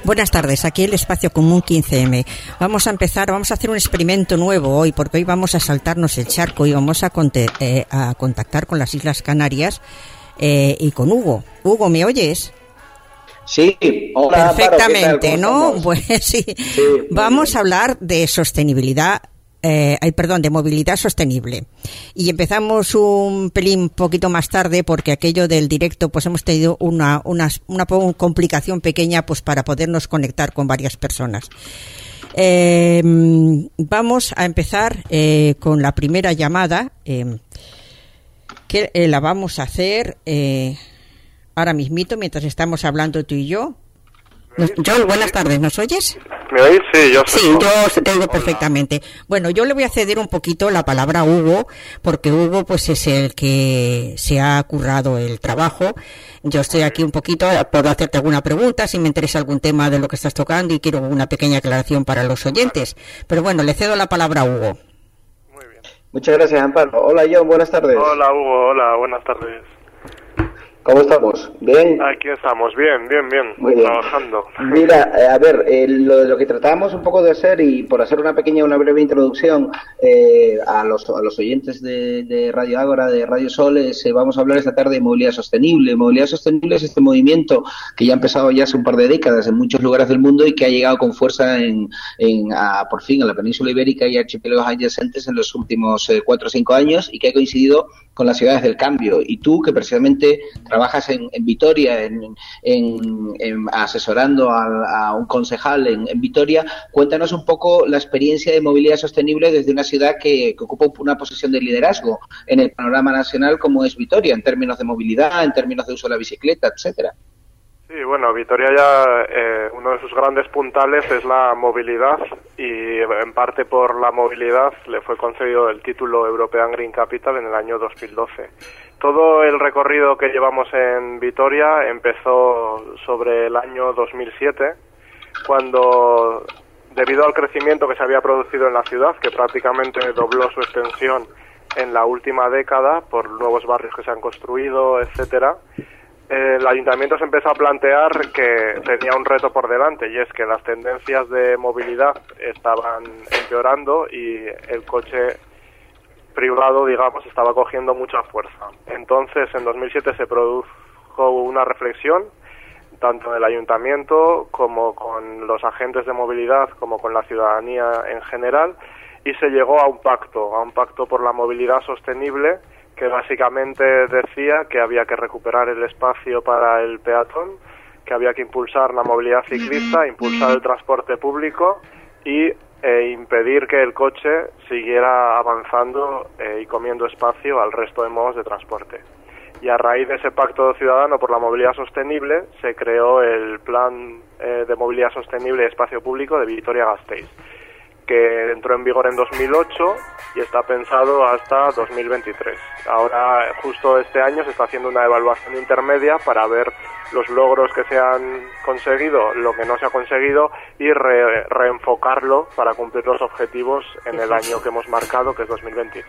Buenas tardes, aquí el Espacio Común 15M. Vamos a hacer un experimento nuevo hoy, porque hoy vamos a saltarnos el charco y vamos a contactar con las Islas Canarias y con Hugo. Hugo, ¿me oyes? Sí, hola. Perfectamente, Amparo, ¿no? Pues sí. Vamos a hablar de sostenibilidad. De movilidad sostenible. Y empezamos un poquito más tarde porque aquello del directo pues hemos tenido una complicación pequeña pues para podernos conectar con varias personas. Vamos a empezar con la primera llamada que la vamos a hacer ahora mismito mientras estamos hablando tú y yo. John, buenas tardes, ¿nos oyes? ¿Me oís? Sí, yo te oigo perfectamente. Bueno, yo le voy a ceder un poquito la palabra a Hugo, porque Hugo pues es el que se ha currado el trabajo. Yo estoy aquí un poquito, puedo hacerte alguna pregunta, si me interesa algún tema de lo que estás tocando y quiero una pequeña aclaración para los oyentes. Pero bueno, le cedo la palabra a Hugo. Muy bien. Muchas gracias, Amparo. Hola, John, buenas tardes. Hola, Hugo, hola, buenas tardes. ¿Cómo estamos? ¿Bien? Aquí estamos, bien, muy bien. Trabajando. Mira, a ver, lo que tratábamos un poco de hacer, y por hacer una breve introducción a los oyentes de Radio Ágora, de Radio Sol, vamos a hablar esta tarde de movilidad sostenible. Movilidad sostenible es este movimiento que ya ha empezado ya hace un par de décadas en muchos lugares del mundo y que ha llegado con fuerza por fin a la península ibérica y archipiélagos adyacentes en los últimos 4 o 5 años, y que ha coincidido con las ciudades del cambio. Y tú, que precisamente trabajas en Vitoria, asesorando a un concejal en Vitoria, cuéntanos un poco la experiencia de movilidad sostenible desde una ciudad que ocupa una posición de liderazgo en el panorama nacional como es Vitoria, en términos de movilidad, en términos de uso de la bicicleta, etcétera. Sí, bueno, Vitoria ya uno de sus grandes puntales es la movilidad, y en parte por la movilidad le fue concedido el título European Green Capital en el año 2012. Todo el recorrido que llevamos en Vitoria empezó sobre el año 2007, cuando, debido al crecimiento que se había producido en la ciudad, que prácticamente dobló su extensión en la última década por nuevos barrios que se han construido, etcétera, el ayuntamiento se empezó a plantear que tenía un reto por delante, y es que las tendencias de movilidad estaban empeorando y el coche privado, digamos, estaba cogiendo mucha fuerza. Entonces, en 2007 se produjo una reflexión, tanto en el ayuntamiento como con los agentes de movilidad, como con la ciudadanía en general, y se llegó a un pacto por la movilidad sostenible, que básicamente decía que había que recuperar el espacio para el peatón, que había que impulsar la movilidad ciclista, impulsar el transporte público y impedir que el coche siguiera avanzando y comiendo espacio al resto de modos de transporte. Y a raíz de ese pacto ciudadano por la movilidad sostenible se creó el Plan de Movilidad Sostenible y Espacio Público de Vitoria-Gasteiz, que entró en vigor en 2008 y está pensado hasta 2023. Ahora, justo este año, se está haciendo una evaluación intermedia para ver los logros que se han conseguido, lo que no se ha conseguido, y reenfocarlo para cumplir los objetivos en el año que hemos marcado, que es 2023.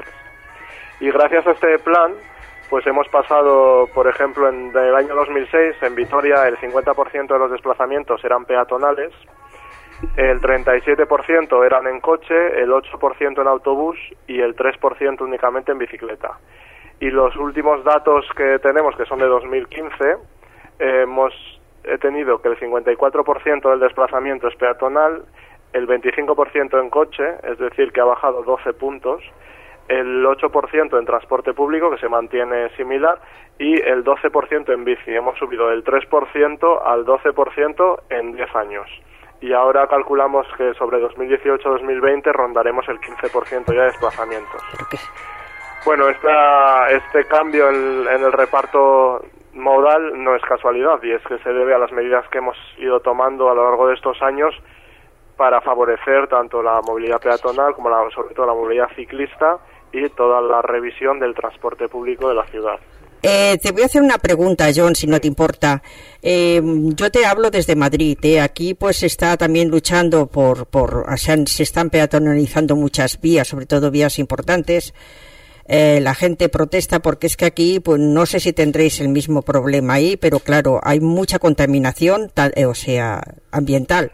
Y gracias a este plan, pues hemos pasado, por ejemplo, en el año 2006, en Vitoria, el 50% de los desplazamientos eran peatonales, el 37% eran en coche, el 8% en autobús y el 3% únicamente en bicicleta. Y los últimos datos que tenemos, que son de 2015, hemos tenido que el 54% del desplazamiento es peatonal, el 25% en coche, es decir, que ha bajado 12 puntos, el 8% en transporte público, que se mantiene similar, y el 12% en bici. Hemos subido del 3% al 12% en 10 años. Y ahora calculamos que sobre 2018-2020 rondaremos el 15% ya de desplazamientos. Bueno, este cambio en el reparto modal no es casualidad, y es que se debe a las medidas que hemos ido tomando a lo largo de estos años para favorecer tanto la movilidad peatonal como sobre todo la movilidad ciclista y toda la revisión del transporte público de la ciudad. Te voy a hacer una pregunta, John, si no te importa. Yo te hablo desde Madrid. Aquí pues se está también luchando se están peatonalizando muchas vías, sobre todo vías importantes. la gente protesta porque es que aquí, pues no sé si tendréis el mismo problema ahí, pero claro, hay mucha contaminación, o sea, ambiental.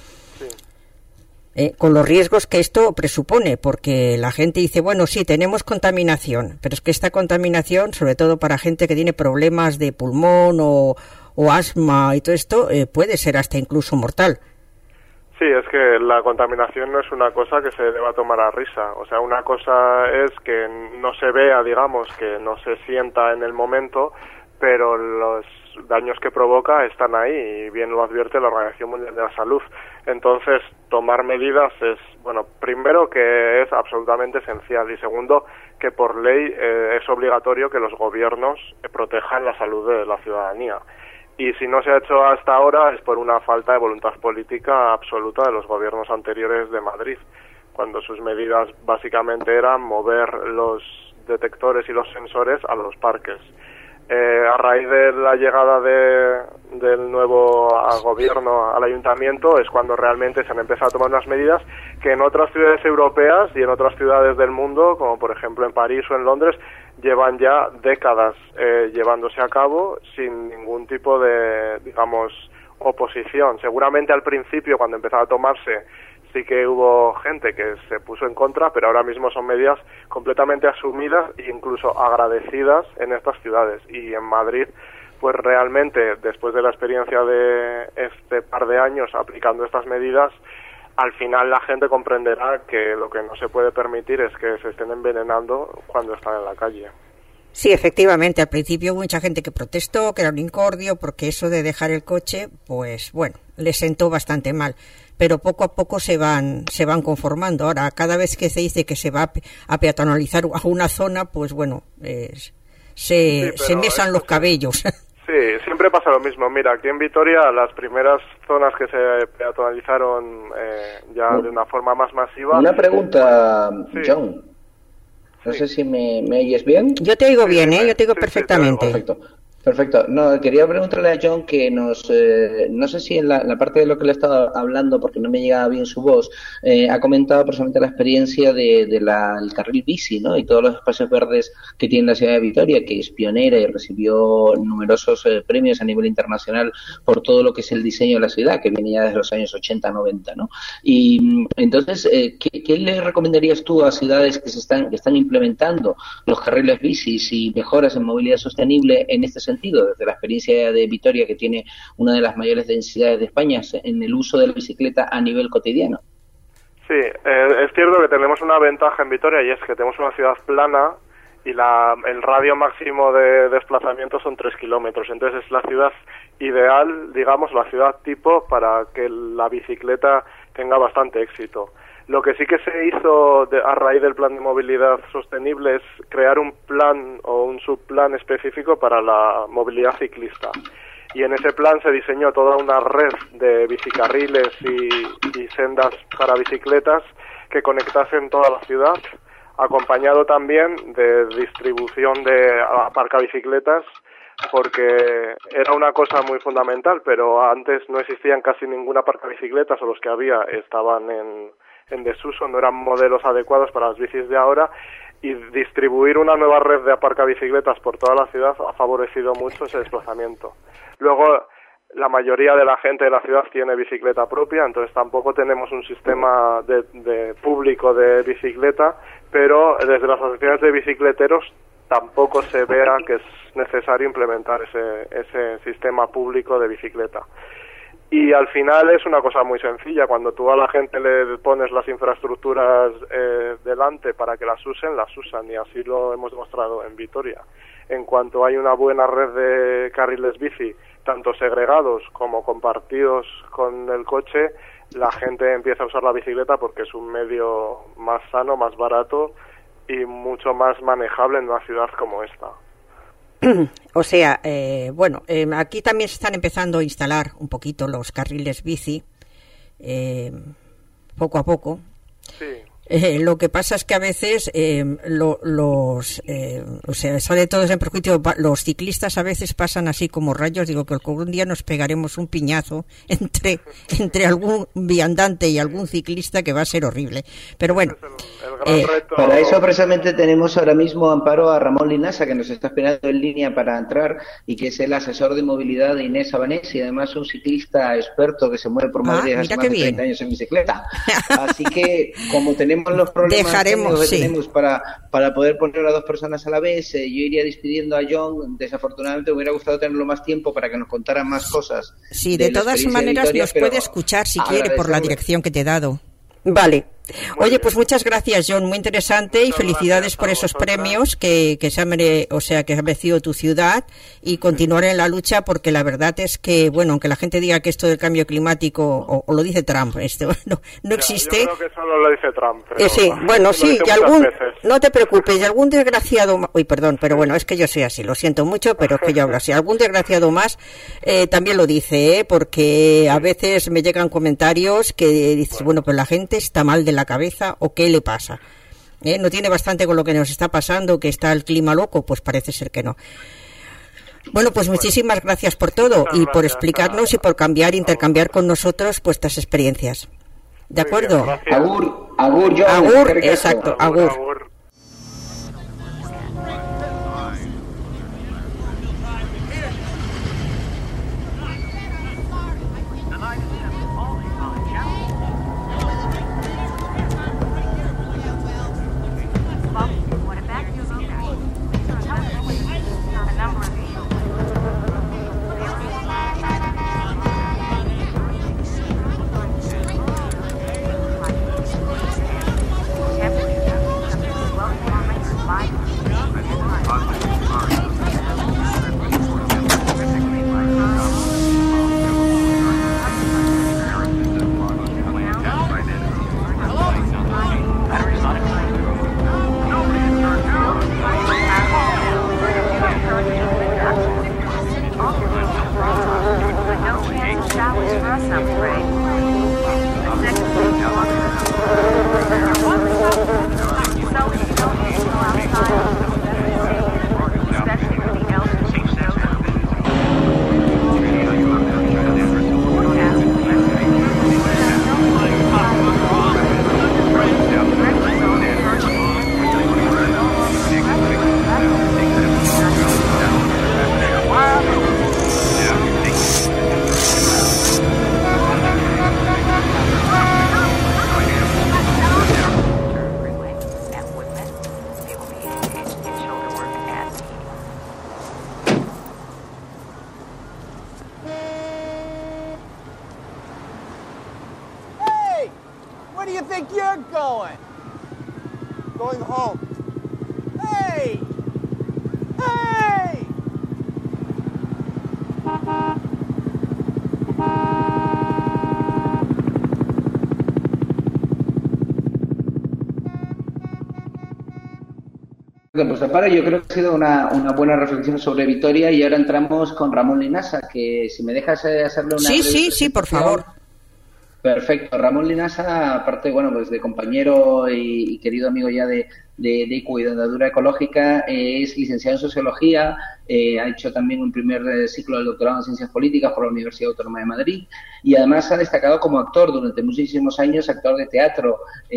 Con los riesgos que esto presupone, porque la gente dice, bueno, sí, tenemos contaminación, pero es que esta contaminación, sobre todo para gente que tiene problemas de pulmón o asma y todo esto, puede ser hasta incluso mortal. Sí, es que la contaminación no es una cosa que se deba tomar a risa. O sea, una cosa es que no se vea, digamos, que no se sienta en el momento, pero los daños que provoca están ahí y bien lo advierte la Organización Mundial de la Salud. Entonces, tomar medidas es, bueno, primero que es absolutamente esencial y segundo que por ley es obligatorio que los gobiernos protejan la salud de la ciudadanía. Y si no se ha hecho hasta ahora es por una falta de voluntad política absoluta de los gobiernos anteriores de Madrid, cuando sus medidas básicamente eran mover los detectores y los sensores a los parques. A raíz de la llegada del nuevo gobierno al ayuntamiento es cuando realmente se han empezado a tomar unas medidas que en otras ciudades europeas y en otras ciudades del mundo, como por ejemplo en París o en Londres, llevan ya décadas llevándose a cabo sin ningún tipo de, digamos, oposición. Seguramente al principio, cuando empezó a tomarse, sí que hubo gente que se puso en contra, pero ahora mismo son medidas completamente asumidas e incluso agradecidas en estas ciudades. Y en Madrid, pues realmente, después de la experiencia de este par de años aplicando estas medidas, al final la gente comprenderá que lo que no se puede permitir es que se estén envenenando cuando están en la calle. Sí, efectivamente, al principio hubo mucha gente que protestó, que era un incordio, porque eso de dejar el coche, pues bueno, les sentó bastante mal. Pero poco a poco se van conformando. Ahora, cada vez que se dice que se va a peatonalizar a una zona, pues bueno, se mesan los cabellos. Sí, siempre pasa lo mismo. Mira, aquí en Vitoria las primeras zonas que se peatonalizaron ya de una forma más masiva... Una pregunta, sí. John. No sé si me oyes bien. Yo te oigo bien, yo te oigo perfectamente. Perfecto. Perfecto. No, quería preguntarle a John que no sé si en la parte de lo que le he estado hablando, porque no me llegaba bien su voz, ha comentado precisamente la experiencia del carril bici, ¿no? Y todos los espacios verdes que tiene la ciudad de Vitoria, que es pionera y recibió numerosos premios a nivel internacional por todo lo que es el diseño de la ciudad, que viene ya desde los años 80-90, ¿no? Y entonces, ¿qué le recomendarías tú a ciudades que están implementando los carriles bicis y mejoras en movilidad sostenible en este sentido, desde la experiencia de Vitoria, que tiene una de las mayores densidades de España en el uso de la bicicleta a nivel cotidiano? Sí, es cierto que tenemos una ventaja en Vitoria y es que tenemos una ciudad plana y el radio máximo de desplazamiento son 3 kilómetros, entonces es la ciudad ideal, digamos, la ciudad tipo para que la bicicleta tenga bastante éxito. Lo que sí que se hizo a raíz del plan de movilidad sostenible es crear un plan o un subplan específico para la movilidad ciclista. Y en ese plan se diseñó toda una red de bicicarriles y sendas para bicicletas que conectasen toda la ciudad, acompañado también de distribución de aparcabicicletas, porque era una cosa muy fundamental, pero antes no existían casi ninguna aparcabicicletas, o los que había estaban en desuso, no eran modelos adecuados para las bicis de ahora, y distribuir una nueva red de aparcabicicletas por toda la ciudad ha favorecido mucho ese desplazamiento. Luego, la mayoría de la gente de la ciudad tiene bicicleta propia, entonces tampoco tenemos un sistema de público de bicicleta, pero desde las asociaciones de bicicleteros tampoco se vea que es necesario implementar ese sistema público de bicicleta. Y al final es una cosa muy sencilla, cuando tú a la gente le pones las infraestructuras delante para que las usen, y así lo hemos demostrado en Vitoria. En cuanto hay una buena red de carriles bici, tanto segregados como compartidos con el coche, la gente empieza a usar la bicicleta porque es un medio más sano, más barato y mucho más manejable en una ciudad como esta. O sea, aquí también se están empezando a instalar un poquito los carriles bici, poco a poco. Sí. Lo que pasa es que a veces sale todo en perjuicio. Los ciclistas a veces pasan así como rayos. Digo que un día nos pegaremos un piñazo entre algún viandante y algún ciclista que va a ser horrible. Pero bueno. El gran reto... Para eso precisamente tenemos ahora mismo, Amparo, a Ramón Linasa, que nos está esperando en línea para entrar y que es el asesor de movilidad de Inés Abanés y además un ciclista experto que se mueve por Madrid hace más de 30 años en bicicleta. Así que, como tenemos los problemas que tenemos para poder poner a dos personas a la vez, yo iría despidiendo a John. Desafortunadamente me hubiera gustado tenerlo más tiempo para que nos contaran más cosas. Sí, de todas maneras nos puede escuchar si quiere por la dirección que te he dado. Vale. Oye, pues muchas gracias, John, muy interesante y felicidades por esos premios que ha merecido tu ciudad y continuar en la lucha, porque la verdad es que, bueno, aunque la gente diga que esto del cambio climático, o lo dice Trump, no existe. Yo creo que solo lo dice Trump. Sí, bueno, sí, no te preocupes, y algún desgraciado más, perdón, pero bueno, es que yo soy así, lo siento mucho, pero es que yo hablo así, algún desgraciado más también lo dice, porque a veces me llegan comentarios que dices, bueno, pues la gente está mal de la cabeza o qué le pasa, no tiene bastante con lo que nos está pasando, que está el clima loco, pues parece ser que no. Bueno, pues muchísimas gracias por todo y por explicarnos y por intercambiar con nosotros vuestras experiencias. ¿De acuerdo? Agur, John. Agur, exacto, agur. Pues Amparo, yo creo que ha sido una buena reflexión sobre Vitoria y ahora entramos con Ramón Linasa, que si me dejas hacerle una... Sí, por favor. Perfecto. Ramón Linasa, aparte, bueno, pues de compañero y querido amigo ya de ICU y de Andadura Ecológica, es licenciado en Sociología, ha hecho también un primer ciclo de doctorado en Ciencias Políticas por la Universidad Autónoma de Madrid y además ha destacado como actor durante muchísimos años, actor de teatro,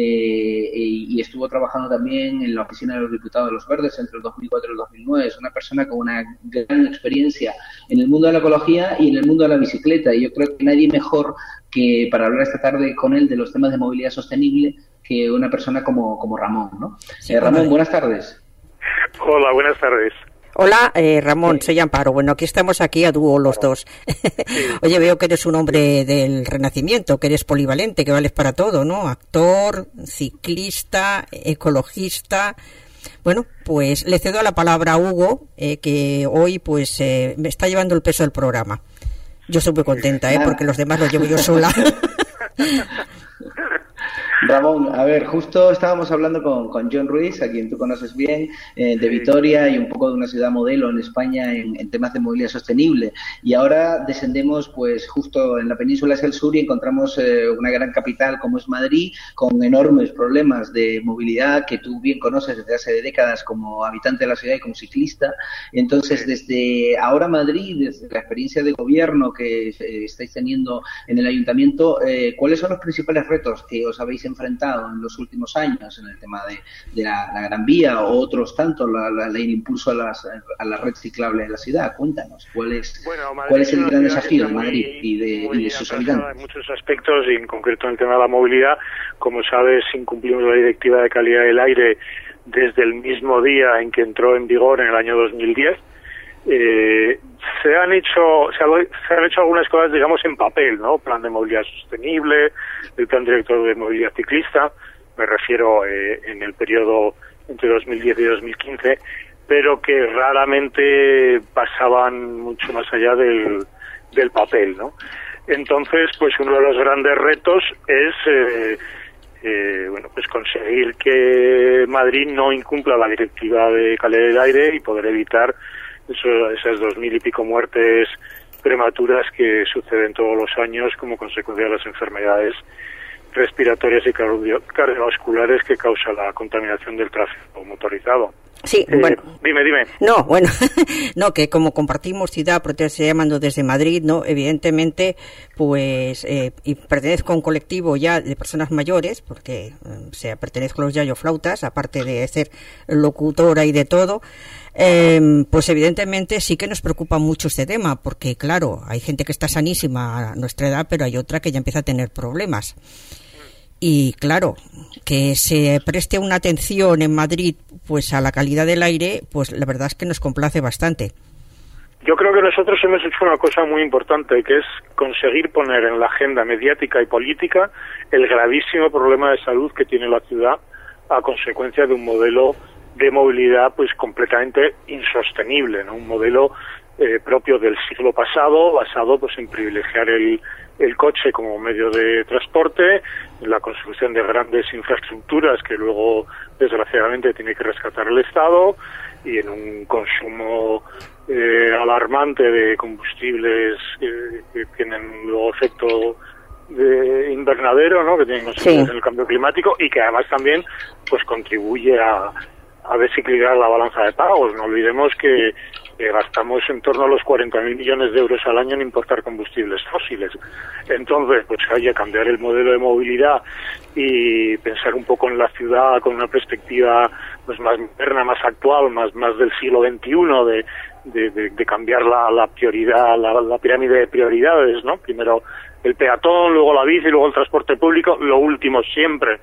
y estuvo trabajando también en la oficina de los diputados de los Verdes entre el 2004 y el 2009. Es una persona con una gran experiencia en el mundo de la ecología y en el mundo de la bicicleta, y yo creo que nadie mejor que para hablar esta tarde con él de los temas de movilidad sostenible que una persona como Ramón, ¿no? Sí, Ramón, buenas tardes. Hola, buenas tardes. Hola, Ramón, soy Amparo. Bueno, aquí estamos a dúo los dos. Oye, veo que eres un hombre del Renacimiento, que eres polivalente, que vales para todo, ¿no? Actor, ciclista, ecologista. Bueno, pues le cedo la palabra a Hugo, que hoy pues me está llevando el peso del programa. Yo estoy muy contenta, porque los demás los llevo yo sola. Ramón, a ver, justo estábamos hablando con John Ruiz, a quien tú conoces bien, de Vitoria y un poco de una ciudad modelo en España en temas de movilidad sostenible. Y ahora descendemos pues justo en la península hacia el sur y encontramos una gran capital como es Madrid, con enormes problemas de movilidad que tú bien conoces desde hace décadas como habitante de la ciudad y como ciclista. Entonces, desde ahora Madrid, desde la experiencia de gobierno que estáis teniendo en el ayuntamiento, ¿cuáles son los principales retos que os habéis enfrentado en los últimos años en el tema de la Gran Vía o otros tantos, el impulso a la red ciclable de la ciudad? Cuéntanos, ¿cuál es el gran desafío de Madrid y de sus habitantes? En muchos aspectos, y en concreto en el tema de la movilidad, como sabes, incumplimos la Directiva de Calidad del Aire desde el mismo día en que entró en vigor en el año 2010. Se han hecho algunas cosas, digamos, en papel, ¿no? Plan de movilidad sostenible, el plan director de movilidad ciclista, me refiero en el periodo entre 2010 y 2015, pero que raramente pasaban mucho más allá del papel, ¿no? Entonces, pues uno de los grandes retos es pues conseguir que Madrid no incumpla la Directiva de Calidad del Aire y poder evitar esas 2.000 y pico muertes prematuras que suceden todos los años como consecuencia de las enfermedades respiratorias y cardiovasculares que causa la contaminación del tráfico motorizado. Sí, bueno. Dime. No, bueno, no, que como compartimos ciudad, pero te estoy llamando desde Madrid, ¿no? Evidentemente, pues, y pertenezco a un colectivo ya de personas mayores, porque, pertenezco a los yayoflautas, aparte de ser locutora y de todo, pues evidentemente sí que nos preocupa mucho este tema, porque claro, hay gente que está sanísima a nuestra edad, pero hay otra que ya empieza a tener problemas. Y claro, que se preste una atención en Madrid pues a la calidad del aire, pues la verdad es que nos complace bastante. Yo creo que nosotros hemos hecho una cosa muy importante, que es conseguir poner en la agenda mediática y política el gravísimo problema de salud que tiene la ciudad a consecuencia de un modelo de movilidad pues completamente insostenible, ¿no? Un modelo propio del siglo pasado, basado pues en privilegiar el coche como medio de transporte, en la construcción de grandes infraestructuras que luego desgraciadamente tiene que rescatar el Estado, y en un consumo alarmante de combustibles que tienen luego efecto de invernadero, ¿no? Que tienen consecuencias en el cambio climático, y que además también pues contribuye a desequilibrar la balanza de pagos. No olvidemos que gastamos en torno a los 40.000 millones de euros al año en importar combustibles fósiles. Entonces, pues hay que cambiar el modelo de movilidad y pensar un poco en la ciudad con una perspectiva pues más moderna, más actual, más del siglo XXI, de cambiar la prioridad, la pirámide de prioridades, ¿no? Primero el peatón, luego la bici, luego el transporte público, lo último siempre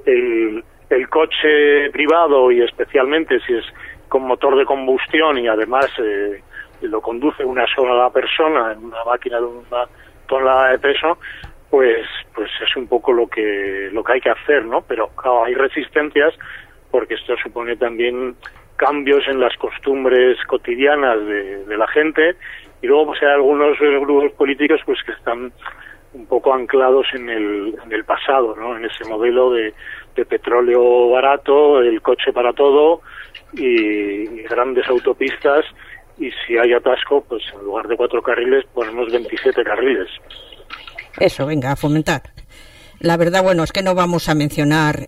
el coche privado, y especialmente si es con motor de combustión y además lo conduce una sola persona en una máquina de una tonelada de peso, pues es un poco lo que hay que hacer, ¿no? Pero claro, hay resistencias porque esto supone también cambios en las costumbres cotidianas de la gente, y luego pues hay algunos grupos políticos pues que están un poco anclados en el pasado, ¿no? En ese modelo de petróleo barato, el coche para todo y grandes autopistas, y si hay atasco, pues en lugar de 4 carriles ponemos 27 carriles. Eso, venga, a fomentar. La verdad, bueno, es que no vamos a mencionar,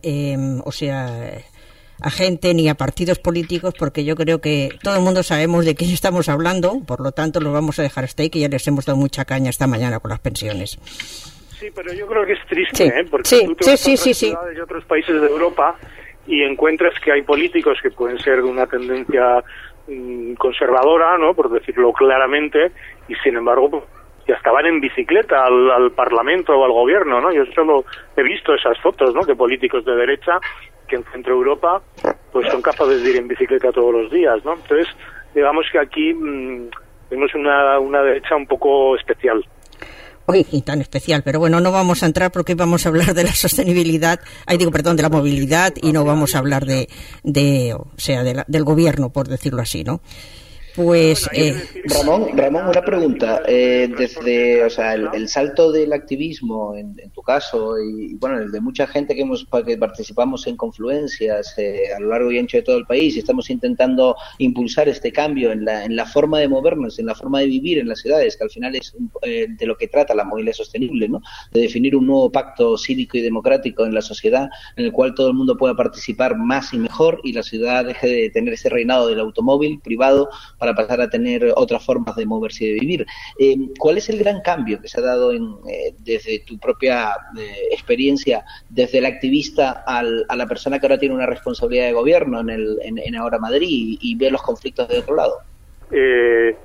a gente ni a partidos políticos, porque yo creo que todo el mundo sabemos de quién estamos hablando, por lo tanto lo vamos a dejar hasta ahí, que ya les hemos dado mucha caña esta mañana con las pensiones. Sí, pero yo creo que es triste, sí, porque tú te vas a otras ciudades y otros países de Europa y encuentras que hay políticos que pueden ser de una tendencia conservadora, ¿no? Por decirlo claramente, y sin embargo pues, ya estaban en bicicleta al Parlamento o al Gobierno, ¿no? Yo solo he visto esas fotos, ¿no? De políticos de derecha que en Centro Europa pues son capaces de ir en bicicleta todos los días, ¿no? Entonces, digamos que aquí tenemos una derecha un poco especial. Uy, y tan especial, pero bueno, no vamos a entrar porque vamos a hablar de la sostenibilidad, de la movilidad, y no vamos a hablar del gobierno, por decirlo así, ¿no? Pues Ramón, una pregunta. Desde, o sea, el salto del activismo, en tu caso, y bueno, el de mucha gente que participamos en confluencias a lo largo y ancho de todo el país, y estamos intentando impulsar este cambio en la forma de movernos, en la forma de vivir en las ciudades, que al final es de lo que trata la movilidad sostenible, ¿no? De definir un nuevo pacto cívico y democrático en la sociedad, en el cual todo el mundo pueda participar más y mejor, y la ciudad deje de tener ese reinado del automóvil privado para pasar a tener otras formas de moverse y de vivir. ¿Cuál es el gran cambio que se ha dado desde tu propia experiencia, desde el activista a la persona que ahora tiene una responsabilidad de gobierno en Ahora Madrid y ve los conflictos de otro lado? En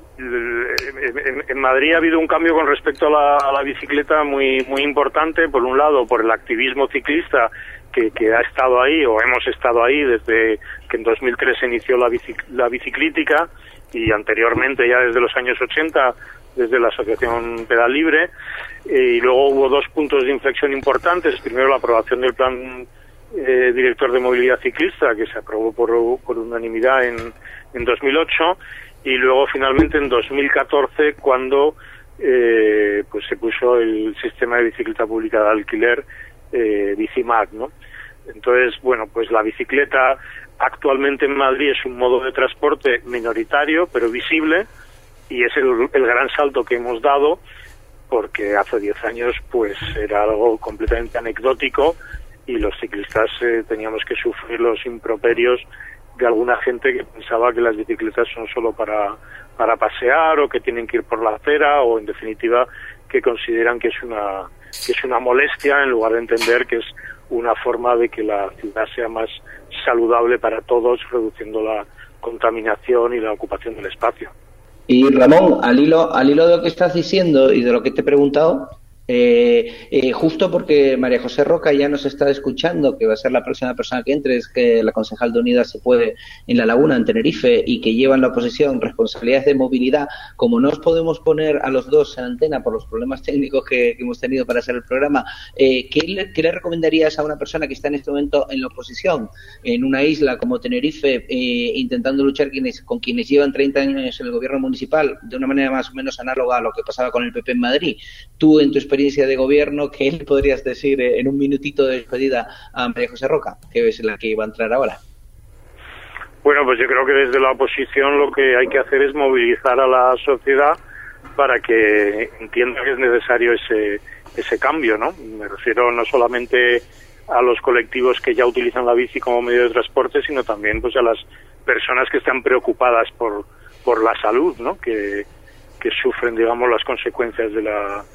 Madrid ha habido un cambio con respecto a la bicicleta muy importante. Por un lado, por el activismo ciclista que ha estado ahí, o hemos estado ahí desde que en 2003 se inició la biciclítica, y anteriormente, ya desde los años 80, desde la Asociación Pedal Libre. Y luego hubo dos puntos de inflexión importantes. Primero, la aprobación del Plan Director de Movilidad Ciclista, que se aprobó por unanimidad en 2008, y luego finalmente en 2014, cuando pues se puso el sistema de bicicleta pública de alquiler, Bicimac, ¿no? Entonces, bueno, pues la bicicleta actualmente en Madrid es un modo de transporte minoritario, pero visible, y es el gran salto que hemos dado, porque hace 10 años pues era algo completamente anecdótico, y los ciclistas teníamos que sufrir los improperios de alguna gente que pensaba que las bicicletas son solo para pasear, o que tienen que ir por la acera, o en definitiva que consideran que es una molestia, en lugar de entender que es una forma de que la ciudad sea más saludable para todos, reduciendo la contaminación y la ocupación del espacio. Y Ramón, al hilo de lo que estás diciendo y de lo que te he preguntado, justo porque María José Roca ya nos está escuchando, que va a ser la próxima persona que entre, es que la concejal de Unidas se puede en La Laguna, en Tenerife, y que lleva en la oposición responsabilidades de movilidad. Como no os podemos poner a los dos en antena por los problemas técnicos que hemos tenido para hacer el programa, ¿qué le recomendarías a una persona que está en este momento en la oposición, en una isla como Tenerife, intentando luchar con quienes llevan 30 años en el gobierno municipal, de una manera más o menos análoga a lo que pasaba con el PP en Madrid? Tú, en tu experiencia de gobierno, ¿qué le podrías decir en un minutito de despedida a María José Roca, que es la que iba a entrar ahora? Bueno, pues yo creo que desde la oposición lo que hay que hacer es movilizar a la sociedad para que entienda que es necesario ese cambio, ¿no? Me refiero no solamente a los colectivos que ya utilizan la bici como medio de transporte, sino también pues a las personas que están preocupadas por la salud, ¿no? Que sufren, digamos, las consecuencias de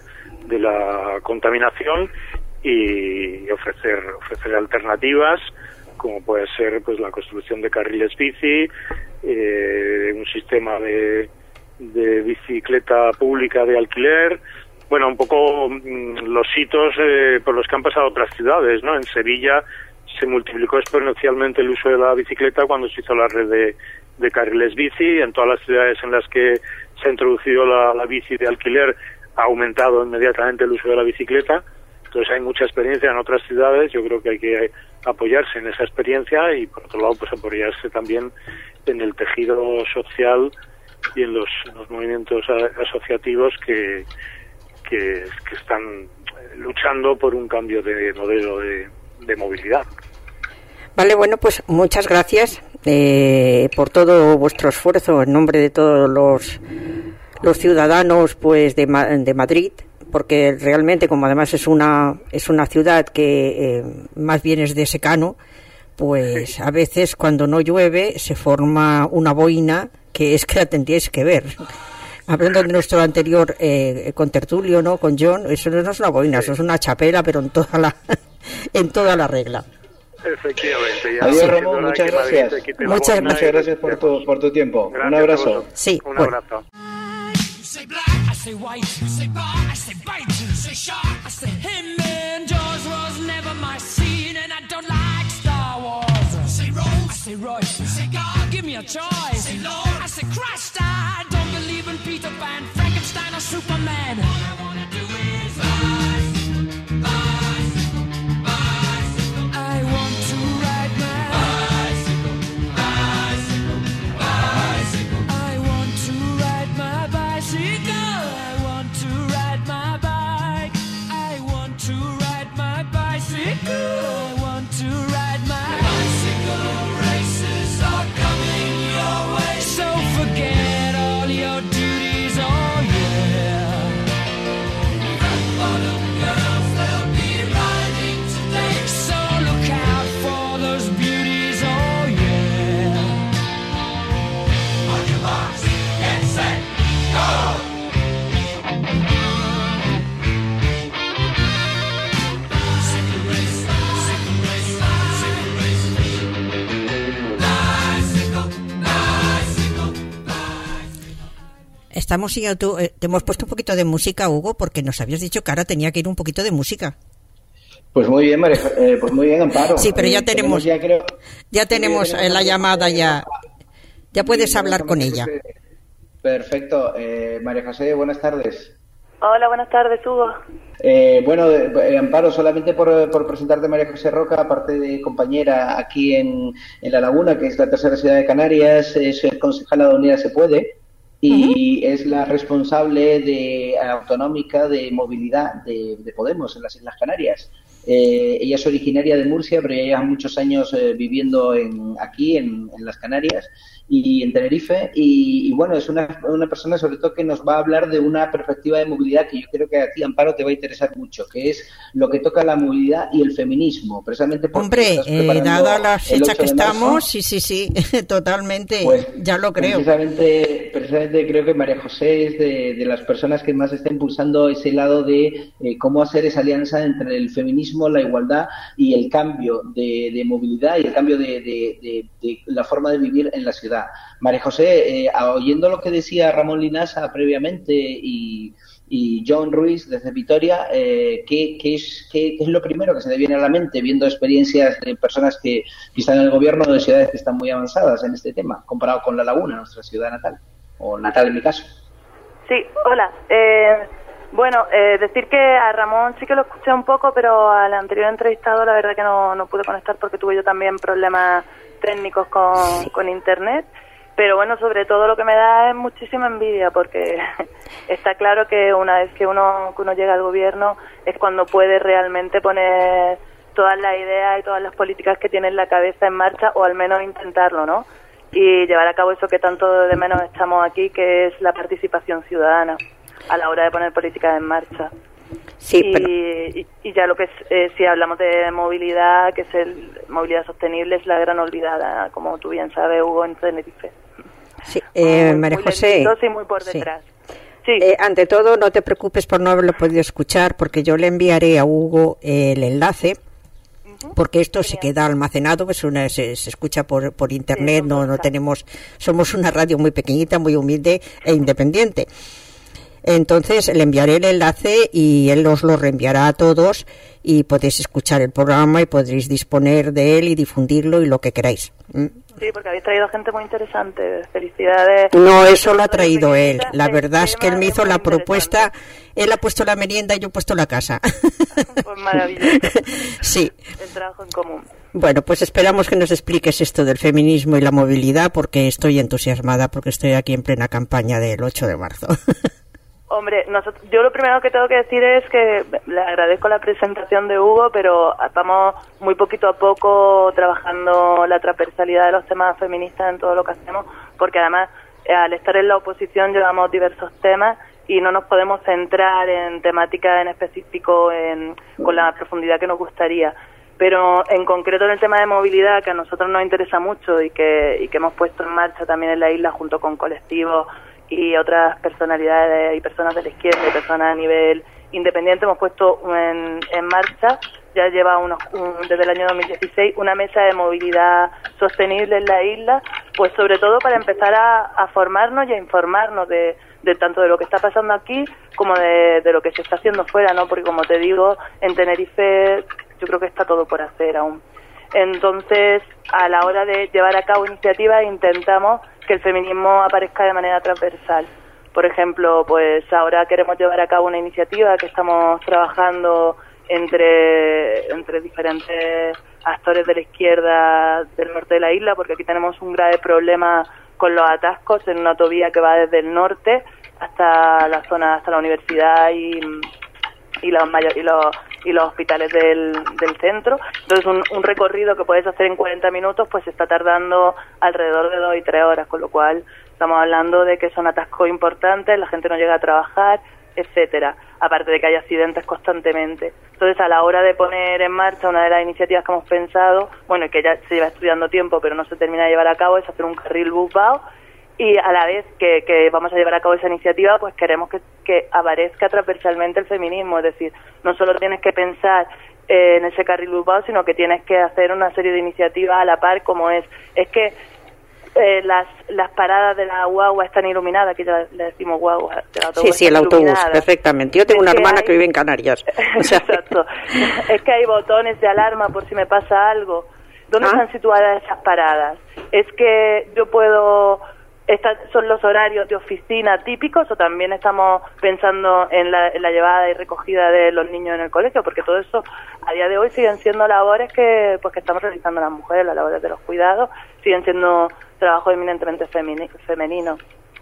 la contaminación, y ofrecer alternativas, como puede ser pues la construcción de carriles bici, un sistema de bicicleta pública de alquiler. Bueno, un poco los hitos por los que han pasado otras ciudades, ¿no? En Sevilla se multiplicó exponencialmente el uso de la bicicleta cuando se hizo la red de carriles bici. En todas las ciudades en las que se ha introducido la bici de alquiler ha aumentado inmediatamente el uso de la bicicleta. Entonces hay mucha experiencia en otras ciudades. Yo creo que hay que apoyarse en esa experiencia, y por otro lado pues apoyarse también en el tejido social y en los movimientos asociativos que están luchando por un cambio de modelo de movilidad. Vale, bueno, pues muchas gracias por todo vuestro esfuerzo en nombre de todos los ciudadanos pues de Madrid, porque realmente, como además es una ciudad que más bien es de secano, pues a veces cuando no llueve se forma una boina que es que la tendríais que ver. Hablando de nuestro anterior contertulio, ¿no? Con John, eso no es una boina, eso es una chapela, pero en toda la regla. Efectivamente. Adiós, Ramón, muchas gracias. Muchas gracias por tu tiempo. Gracias, un abrazo. Sí, un abrazo. Say black, I say white, say bar, I say bite, say shark, I say him, and Jaws was never my scene, and I don't like Star Wars. Say Rose, I say Royce, say God, give me a choice. Say Lord, I say Christ, I don't believe in Peter Pan, Frankenstein or Superman. All I wanna do is bicycle, bicycle, bicycle. I want to ride my bicycle, bicycle, bicycle. I Estamos en YouTube. Te hemos puesto un poquito de música, Hugo, porque nos habías dicho que ahora tenía que ir un poquito de música. Pues muy bien, pues muy bien, Amparo. Sí, pero ya tenemos la llamada ya. Ya puedes hablar con ella. Perfecto. María José, buenas tardes. Hola, buenas tardes, Hugo. Amparo, solamente por presentarte, María José Roca, aparte de compañera aquí en La Laguna, que es la tercera ciudad de Canarias, es concejala de Unidas Se Puede y es la responsable de autonómica de movilidad de Podemos en las Islas Canarias. Ella es originaria de Murcia, pero ya lleva muchos años viviendo aquí en las Canarias y en Tenerife. Y bueno, es una persona sobre todo que nos va a hablar de una perspectiva de movilidad que yo creo que a ti, Amparo, te va a interesar mucho, que es lo que toca la movilidad y el feminismo, precisamente porque dada la fecha que estamos, sí, totalmente, pues, ya lo creo. Precisamente creo que María José es de las personas que más está impulsando ese lado de cómo hacer esa alianza entre el feminismo, la igualdad y el cambio de movilidad y el cambio de la forma de vivir en la ciudad. María José, oyendo lo que decía Ramón Linasa previamente y John Ruiz desde Vitoria, ¿qué es lo primero que se te viene a la mente viendo experiencias de personas que están en el gobierno de ciudades que están muy avanzadas en este tema, comparado con La Laguna, nuestra ciudad natal, o natal en mi caso? Sí, hola. Decir que a Ramón sí que lo escuché un poco, pero al anterior entrevistado la verdad que no pude conectar porque tuve yo también problemas técnicos con internet. Pero bueno, sobre todo lo que me da es muchísima envidia porque está claro que una vez que uno llega al gobierno es cuando puede realmente poner todas las ideas y todas las políticas que tiene en la cabeza en marcha, o al menos intentarlo, ¿no? Y llevar a cabo eso que tanto de menos echamos aquí, que es la participación ciudadana a la hora de poner políticas en marcha. Sí, y ya lo que es, si hablamos de movilidad, que es movilidad sostenible, es la gran olvidada, como tú bien sabes, Hugo, en Tenerife. Sí, María José. Y muy por detrás. Sí. Ante todo, no te preocupes por no haberlo podido escuchar, porque yo le enviaré a Hugo el enlace, porque esto se queda almacenado, pues se escucha por internet, no tenemos, somos una radio muy pequeñita, muy humilde e independiente. Entonces le enviaré el enlace y él os lo reenviará a todos y podéis escuchar el programa y podréis disponer de él y difundirlo y lo que queráis. Sí, porque habéis traído gente muy interesante. Felicidades. No, eso lo ha traído él. La verdad es que él me hizo la propuesta, él ha puesto la merienda y yo he puesto la casa. Pues maravilloso. Sí. El trabajo en común. Bueno, pues esperamos que nos expliques esto del feminismo y la movilidad, porque estoy entusiasmada, porque estoy aquí en plena campaña del 8 de marzo. Hombre, yo lo primero que tengo que decir es que le agradezco la presentación de Hugo, pero estamos muy poquito a poco trabajando la transversalidad de los temas feministas en todo lo que hacemos, porque además al estar en la oposición llevamos diversos temas y no nos podemos centrar en temáticas en específico con la profundidad que nos gustaría. Pero en concreto en el tema de movilidad, que a nosotros nos interesa mucho y que hemos puesto en marcha también en la isla junto con colectivos y otras personalidades y personas de la izquierda y personas a nivel independiente, hemos puesto en marcha, ya lleva desde el año 2016, una mesa de movilidad sostenible en la isla, pues sobre todo para empezar a formarnos y a informarnos de tanto de lo que está pasando aquí como de lo que se está haciendo fuera, ¿no? Porque como te digo, en Tenerife yo creo que está todo por hacer aún. Entonces, a la hora de llevar a cabo iniciativas, intentamos que el feminismo aparezca de manera transversal. Por ejemplo, pues ahora queremos llevar a cabo una iniciativa que estamos trabajando entre diferentes actores de la izquierda del norte de la isla, porque aquí tenemos un grave problema con los atascos en una autovía que va desde el norte hasta la zona, hasta la universidad y los hospitales del centro. Entonces un recorrido que puedes hacer en 40 minutos pues está tardando alrededor de 2 y 3 horas, con lo cual estamos hablando de que son atascos importantes, la gente no llega a trabajar, etcétera, aparte de que hay accidentes constantemente. Entonces, a la hora de poner en marcha una de las iniciativas que hemos pensado, bueno, y que ya se lleva estudiando tiempo pero no se termina de llevar a cabo, es hacer un carril bus-BAO, y a la vez que vamos a llevar a cabo esa iniciativa, pues queremos que aparezca transversalmente el feminismo, es decir, no solo tienes que pensar en ese carril bus-BAO, sino que tienes que hacer una serie de iniciativas a la par, como es que las paradas de la guagua están iluminadas, que ya le decimos guagua. Sí, el autobús, perfectamente. Yo tengo una hermana que vive en Canarias. O sea... Exacto. Es que hay botones de alarma por si me pasa algo. ¿Dónde están situadas esas paradas? Es que yo puedo... ¿Son los horarios de oficina típicos o también estamos pensando en la llevada y recogida de los niños en el colegio? Porque todo eso a día de hoy siguen siendo labores que estamos realizando las mujeres, las labores de los cuidados, siguen siendo trabajos eminentemente femeninos.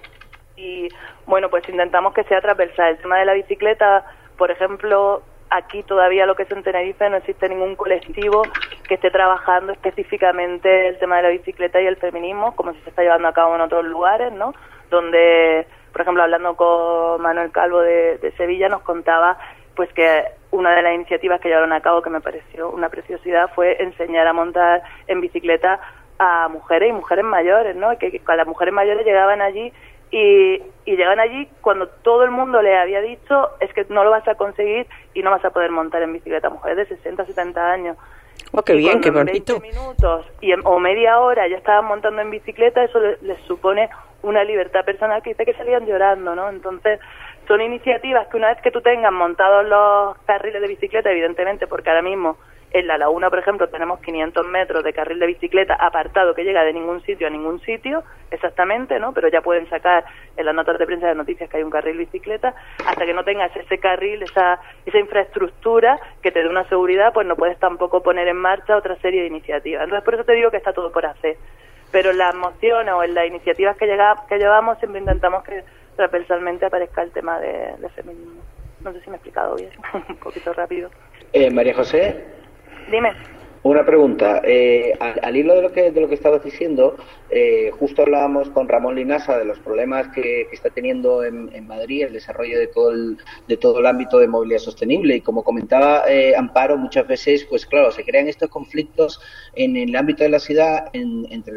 Y bueno, pues intentamos que sea transversal. El tema de la bicicleta, por ejemplo, aquí todavía lo que es en Tenerife no existe ningún colectivo que esté trabajando específicamente el tema de la bicicleta y el feminismo, como si se está llevando a cabo en otros lugares, ¿no? Donde, por ejemplo, hablando con Manuel Calvo de Sevilla, nos contaba pues que una de las iniciativas que llevaron a cabo, que me pareció una preciosidad, fue enseñar a montar en bicicleta a mujeres y mujeres mayores, ¿no? Que las mujeres mayores llegaban allí y llegan allí cuando todo el mundo le había dicho es que no lo vas a conseguir y no vas a poder montar en bicicleta. Mujeres de 60, 70 años. Oh, qué bien, qué bonito. En 20 minutos o media hora ya estaban montando en bicicleta, eso les supone una libertad personal que dice que salían llorando, ¿no? Entonces, son iniciativas que una vez que tú tengas montados los carriles de bicicleta, evidentemente, porque ahora mismo en La Laguna, por ejemplo, tenemos 500 metros de carril de bicicleta apartado que llega de ningún sitio a ningún sitio, exactamente, ¿no? Pero ya pueden sacar en las notas de prensa de noticias que hay un carril bicicleta. Hasta que no tengas ese carril, esa infraestructura que te dé una seguridad, pues no puedes tampoco poner en marcha otra serie de iniciativas. Entonces, por eso te digo que está todo por hacer. Pero en las mociones o en las iniciativas que llevamos siempre intentamos que transversalmente aparezca el tema de feminismo. No sé si me he explicado bien, un poquito rápido. María José. Dime. Una pregunta. Al hilo de lo que estabas diciendo, justo hablábamos con Ramón Linasa de los problemas que está teniendo en Madrid el desarrollo de todo el ámbito de movilidad sostenible, y como comentaba Amparo, muchas veces, pues claro, se crean estos conflictos en el ámbito de la ciudad entre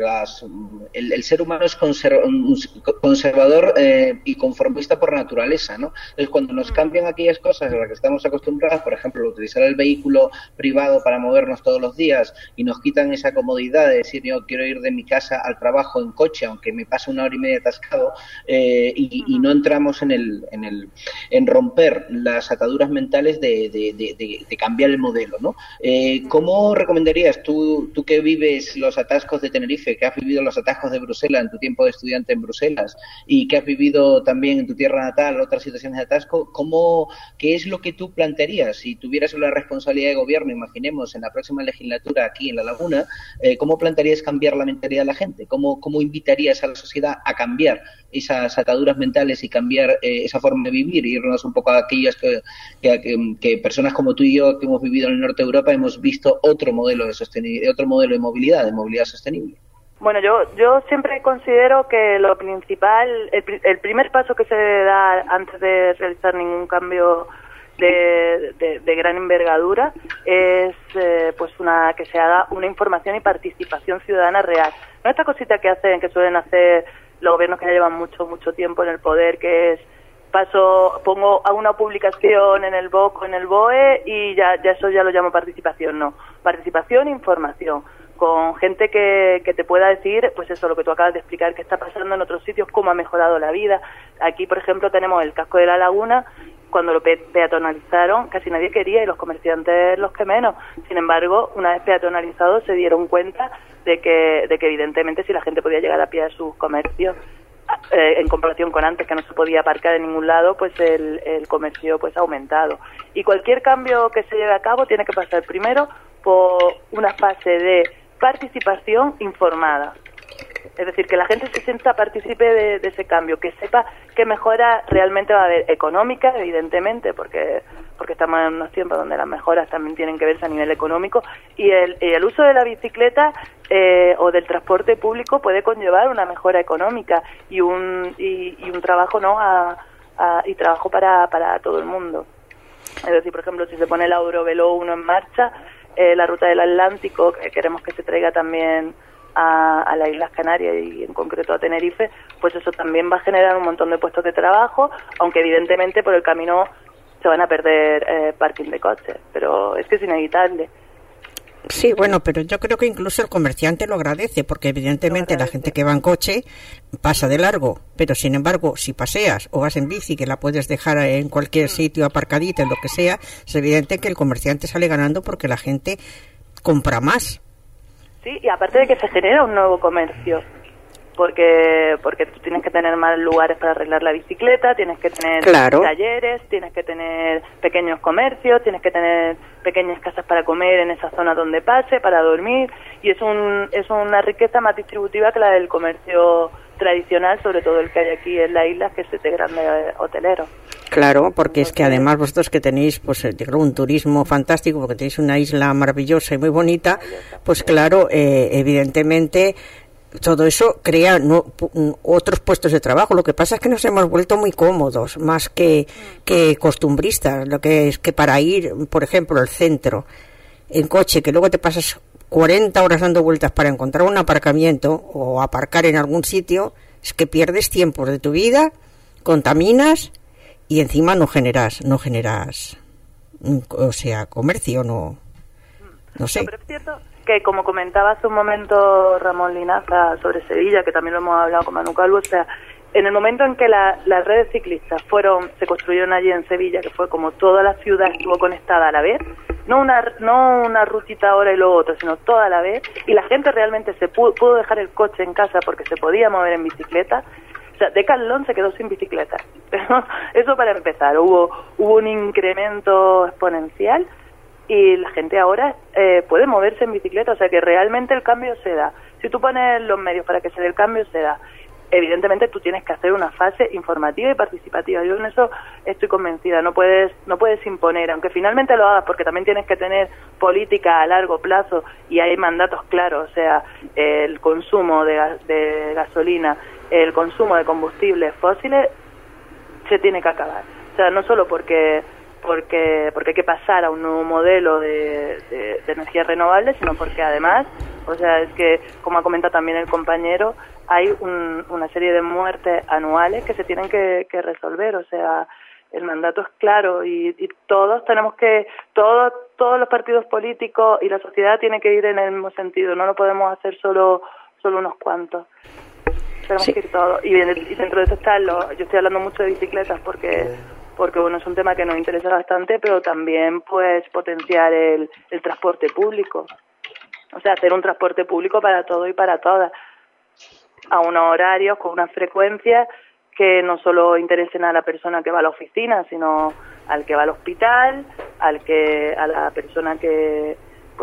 el ser humano es conservador y conformista por naturaleza, ¿no? Entonces, cuando nos cambian aquellas cosas a las que estamos acostumbrados, por ejemplo, utilizar el vehículo privado para movernos todos los días, y nos quitan esa comodidad de decir yo quiero ir de mi casa al trabajo en coche aunque me pase 1 hora y media atascado, y no entramos en romper las ataduras mentales de cambiar el modelo, ¿no? ¿Cómo recomendarías tú que vives los atascos de Tenerife, que has vivido los atascos de Bruselas en tu tiempo de estudiante en Bruselas y que has vivido también en tu tierra natal otras situaciones de atasco, qué es lo que tú plantearías si tuvieras la responsabilidad de gobierno, imaginemos, en la próxima legislatura aquí en La Laguna? ¿Cómo plantearías cambiar la mentalidad de la gente? ¿Cómo invitarías a la sociedad a cambiar esas ataduras mentales y cambiar esa forma de vivir, y irnos un poco a aquellas que personas como tú y yo que hemos vivido en el norte de Europa hemos visto otro modelo de movilidad sostenible? Bueno, yo siempre considero que lo principal, el primer paso que se da antes de realizar ningún cambio de gran envergadura es que se haga una información y participación ciudadana real. No esta cosita que suelen hacer los gobiernos que ya llevan mucho tiempo en el poder, que es pongo a una publicación en el BOC o en el BOE y ya eso ya lo llamo participación. No, participación e información, con gente que te pueda decir, pues eso, lo que tú acabas de explicar, que está pasando en otros sitios, cómo ha mejorado la vida. Aquí, por ejemplo, tenemos el casco de La Laguna. Cuando lo peatonalizaron, casi nadie quería, y los comerciantes los que menos. Sin embargo, una vez peatonalizado, se dieron cuenta de que evidentemente si la gente podía llegar a pie a sus comercios, en comparación con antes, que no se podía aparcar en ningún lado, pues el comercio pues ha aumentado. Y cualquier cambio que se lleve a cabo tiene que pasar primero por una fase de participación informada. Es decir, que la gente se sienta partícipe de ese cambio, que sepa qué mejora realmente va a haber, económica, evidentemente, porque estamos en unos tiempos donde las mejoras también tienen que verse a nivel económico, y el uso de la bicicleta o del transporte público puede conllevar una mejora económica y un trabajo, ¿no? Y trabajo para todo el mundo. Es decir, por ejemplo, si se pone el Eurovelo 1 en marcha, la ruta del Atlántico, que queremos que se traiga también a las Islas Canarias y en concreto a Tenerife, pues eso también va a generar un montón de puestos de trabajo, aunque evidentemente por el camino se van a perder parking de coches, pero es que es inevitable. Sí, bueno, pero yo creo que incluso el comerciante lo agradece, porque evidentemente la gente que va en coche pasa de largo, pero sin embargo, si paseas o vas en bici, que la puedes dejar en cualquier sitio aparcadita, en lo que sea, es evidente que el comerciante sale ganando porque la gente compra más. Sí, y aparte de que se genera un nuevo comercio, porque tú tienes que tener más lugares para arreglar la bicicleta, tienes que tener talleres, tienes que tener pequeños comercios, tienes que tener pequeñas casas para comer en esa zona donde pase, para dormir, y es una riqueza más distributiva que la del comercio tradicional, sobre todo el que hay aquí en la isla, que es este grande hotelero. Claro, porque es que además vosotros que tenéis pues un turismo fantástico, porque tenéis una isla maravillosa y muy bonita, pues claro, evidentemente todo eso crea otros puestos de trabajo. Lo que pasa es que nos hemos vuelto muy cómodos, más que costumbristas. Lo que es que para ir, por ejemplo, al centro en coche, que luego te pasas 40 horas dando vueltas para encontrar un aparcamiento o aparcar en algún sitio, es que pierdes tiempo de tu vida, contaminas y encima no generas, o sea, comercio, no sé. No, pero es cierto que, como comentaba hace un momento Ramón Linaza sobre Sevilla, que también lo hemos hablado con Manu Calvo, o sea, en el momento en que las redes ciclistas se construyeron allí en Sevilla, que fue como toda la ciudad estuvo conectada a la vez, no una rutita ahora y luego otra, sino toda a la vez, y la gente realmente se pudo dejar el coche en casa porque se podía mover en bicicleta. O sea, Decathlon se quedó sin bicicleta. Pero eso para empezar, hubo un incremento exponencial y la gente ahora puede moverse en bicicleta, o sea que realmente el cambio se da. Si tú pones los medios para que se dé el cambio, se da. Evidentemente tú tienes que hacer una fase informativa y participativa. Yo en eso estoy convencida. No puedes imponer, aunque finalmente lo hagas, porque también tienes que tener política a largo plazo y hay mandatos claros. O sea, el consumo de gasolina, el consumo de combustibles fósiles se tiene que acabar. O sea, no solo porque hay que pasar a un nuevo modelo de energía renovable, sino porque además, o sea, es que, como ha comentado también el compañero, hay una serie de muertes anuales que se tienen que resolver. O sea, el mandato es claro y todos tenemos que, todos los partidos políticos y la sociedad tiene que ir en el mismo sentido. No lo podemos hacer solo unos cuantos. Tenemos que ir todos. Y dentro de eso yo estoy hablando mucho de bicicletas porque bueno, es un tema que nos interesa bastante, pero también pues potenciar el transporte público. O sea, hacer un transporte público para todo y para todas, a unos horarios, con unas frecuencias que no solo interesen a la persona que va a la oficina, sino al que va al hospital, a la persona que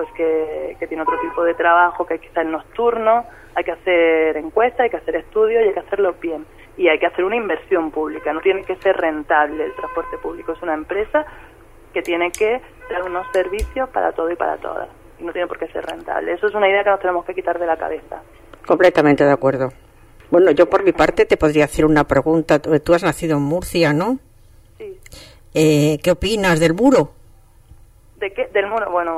tiene otro tipo de trabajo, que quizá es nocturno. Hay que hacer encuestas, hay que hacer estudios y hay que hacerlo bien. Y hay que hacer una inversión pública, no tiene que ser rentable el transporte público, es una empresa que tiene que dar unos servicios para todo y para todas, y no tiene por qué ser rentable. Eso es una idea que nos tenemos que quitar de la cabeza. Completamente de acuerdo. Bueno, yo por mi parte te podría hacer una pregunta. Tú has nacido en Murcia, ¿no? Sí. ¿Qué opinas del muro? ¿De qué? Del muro. Bueno,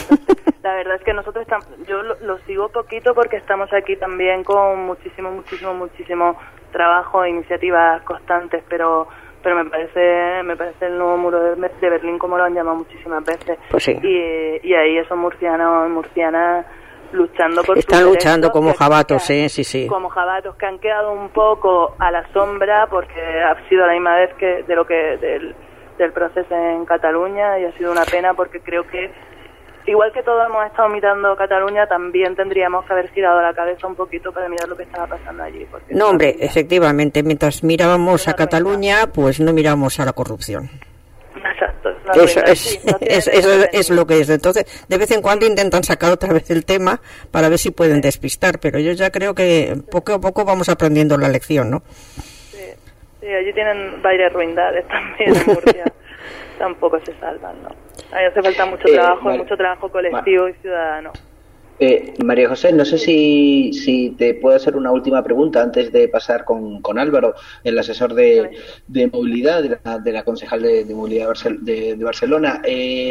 la verdad es que nosotros yo lo sigo poquito porque estamos aquí también con muchísimo trabajo e iniciativas constantes, pero me parece el nuevo muro de Berlín, como lo han llamado muchísimas veces. Pues sí. Y ahí esos murcianos y murcianas luchando por están luchando como jabatos, sí. Como jabatos que han quedado un poco a la sombra porque ha sido a la misma vez que del proceso en Cataluña, y ha sido una pena porque creo que igual que todos hemos estado mirando Cataluña, también tendríamos que haber girado la cabeza un poquito para mirar lo que estaba pasando allí. No, hombre, efectivamente, mientras mirábamos a Cataluña, pues no miramos a la corrupción. Exacto. Eso es lo que es. Entonces, de vez en cuando intentan sacar otra vez el tema para ver si pueden despistar, pero yo ya creo que poco a poco vamos aprendiendo la lección, ¿no? Sí, allí tienen varias ruindades también en Murcia. Tampoco se salvan, ¿no? Ahí hace falta mucho trabajo, mucho trabajo colectivo y ciudadano. María José, no sé si te puedo hacer una última pregunta antes de pasar con Álvaro, el asesor de movilidad de la concejal de movilidad de Barcelona.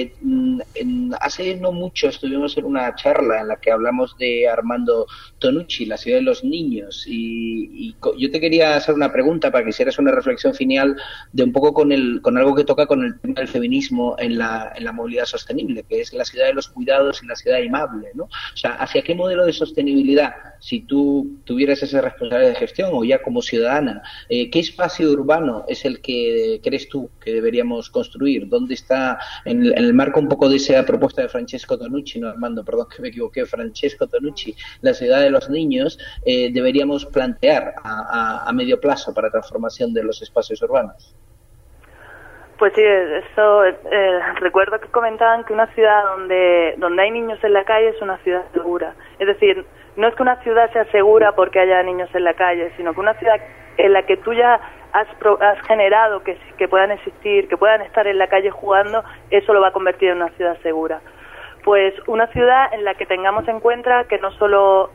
Hace no mucho estuvimos en una charla en la que hablamos de Armando Tonucci, la ciudad de los niños, y yo te quería hacer una pregunta para que hicieras una reflexión final de un poco con algo que toca con el tema del feminismo en la movilidad sostenible, que es la ciudad de los cuidados y la ciudad amable, ¿no? O sea, ¿hacia qué modelo de sostenibilidad, si tú tuvieras esa responsabilidad de gestión o ya como ciudadana, qué espacio urbano es el que crees tú que deberíamos construir? ¿Dónde está, en el marco un poco de esa propuesta de Francesco Tonucci, no Armando, perdón que me equivoqué, Francesco Tonucci, la ciudad de los niños, deberíamos plantear a medio plazo para transformación de los espacios urbanos? Pues sí, eso recuerdo que comentaban que una ciudad donde hay niños en la calle es una ciudad segura. Es decir, no es que una ciudad sea segura porque haya niños en la calle, sino que una ciudad en la que tú ya has generado que puedan existir, que puedan estar en la calle jugando, eso lo va a convertir en una ciudad segura. Pues una ciudad en la que tengamos en cuenta que no solo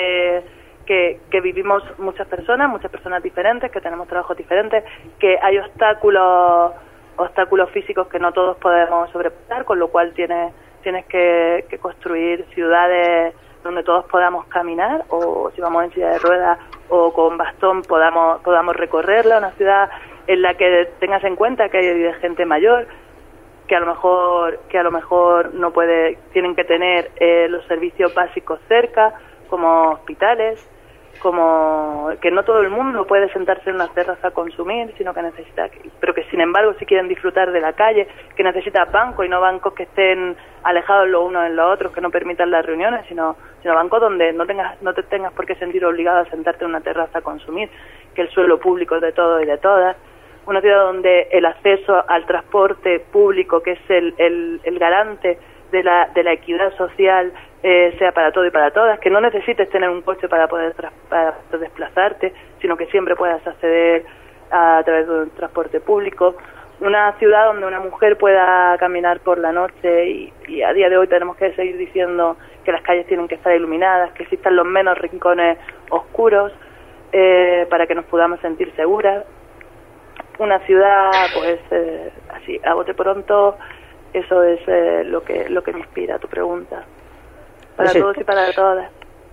que vivimos muchas personas diferentes, que tenemos trabajos diferentes, que hay obstáculos físicos que no todos podemos sobrepasar, con lo cual tienes que construir ciudades donde todos podamos caminar, o si vamos en silla de ruedas o con bastón podamos recorrerla, una ciudad en la que tengas en cuenta que hay gente mayor que a lo mejor no puede, tienen que tener los servicios básicos cerca, como hospitales, como que no todo el mundo puede sentarse en una terraza a consumir, sino que necesita, pero que sin embargo si quieren disfrutar de la calle, que necesitas bancos y no bancos que estén alejados los unos de los otros, que no permitan las reuniones, sino bancos donde no te tengas por qué sentir obligado a sentarte en una terraza a consumir, que el suelo público es de todos y de todas. Una ciudad donde el acceso al transporte público, que es el garante de la equidad social, sea para todo y para todas, que no necesites tener un coche para poder desplazarte, sino que siempre puedas acceder a través de un transporte público. Una ciudad donde una mujer pueda caminar por la noche y a día de hoy tenemos que seguir diciendo que las calles tienen que estar iluminadas, que existan los menos rincones oscuros para que nos podamos sentir seguras. Una ciudad, pues así, a bote pronto, eso es lo que me inspira tu pregunta. Para todos y para todas.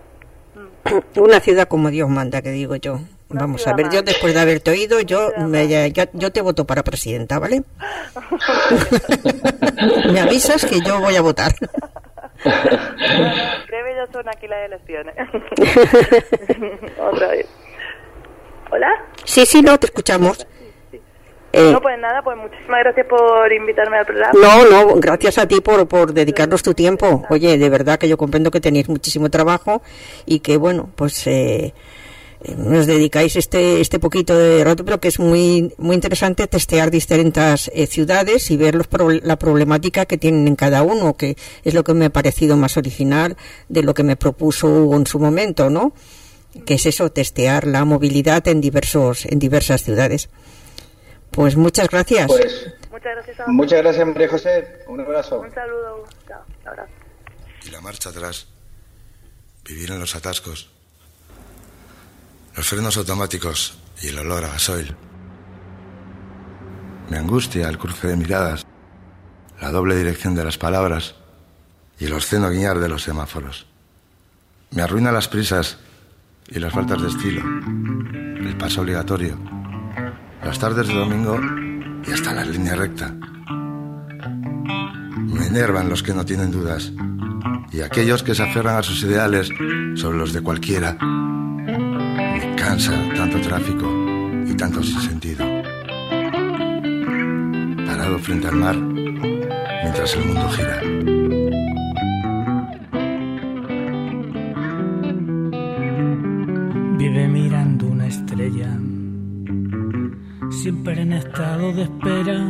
Una ciudad como Dios manda, que digo yo. Vamos a ver, yo después de haberte oído, yo te voto para presidenta, ¿vale? Me avisas que yo voy a votar. Breve ya son aquí las elecciones. Otra vez. ¿Hola? Sí, no, te escuchamos. No, pues nada, pues muchísimas gracias por invitarme al programa. No, gracias a ti por dedicarnos tu tiempo. Oye, de verdad que yo comprendo que tenéis muchísimo trabajo y que, bueno, pues nos dedicáis este poquito de rato, pero que es muy muy interesante testear distintas ciudades y ver la problemática que tienen en cada uno, que es lo que me ha parecido más original de lo que me propuso Hugo en su momento, ¿no? Que es eso, testear la movilidad en diversas ciudades. Pues muchas gracias. Pues, muchas gracias, María José. Un abrazo. Un saludo. Chao. Un abrazo. Y la marcha atrás. Vivir en los atascos. Los frenos automáticos y el olor a gasoil. Me angustia el cruce de miradas, la doble dirección de las palabras y el obsceno guiñar de los semáforos. Me arruina las prisas y las faltas de estilo, el paso obligatorio, las tardes de domingo y hasta la línea recta. Me enervan los que no tienen dudas y aquellos que se aferran a sus ideales sobre los de cualquiera. Me cansa tanto tráfico y tanto sinsentido. Parado frente al mar mientras el mundo gira. Vive mirando una estrella, siempre en estado de espera.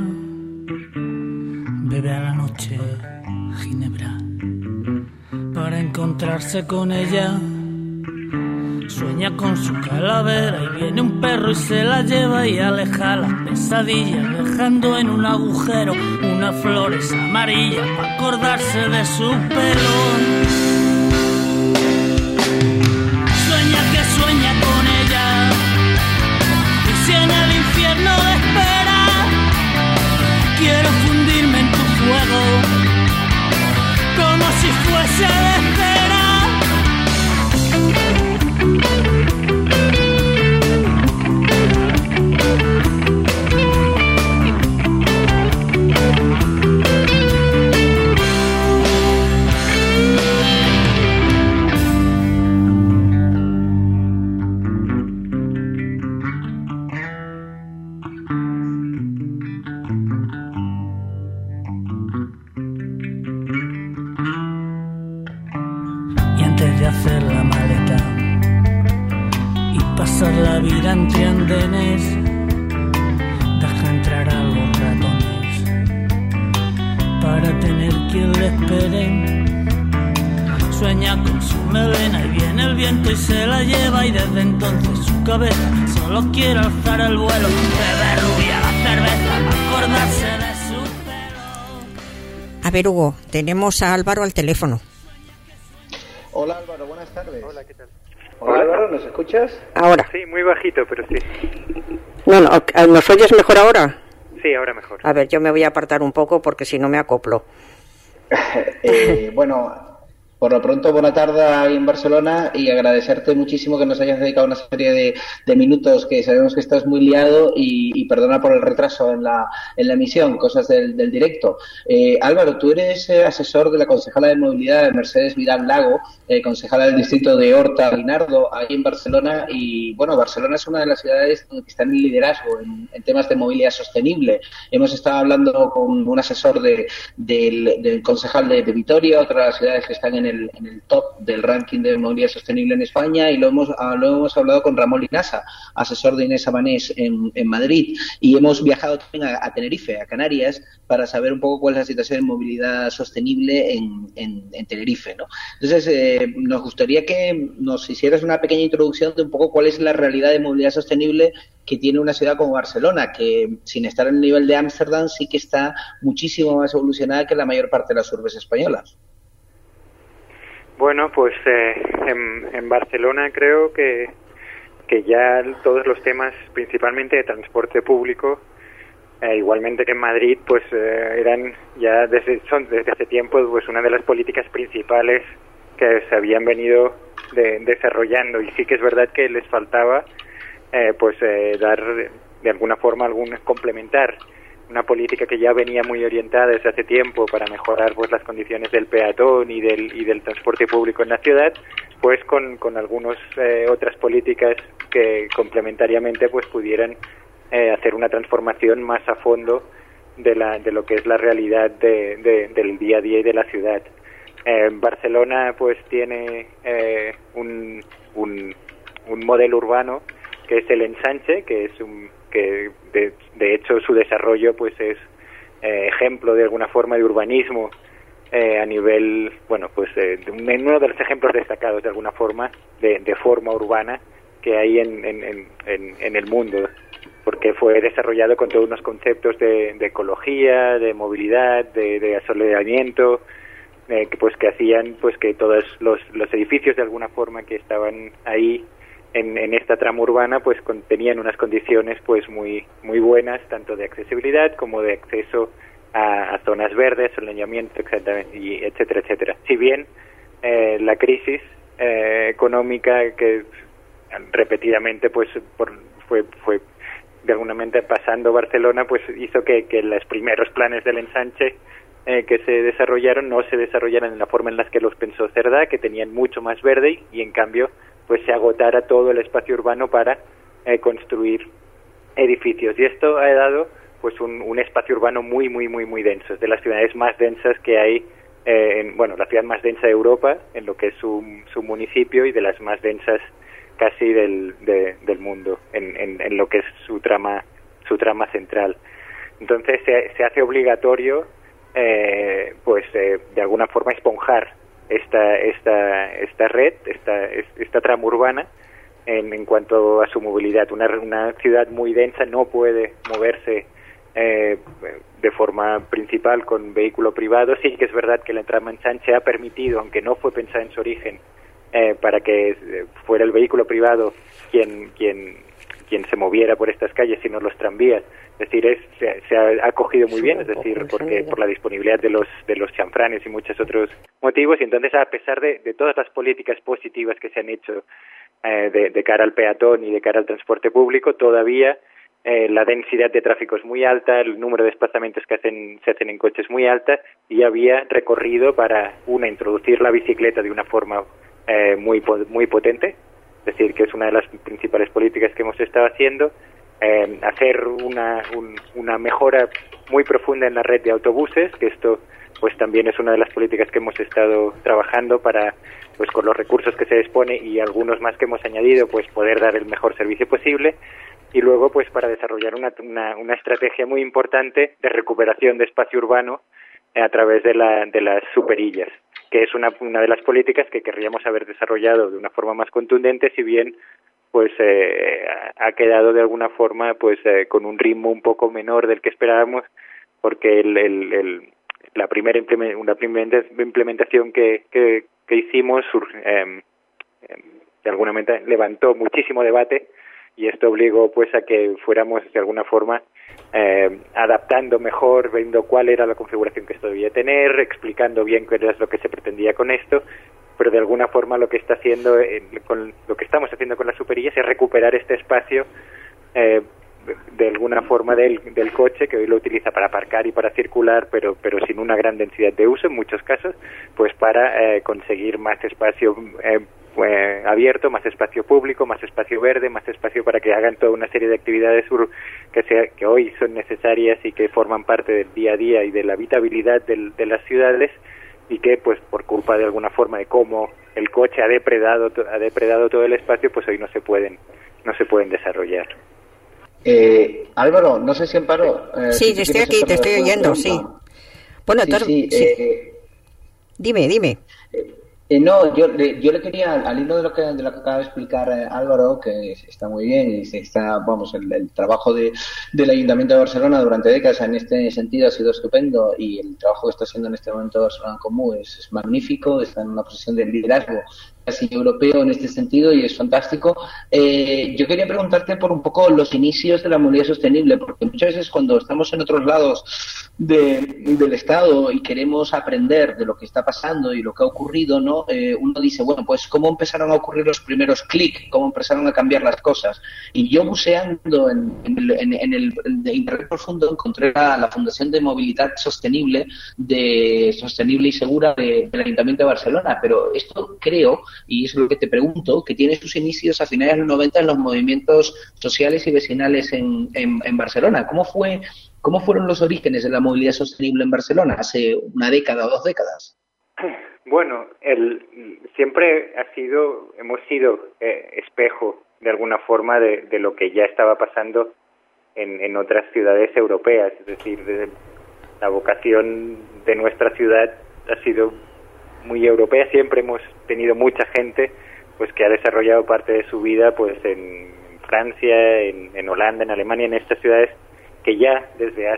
Bebe a la noche ginebra para encontrarse con ella. Sueña con su calavera y viene un perro y se la lleva y aleja las pesadillas, dejando en un agujero unas flores amarillas para acordarse de su pelo. subir entre andenes, deja entrar a los ratones para tener quien le espere. Sueña con su melena y viene el viento y se la lleva, y desde entonces su cabeza solo quiere alzar el vuelo, beber rubia la cerveza, acordarse de su pelo. A ver, Hugo, tenemos a Álvaro al teléfono. Hola Álvaro, buenas tardes. Hola, ¿qué tal? Hola Álvaro, ¿nos escuchas? Ahora. Sí, muy bajito, pero sí. No, ¿nos oyes mejor ahora? Sí, ahora mejor. A ver, yo me voy a apartar un poco porque si no me acoplo. Bueno, por lo pronto, buena tarde ahí en Barcelona, y agradecerte muchísimo que nos hayas dedicado una serie de minutos, que sabemos que estás muy liado, y perdona por el retraso en la emisión, cosas del directo. Álvaro, tú eres asesor de la concejala de movilidad Mercedes Vidal Lago, concejala del distrito de Horta Guinardo, ahí en Barcelona, y bueno, Barcelona es una de las ciudades que está en el liderazgo en temas de movilidad sostenible. Hemos estado hablando con un asesor del concejal de Vitoria, otra de las ciudades que están en el top del ranking de movilidad sostenible en España, y lo hemos hablado con Ramón Linasa, asesor de Inés Amanés en Madrid, y hemos viajado también a Tenerife, a Canarias, para saber un poco cuál es la situación de movilidad sostenible en Tenerife, ¿no? Entonces, nos gustaría que nos hicieras una pequeña introducción de un poco cuál es la realidad de movilidad sostenible que tiene una ciudad como Barcelona, que sin estar en el nivel de Ámsterdam sí que está muchísimo más evolucionada que la mayor parte de las urbes españolas. Bueno, pues en Barcelona creo que ya todos los temas, principalmente de transporte público, igualmente que en Madrid, pues eran ya desde hace tiempo pues una de las políticas principales que se habían venido desarrollando, y sí que es verdad que les faltaba dar de alguna forma complementar una política que ya venía muy orientada desde hace tiempo para mejorar pues las condiciones del peatón y del transporte público en la ciudad, pues con algunas otras políticas que complementariamente pues pudieran hacer una transformación más a fondo de lo que es la realidad del día a día y de la ciudad. Barcelona pues tiene un modelo urbano que es el ensanche, que es que de hecho su desarrollo pues es ejemplo de alguna forma de urbanismo a nivel, bueno, pues uno de los ejemplos destacados de alguna forma de forma urbana que hay en el mundo, porque fue desarrollado con todos unos conceptos de ecología, de movilidad, de asoleamiento, que hacían pues que todos los edificios de alguna forma que estaban ahí en esta trama urbana pues tenían unas condiciones pues muy buenas, tanto de accesibilidad como de acceso a zonas verdes, soleamiento, etcétera, etcétera. Si bien la crisis económica que repetidamente pues fue de alguna manera pasando Barcelona, pues hizo que los primeros planes del ensanche que se desarrollaron no se desarrollaran en la forma en la que los pensó Cerdá, que tenían mucho más verde, y en cambio pues se agotara todo el espacio urbano para construir edificios, y esto ha dado pues un espacio urbano muy denso, es de las ciudades más densas que hay la ciudad más densa de Europa en lo que es su municipio, y de las más densas casi del mundo en lo que es su trama central. Entonces se hace obligatorio de alguna forma esponjar esta red, esta trama urbana en cuanto a su movilidad. Una ciudad muy densa no puede moverse de forma principal con vehículo privado. Sí que es verdad que la trama ensanche ha permitido, aunque no fue pensada en su origen, para que fuera el vehículo privado quien se moviera por estas calles, sino los tranvías. Es decir, se ha acogido muy bien, es decir, porque por la disponibilidad de los chanfranes y muchos otros motivos, y entonces a pesar de todas las políticas positivas que se han hecho de cara al peatón y de cara al transporte público, todavía la densidad de tráfico es muy alta, el número de desplazamientos que se hacen en coches es muy alta, y había recorrido para introducir la bicicleta de una forma muy potente, es decir, que es una de las principales políticas que hemos estado haciendo. Hacer una mejora muy profunda en la red de autobuses, que esto pues también es una de las políticas que hemos estado trabajando para, pues con los recursos que se dispone y algunos más que hemos añadido, pues poder dar el mejor servicio posible. Y luego, pues para desarrollar una estrategia muy importante de recuperación de espacio urbano a través de las superillas, que es una de las políticas que querríamos haber desarrollado de una forma más contundente, si bien pues ha quedado de alguna forma pues con un ritmo un poco menor del que esperábamos, porque la primera implementación que hicimos de alguna manera levantó muchísimo debate, y esto obligó pues a que fuéramos de alguna forma adaptando mejor, viendo cuál era la configuración que esto debía tener, explicando bien qué era lo que se pretendía con esto, pero de alguna forma lo que estamos haciendo con las superillas es recuperar este espacio de alguna forma del coche, que hoy lo utiliza para aparcar y para circular, pero sin una gran densidad de uso en muchos casos, pues para conseguir más espacio abierto, más espacio público, más espacio verde, más espacio para que hagan toda una serie de actividades que hoy son necesarias y que forman parte del día a día y de la habitabilidad de las ciudades, y que pues por culpa de alguna forma de cómo el coche ha depredado todo el espacio, pues hoy no se pueden desarrollar. Álvaro, no sé si Amparo... sí, si estoy aquí, te estoy oyendo, sí. Bueno, sí. Dime. No, yo le quería, al hilo de lo que acaba de explicar Álvaro, que está muy bien, y el trabajo del Ayuntamiento de Barcelona durante décadas en este sentido ha sido estupendo, y el trabajo que está haciendo en este momento Barcelona en Comú es magnífico, está en una posición de liderazgo casi europeo en este sentido, y es fantástico. Yo quería preguntarte por un poco los inicios de la movilidad sostenible, porque muchas veces cuando estamos en otros lados del Estado y queremos aprender de lo que está pasando y lo que ha ocurrido, ¿no? Uno dice, bueno, pues cómo empezaron a ocurrir los primeros clics, cómo empezaron a cambiar las cosas. Y yo buceando en el de Internet Profundo encontré la Fundación de Movilidad Sostenible y Segura del Ayuntamiento de Barcelona, pero esto creo, y es lo que te pregunto, que tiene sus inicios a finales de los 90 en los movimientos sociales y vecinales en Barcelona. ¿Cómo fueron los orígenes de la movilidad sostenible en Barcelona hace una década o 2 décadas? Bueno, siempre hemos sido espejo de alguna forma de lo que ya estaba pasando en otras ciudades europeas, es decir, la vocación de nuestra ciudad ha sido muy europea. Siempre hemos tenido mucha gente pues que ha desarrollado parte de su vida pues en Francia, en Holanda, en Alemania, en estas ciudades que ya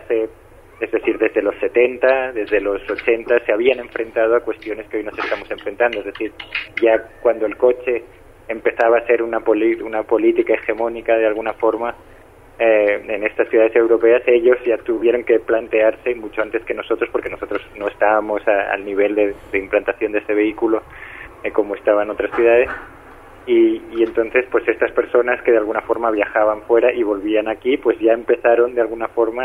desde los 70, desde los 80 se habían enfrentado a cuestiones que hoy nos estamos enfrentando, es decir, ya cuando el coche empezaba a ser una política hegemónica de alguna forma en estas ciudades europeas, ellos ya tuvieron que plantearse mucho antes que nosotros, porque nosotros no estábamos al nivel de implantación de este vehículo como estaban otras ciudades, y entonces pues estas personas que de alguna forma viajaban fuera y volvían aquí, pues ya empezaron de alguna forma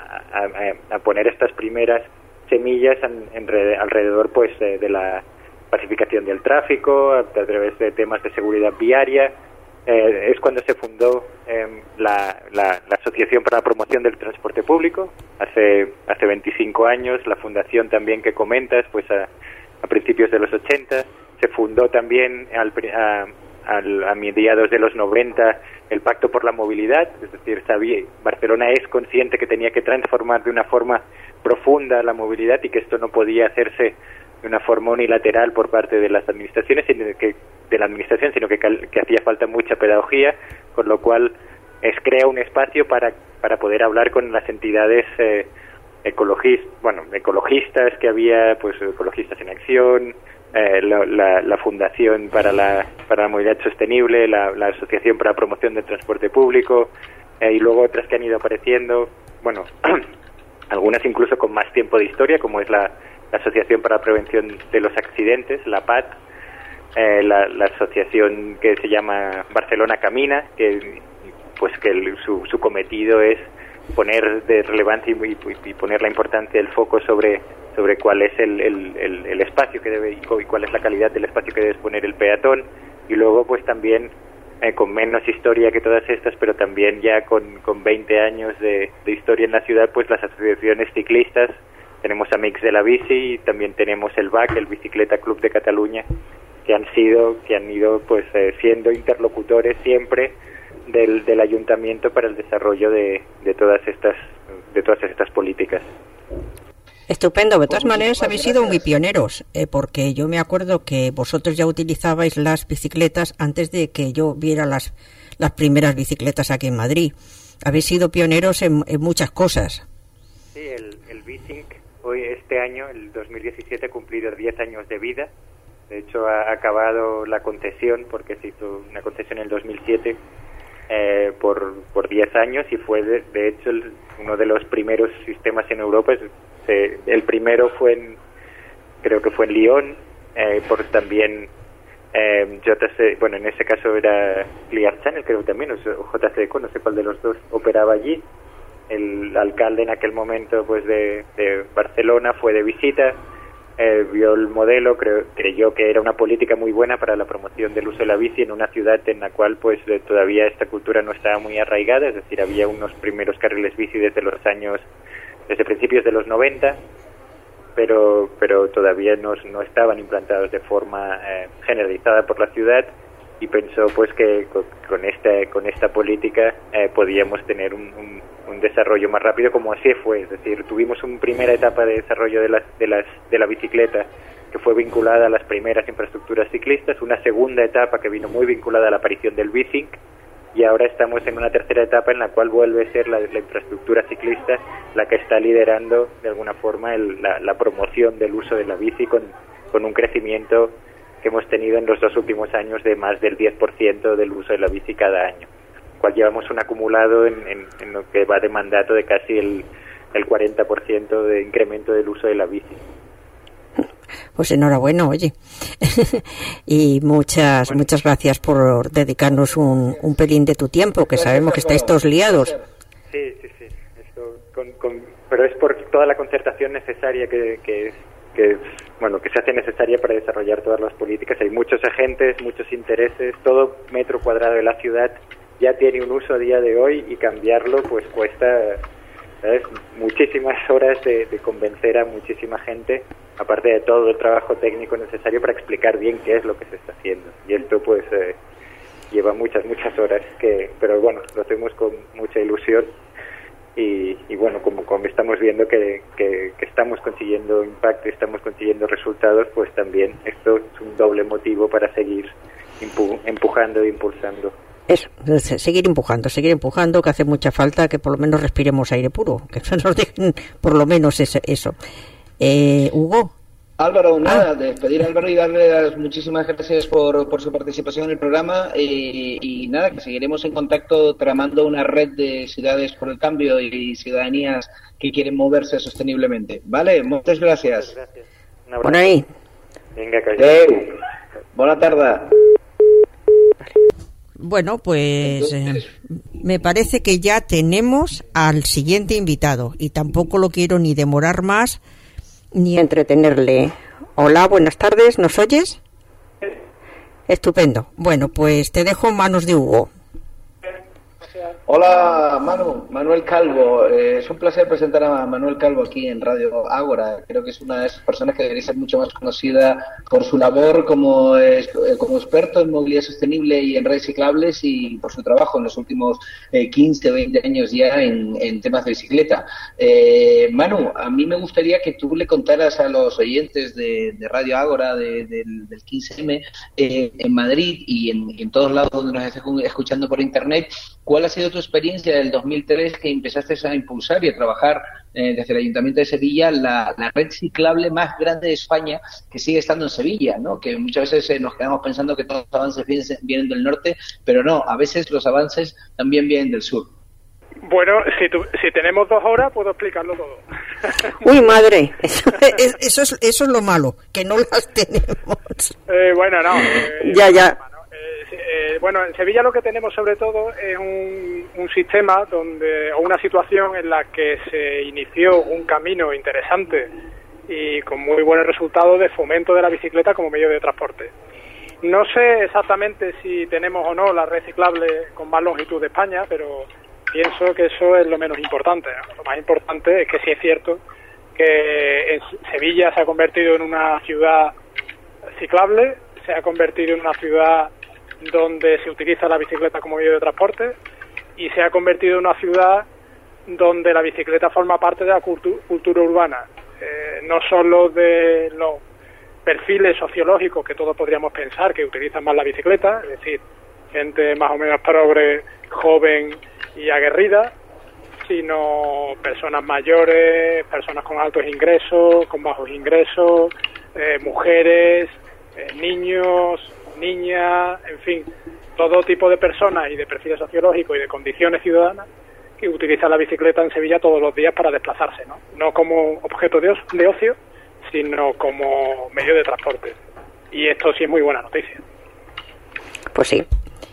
a poner estas primeras semillas alrededor pues de la pacificación del tráfico a través de temas de seguridad viaria. Es cuando se fundó la Asociación para la Promoción del Transporte Público hace 25 años, la fundación también que comentas pues a principios de los 80, se fundó también a mediados de los 90 el Pacto por la Movilidad, es decir, Barcelona es consciente que tenía que transformar de una forma profunda la movilidad y que esto no podía hacerse de una forma unilateral por parte de las administraciones, sino que hacía falta mucha pedagogía, con lo cual crea un espacio para poder hablar con las entidades ecologistas que había, pues Ecologistas en Acción, la Fundación para la Movilidad Sostenible, la Asociación para la Promoción del Transporte Público, y luego otras que han ido apareciendo, bueno, algunas incluso con más tiempo de historia, como es la Asociación para la Prevención de los Accidentes, la PAT, la asociación que se llama Barcelona Camina, que su cometido es poner de relevancia y poner la importancia del foco sobre cuál es el espacio que debe y cuál es la calidad del espacio que debe disponer el peatón, y luego pues también con menos historia que todas estas, pero también ya con 20 años de historia en la ciudad, pues las asociaciones ciclistas tenemos Amics de la Bici y también tenemos el BAC, el Bicicleta Club de Cataluña, que han ido pues siendo interlocutores siempre del ayuntamiento para el desarrollo de todas estas políticas. Estupendo. De todas maneras, habéis sido muy pioneros, porque yo me acuerdo que vosotros ya utilizabais las bicicletas antes de que yo viera las primeras bicicletas aquí en Madrid. Habéis sido pioneros en muchas cosas. Sí, el Bicink hoy, este año, el 2017, ha cumplido 10 años de vida. De hecho, ha acabado la concesión, porque se hizo una concesión en el 2007 por 10 años, y fue, de hecho, uno de los primeros sistemas en Europa. El primero creo que fue en Lyon, por también JC, bueno, en ese caso era Clear Channel, creo también, o JCDecaux, no sé cuál de los dos operaba allí. El alcalde en aquel momento pues de Barcelona fue de visita, vio el modelo, creyó que era una política muy buena para la promoción del uso de la bici en una ciudad en la cual pues todavía esta cultura no estaba muy arraigada, es decir, había unos primeros carriles bici desde principios de los 90, pero todavía no estaban implantados de forma generalizada por la ciudad, y pensó pues que con esta política podíamos tener un desarrollo más rápido, como así fue. Es decir, tuvimos una primera etapa de desarrollo de la bicicleta que fue vinculada a las primeras infraestructuras ciclistas, una segunda etapa que vino muy vinculada a la aparición del Bicink, y ahora estamos en una tercera etapa en la cual vuelve a ser la infraestructura ciclista la que está liderando de alguna forma la promoción del uso de la bici, con un crecimiento que hemos tenido en los 2 últimos años de más del 10% del uso de la bici cada año, cual llevamos un acumulado en lo que va de mandato de casi el 40% de incremento del uso de la bici. Pues enhorabuena, oye. Y muchas gracias por dedicarnos un pelín de tu tiempo, que sabemos que estáis todos liados. Sí. Esto pero es por toda la concertación necesaria que se hace necesaria para desarrollar todas las políticas. Hay muchos agentes, muchos intereses, todo metro cuadrado de la ciudad ya tiene un uso a día de hoy, y cambiarlo pues cuesta, ¿sabes?, muchísimas horas de convencer a muchísima gente, aparte de todo el trabajo técnico necesario para explicar bien qué es lo que se está haciendo. Y esto pues lleva muchas horas, pero bueno, lo hacemos con mucha ilusión. Y bueno, como estamos viendo que estamos consiguiendo impacto, estamos consiguiendo resultados, pues también esto es un doble motivo para seguir empujando e impulsando. Eso, seguir empujando, que hace mucha falta que por lo menos respiremos aire puro, que nos dejen por lo menos eso. Hugo. Álvaro, nada, despedir a Álvaro y darle las muchísimas gracias por su participación en el programa, y nada, que seguiremos en contacto tramando una red de ciudades por el cambio y ciudadanías que quieren moverse sosteniblemente. ¿Vale? Muchas gracias. Gracias. Por ahí. Venga, calla. Buena tarde. Bueno, pues me parece que ya tenemos al siguiente invitado, y tampoco lo quiero ni demorar más ni entretenerle. Hola, buenas tardes, ¿nos oyes? Estupendo. Bueno, pues te dejo en manos de Hugo. Hola, Manuel Calvo. Es un placer presentar a Manuel Calvo aquí en Radio Ágora. Creo que es una de esas personas que debería ser mucho más conocida por su labor como experto en movilidad sostenible y en redes ciclables, y por su trabajo en los últimos 15 o 20 años ya en temas de bicicleta. Manu, a mí me gustaría que tú le contaras a los oyentes de Radio Ágora del 15M en Madrid y en todos lados donde nos estés escuchando por internet, ¿cuál ha sido tu experiencia del 2003 que empezaste a impulsar y a trabajar desde el Ayuntamiento de Sevilla la red ciclable más grande de España, que sigue estando en Sevilla, ¿no? Que muchas veces nos quedamos pensando que todos los avances vienen del norte, pero no, a veces los avances también vienen del sur. Bueno, si tenemos 2 horas puedo explicarlo todo. Uy, madre, eso es lo malo, que no las tenemos. Bueno, no. Ya. Bueno, en Sevilla lo que tenemos sobre todo es un sistema o una situación en la que se inició un camino interesante y con muy buenos resultados de fomento de la bicicleta como medio de transporte. No sé exactamente si tenemos o no la red ciclable con más longitud de España, pero pienso que eso es lo menos importante, ¿no? Lo más importante es que sí es cierto que Sevilla se ha convertido en una ciudad ciclable, se ha convertido en una ciudad donde se utiliza la bicicleta como medio de transporte y se ha convertido en una ciudad donde la bicicleta forma parte de la cultura urbana, no solo de los perfiles sociológicos que todos podríamos pensar que utilizan más la bicicleta, es decir, gente más o menos progre, joven y aguerrida, sino personas mayores, personas con altos ingresos, con bajos ingresos, mujeres, niños, niñas, en fin, todo tipo de personas y de perfiles sociológicos y de condiciones ciudadanas que utilizan la bicicleta en Sevilla todos los días para desplazarse, no como objeto de ocio, sino como medio de transporte. Y esto sí es muy buena noticia. Pues sí.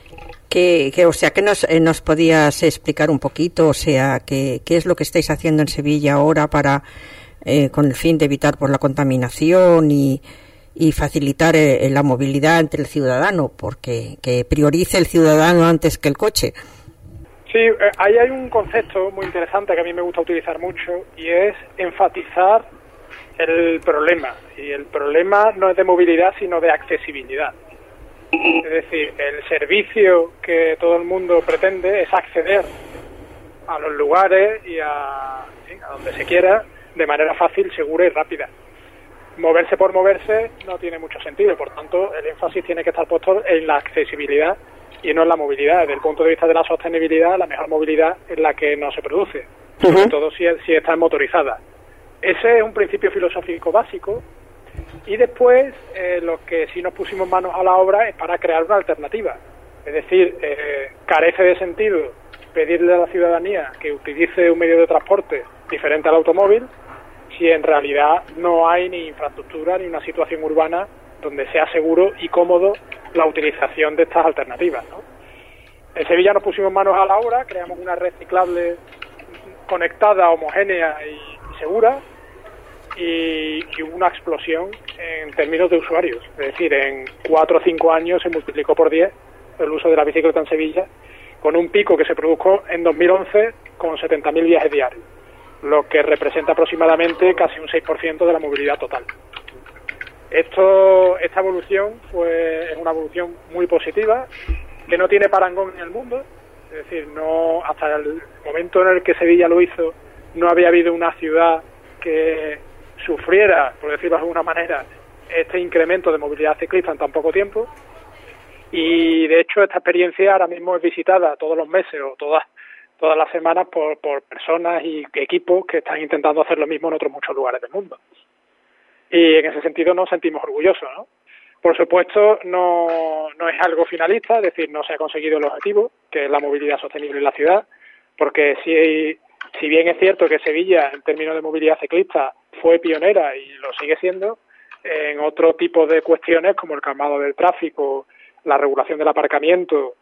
O sea, ¿qué nos podías explicar un poquito? O sea, ¿qué es lo que estáis haciendo en Sevilla ahora para con el fin de evitar la contaminación y facilitar la movilidad entre el ciudadano, porque que priorice el ciudadano antes que el coche? Sí, ahí hay un concepto muy interesante que a mí me gusta utilizar mucho y es enfatizar el problema. Y el problema no es de movilidad, sino de accesibilidad. Es decir, el servicio que todo el mundo pretende es acceder a los lugares y a donde se quiera de manera fácil, segura y rápida. Moverse por moverse no tiene mucho sentido, por tanto el énfasis tiene que estar puesto en la accesibilidad y no en la movilidad. Desde el punto de vista de la sostenibilidad, la mejor movilidad es la que no se produce, sobre todo si está motorizada. Ese es un principio filosófico básico. Y después, lo que sí nos pusimos manos a la obra es para crear una alternativa. Es decir, carece de sentido pedirle a la ciudadanía que utilice un medio de transporte diferente al automóvil si en realidad no hay ni infraestructura ni una situación urbana donde sea seguro y cómodo la utilización de estas alternativas, ¿no? En Sevilla nos pusimos manos a la obra, creamos una red ciclable conectada, homogénea y segura, y hubo una explosión en términos de usuarios. Es decir, en 4 o 5 años se multiplicó por 10 el uso de la bicicleta en Sevilla, con un pico que se produjo en 2011 con 70.000 viajes diarios, lo que representa aproximadamente casi un 6% de la movilidad total. Esta evolución es una evolución muy positiva, que no tiene parangón en el mundo. Es decir, no, hasta el momento en el que Sevilla lo hizo, no había habido una ciudad que sufriera, por decirlo de alguna manera, este incremento de movilidad ciclista en tan poco tiempo. Y de hecho esta experiencia ahora mismo es visitada todos los meses o todas las semanas por personas y equipos que están intentando hacer lo mismo en otros muchos lugares del mundo. Y en ese sentido nos sentimos orgullosos, ¿no? Por supuesto, no es algo finalista, es decir, no se ha conseguido el objetivo, que es la movilidad sostenible en la ciudad, porque si bien es cierto que Sevilla, en términos de movilidad ciclista, fue pionera y lo sigue siendo, en otro tipo de cuestiones como el calmado del tráfico, la regulación del aparcamiento,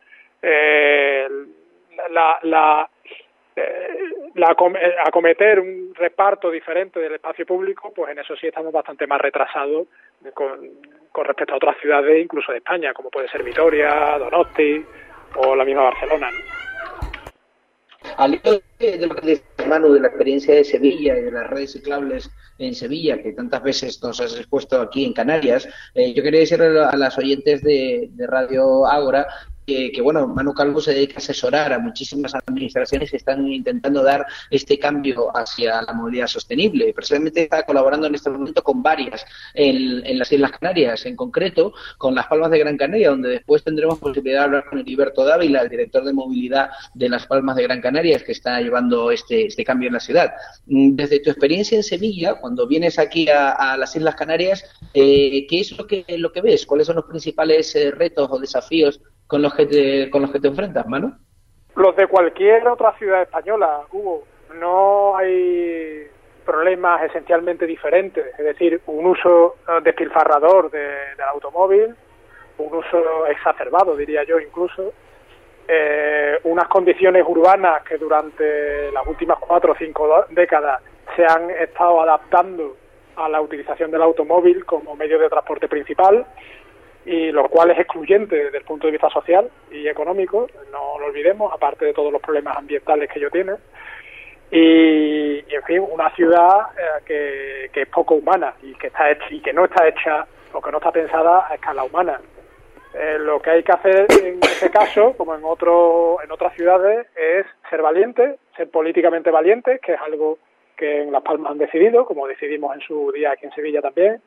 acometer un reparto diferente del espacio público, pues en eso sí estamos bastante más retrasados con respecto a otras ciudades, incluso de España, como puede ser Vitoria, Donosti o la misma Barcelona, ¿no? Al hilo de lo que dice Manu, de la experiencia de Sevilla y de las redes ciclables en Sevilla, que tantas veces nos has expuesto aquí en Canarias, yo quería decir a las oyentes de Radio Ágora que bueno, Manu Calvo se dedica a asesorar a muchísimas administraciones que están intentando dar este cambio hacia la movilidad sostenible. Personalmente está colaborando en este momento con varias en las Islas Canarias, en concreto con Las Palmas de Gran Canaria, donde después tendremos posibilidad de hablar con Heriberto Dávila, el director de movilidad de Las Palmas de Gran Canaria, que está llevando este cambio en la ciudad. Desde tu experiencia en Sevilla, cuando vienes aquí a las Islas Canarias, ¿qué es lo que ves? ¿Cuáles son los principales retos o desafíos con los que te enfrentas, Manu? Los de cualquier otra ciudad española, Hugo. No hay problemas esencialmente diferentes, es decir, un uso despilfarrador del automóvil, un uso exacerbado, diría yo incluso, unas condiciones urbanas que durante las últimas 4 o 5 décadas se han estado adaptando a la utilización del automóvil como medio de transporte principal, y lo cual es excluyente desde el punto de vista social y económico, no lo olvidemos, aparte de todos los problemas ambientales que ello tiene. y en fin, una ciudad que es poco humana y que no está hecha o que no está pensada a escala humana. Lo que hay que hacer en este caso, como en otras ciudades, es ser valientes, ser políticamente valientes, que es algo que en Las Palmas han decidido, como decidimos en su día aquí en Sevilla también,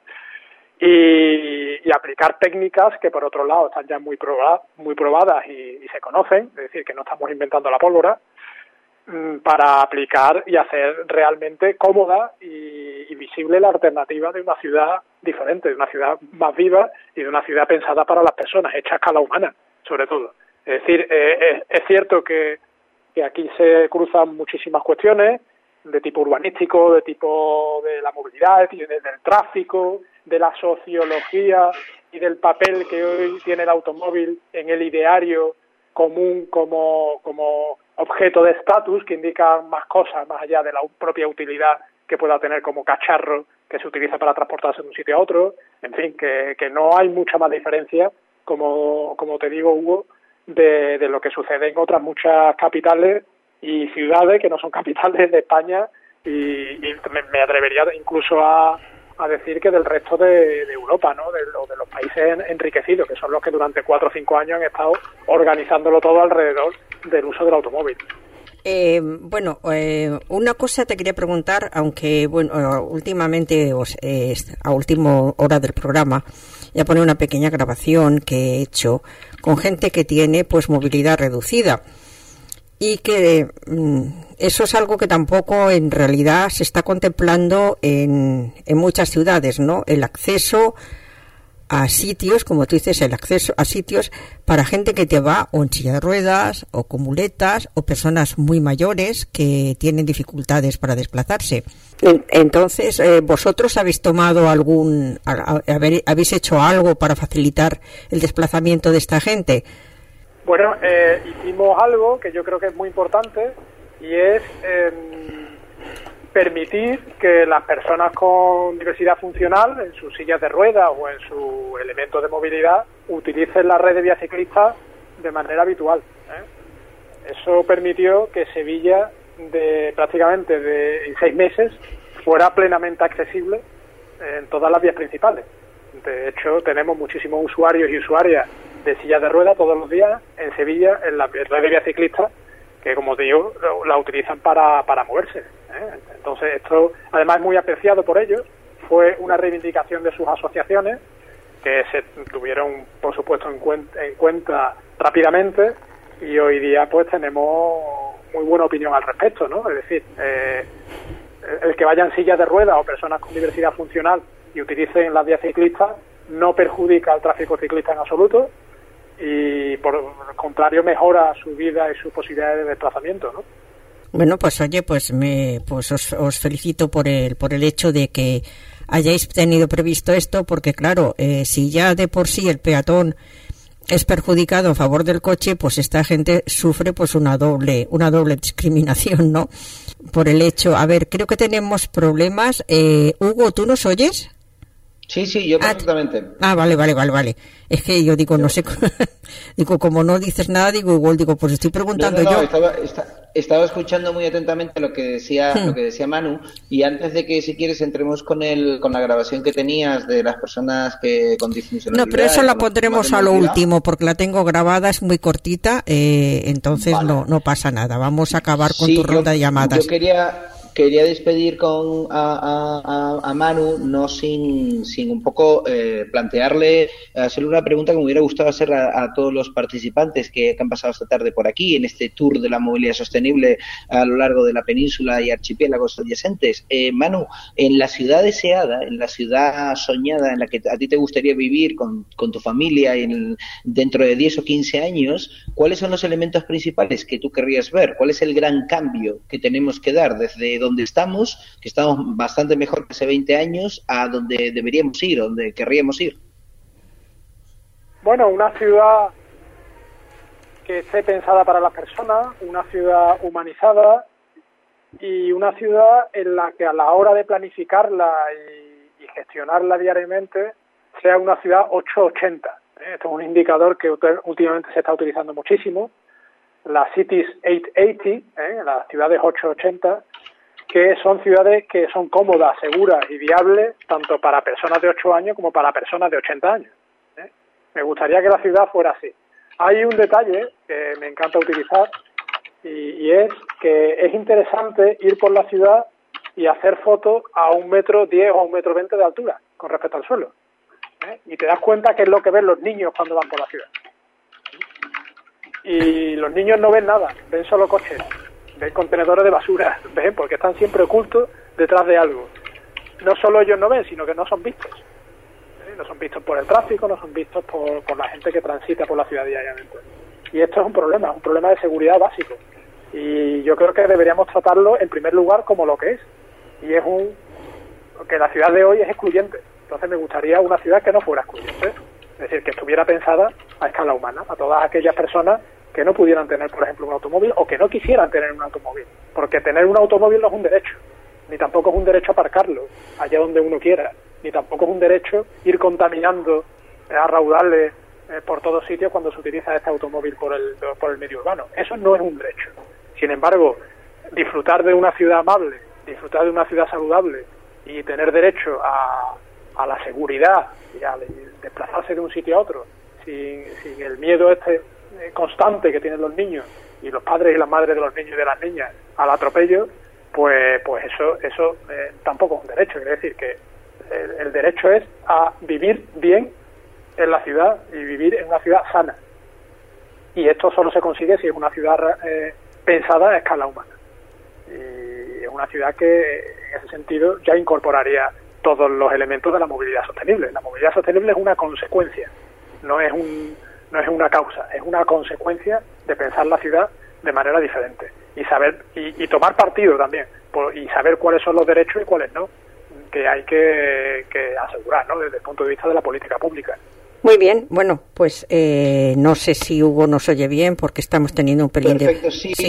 y aplicar técnicas que por otro lado están ya muy probadas y se conocen, es decir, que no estamos inventando la pólvora, para aplicar y hacer realmente cómoda y visible la alternativa de una ciudad diferente, de una ciudad más viva y de una ciudad pensada para las personas, hecha a escala humana, sobre todo. Es decir, es cierto que aquí se cruzan muchísimas cuestiones de tipo urbanístico, de tipo de la movilidad, del tráfico, de la sociología y del papel que hoy tiene el automóvil en el ideario común como objeto de estatus que indica más cosas más allá de la propia utilidad que pueda tener como cacharro que se utiliza para transportarse de un sitio a otro. En fin, que no hay mucha más diferencia, como te digo, Hugo, de lo que sucede en otras muchas capitales y ciudades que no son capitales de España y me atrevería incluso a decir que del resto de Europa, ¿no? De los países enriquecidos, que son los que durante 4 o 5 años han estado organizándolo todo alrededor del uso del automóvil. Una cosa te quería preguntar, aunque últimamente a última hora del programa ya pone una pequeña grabación que he hecho con gente que tiene pues movilidad reducida y que eso es algo que tampoco en realidad se está contemplando en muchas ciudades, ¿no? El acceso a sitios, como tú dices, el acceso a sitios para gente que te va o en silla de ruedas o con muletas o personas muy mayores que tienen dificultades para desplazarse. Entonces, ¿vosotros habéis tomado habéis hecho algo para facilitar el desplazamiento de esta gente? Bueno, hicimos algo que yo creo que es muy importante y es permitir que las personas con diversidad funcional en sus sillas de ruedas o en sus elementos de movilidad utilicen la red de vías ciclistas de manera habitual. Eso permitió que Sevilla prácticamente en 6 meses fuera plenamente accesible en todas las vías principales. De hecho, tenemos muchísimos usuarios y usuarias de sillas de ruedas todos los días en Sevilla, en la red de vías ciclistas, que como digo, la utilizan para moverse. Entonces esto además es muy apreciado por ellos, fue una reivindicación de sus asociaciones que se tuvieron por supuesto en cuenta rápidamente y hoy día pues tenemos muy buena opinión al respecto, ¿no? Es decir, el que vayan sillas de ruedas o personas con diversidad funcional y utilicen las vías ciclistas no perjudica al tráfico ciclista en absoluto y por el contrario mejora su vida y sus posibilidades de desplazamiento, ¿no? Bueno, pues oye, os felicito por el hecho de que hayáis tenido previsto esto, porque claro, si ya de por sí el peatón es perjudicado a favor del coche, pues esta gente sufre pues una doble discriminación, ¿no? Por el hecho, a ver, creo que tenemos problemas. Hugo, ¿tú nos oyes? Sí, yo perfectamente. Vale. Es que yo digo, no sé, digo, como no dices nada, pues estoy preguntando yo. Estaba escuchando muy atentamente lo que decía Manu, y antes de que, si quieres, entremos con la grabación que tenías de las personas que con disfuncionalidad. No, pero eso la pondremos a lo último, porque la tengo grabada, es muy cortita, entonces vale. No pasa nada. Vamos a acabar con tu ronda de llamadas. Yo quería despedir a Manu, no sin un poco plantearle, hacerle una pregunta que me hubiera gustado hacer a todos los participantes que han pasado esta tarde por aquí, en este tour de la movilidad sostenible a lo largo de la península y archipiélagos adyacentes. Manu, en la ciudad deseada, en la ciudad soñada en la que a ti te gustaría vivir con tu familia dentro de 10 o 15 años, ¿cuáles son los elementos principales que tú querrías ver? ¿Cuál es el gran cambio que tenemos que dar desde donde estamos, que estamos bastante mejor que hace 20 años, a donde deberíamos ir, donde querríamos ir? Bueno, una ciudad que esté pensada para las personas, una ciudad humanizada y una ciudad en la que a la hora de planificarla y gestionarla diariamente sea una ciudad 880. Esto es un indicador que últimamente se está utilizando muchísimo. Las cities 880, las ciudades 880, que son ciudades que son cómodas, seguras y viables tanto para personas de 8 años como para personas de 80 años. Me gustaría que la ciudad fuera así. Hay un detalle que me encanta utilizar y es que es interesante ir por la ciudad y hacer fotos a 1,10 metros o 1,20 metros de altura con respecto al suelo. Y te das cuenta que es lo que ven los niños cuando van por la ciudad. Y los niños no ven nada, ven solo coches, ven contenedores de basura, ven porque están siempre ocultos detrás de algo. No solo ellos no ven, sino que no son vistos. No son vistos por el tráfico, no son vistos por la gente que transita por la ciudad diariamente. Y esto es un problema de seguridad básico. Y yo creo que deberíamos tratarlo en primer lugar como lo que es. Y es que la ciudad de hoy es excluyente. Entonces me gustaría una ciudad que no fuera excluyente. Es decir, que estuviera pensada a escala humana, a todas aquellas personas que no pudieran tener, por ejemplo, un automóvil o que no quisieran tener un automóvil. Porque tener un automóvil no es un derecho, ni tampoco es un derecho aparcarlo allá donde uno quiera, ni tampoco es un derecho ir contaminando a raudales por todos sitios cuando se utiliza este automóvil por el medio urbano. Eso no es un derecho. Sin embargo, disfrutar de una ciudad amable, disfrutar de una ciudad saludable y tener derecho a la seguridad y a desplazarse de un sitio a otro sin el miedo constante que tienen los niños y los padres y las madres de los niños y de las niñas al atropello, pues eso tampoco es un derecho. Es decir, que el derecho es a vivir bien en la ciudad y vivir en una ciudad sana. Y esto solo se consigue si es una ciudad pensada a escala humana. Y es una ciudad que, en ese sentido, ya incorporaría todos los elementos de la movilidad sostenible. La movilidad sostenible es una consecuencia, no es una causa, es una consecuencia de pensar la ciudad de manera diferente y saber y tomar partido también y saber cuáles son los derechos y cuáles no, que hay que asegurar, ¿no?, desde el punto de vista de la política pública. Muy bien, bueno, pues no sé si Hugo nos oye bien porque estamos teniendo un pelín perfecto,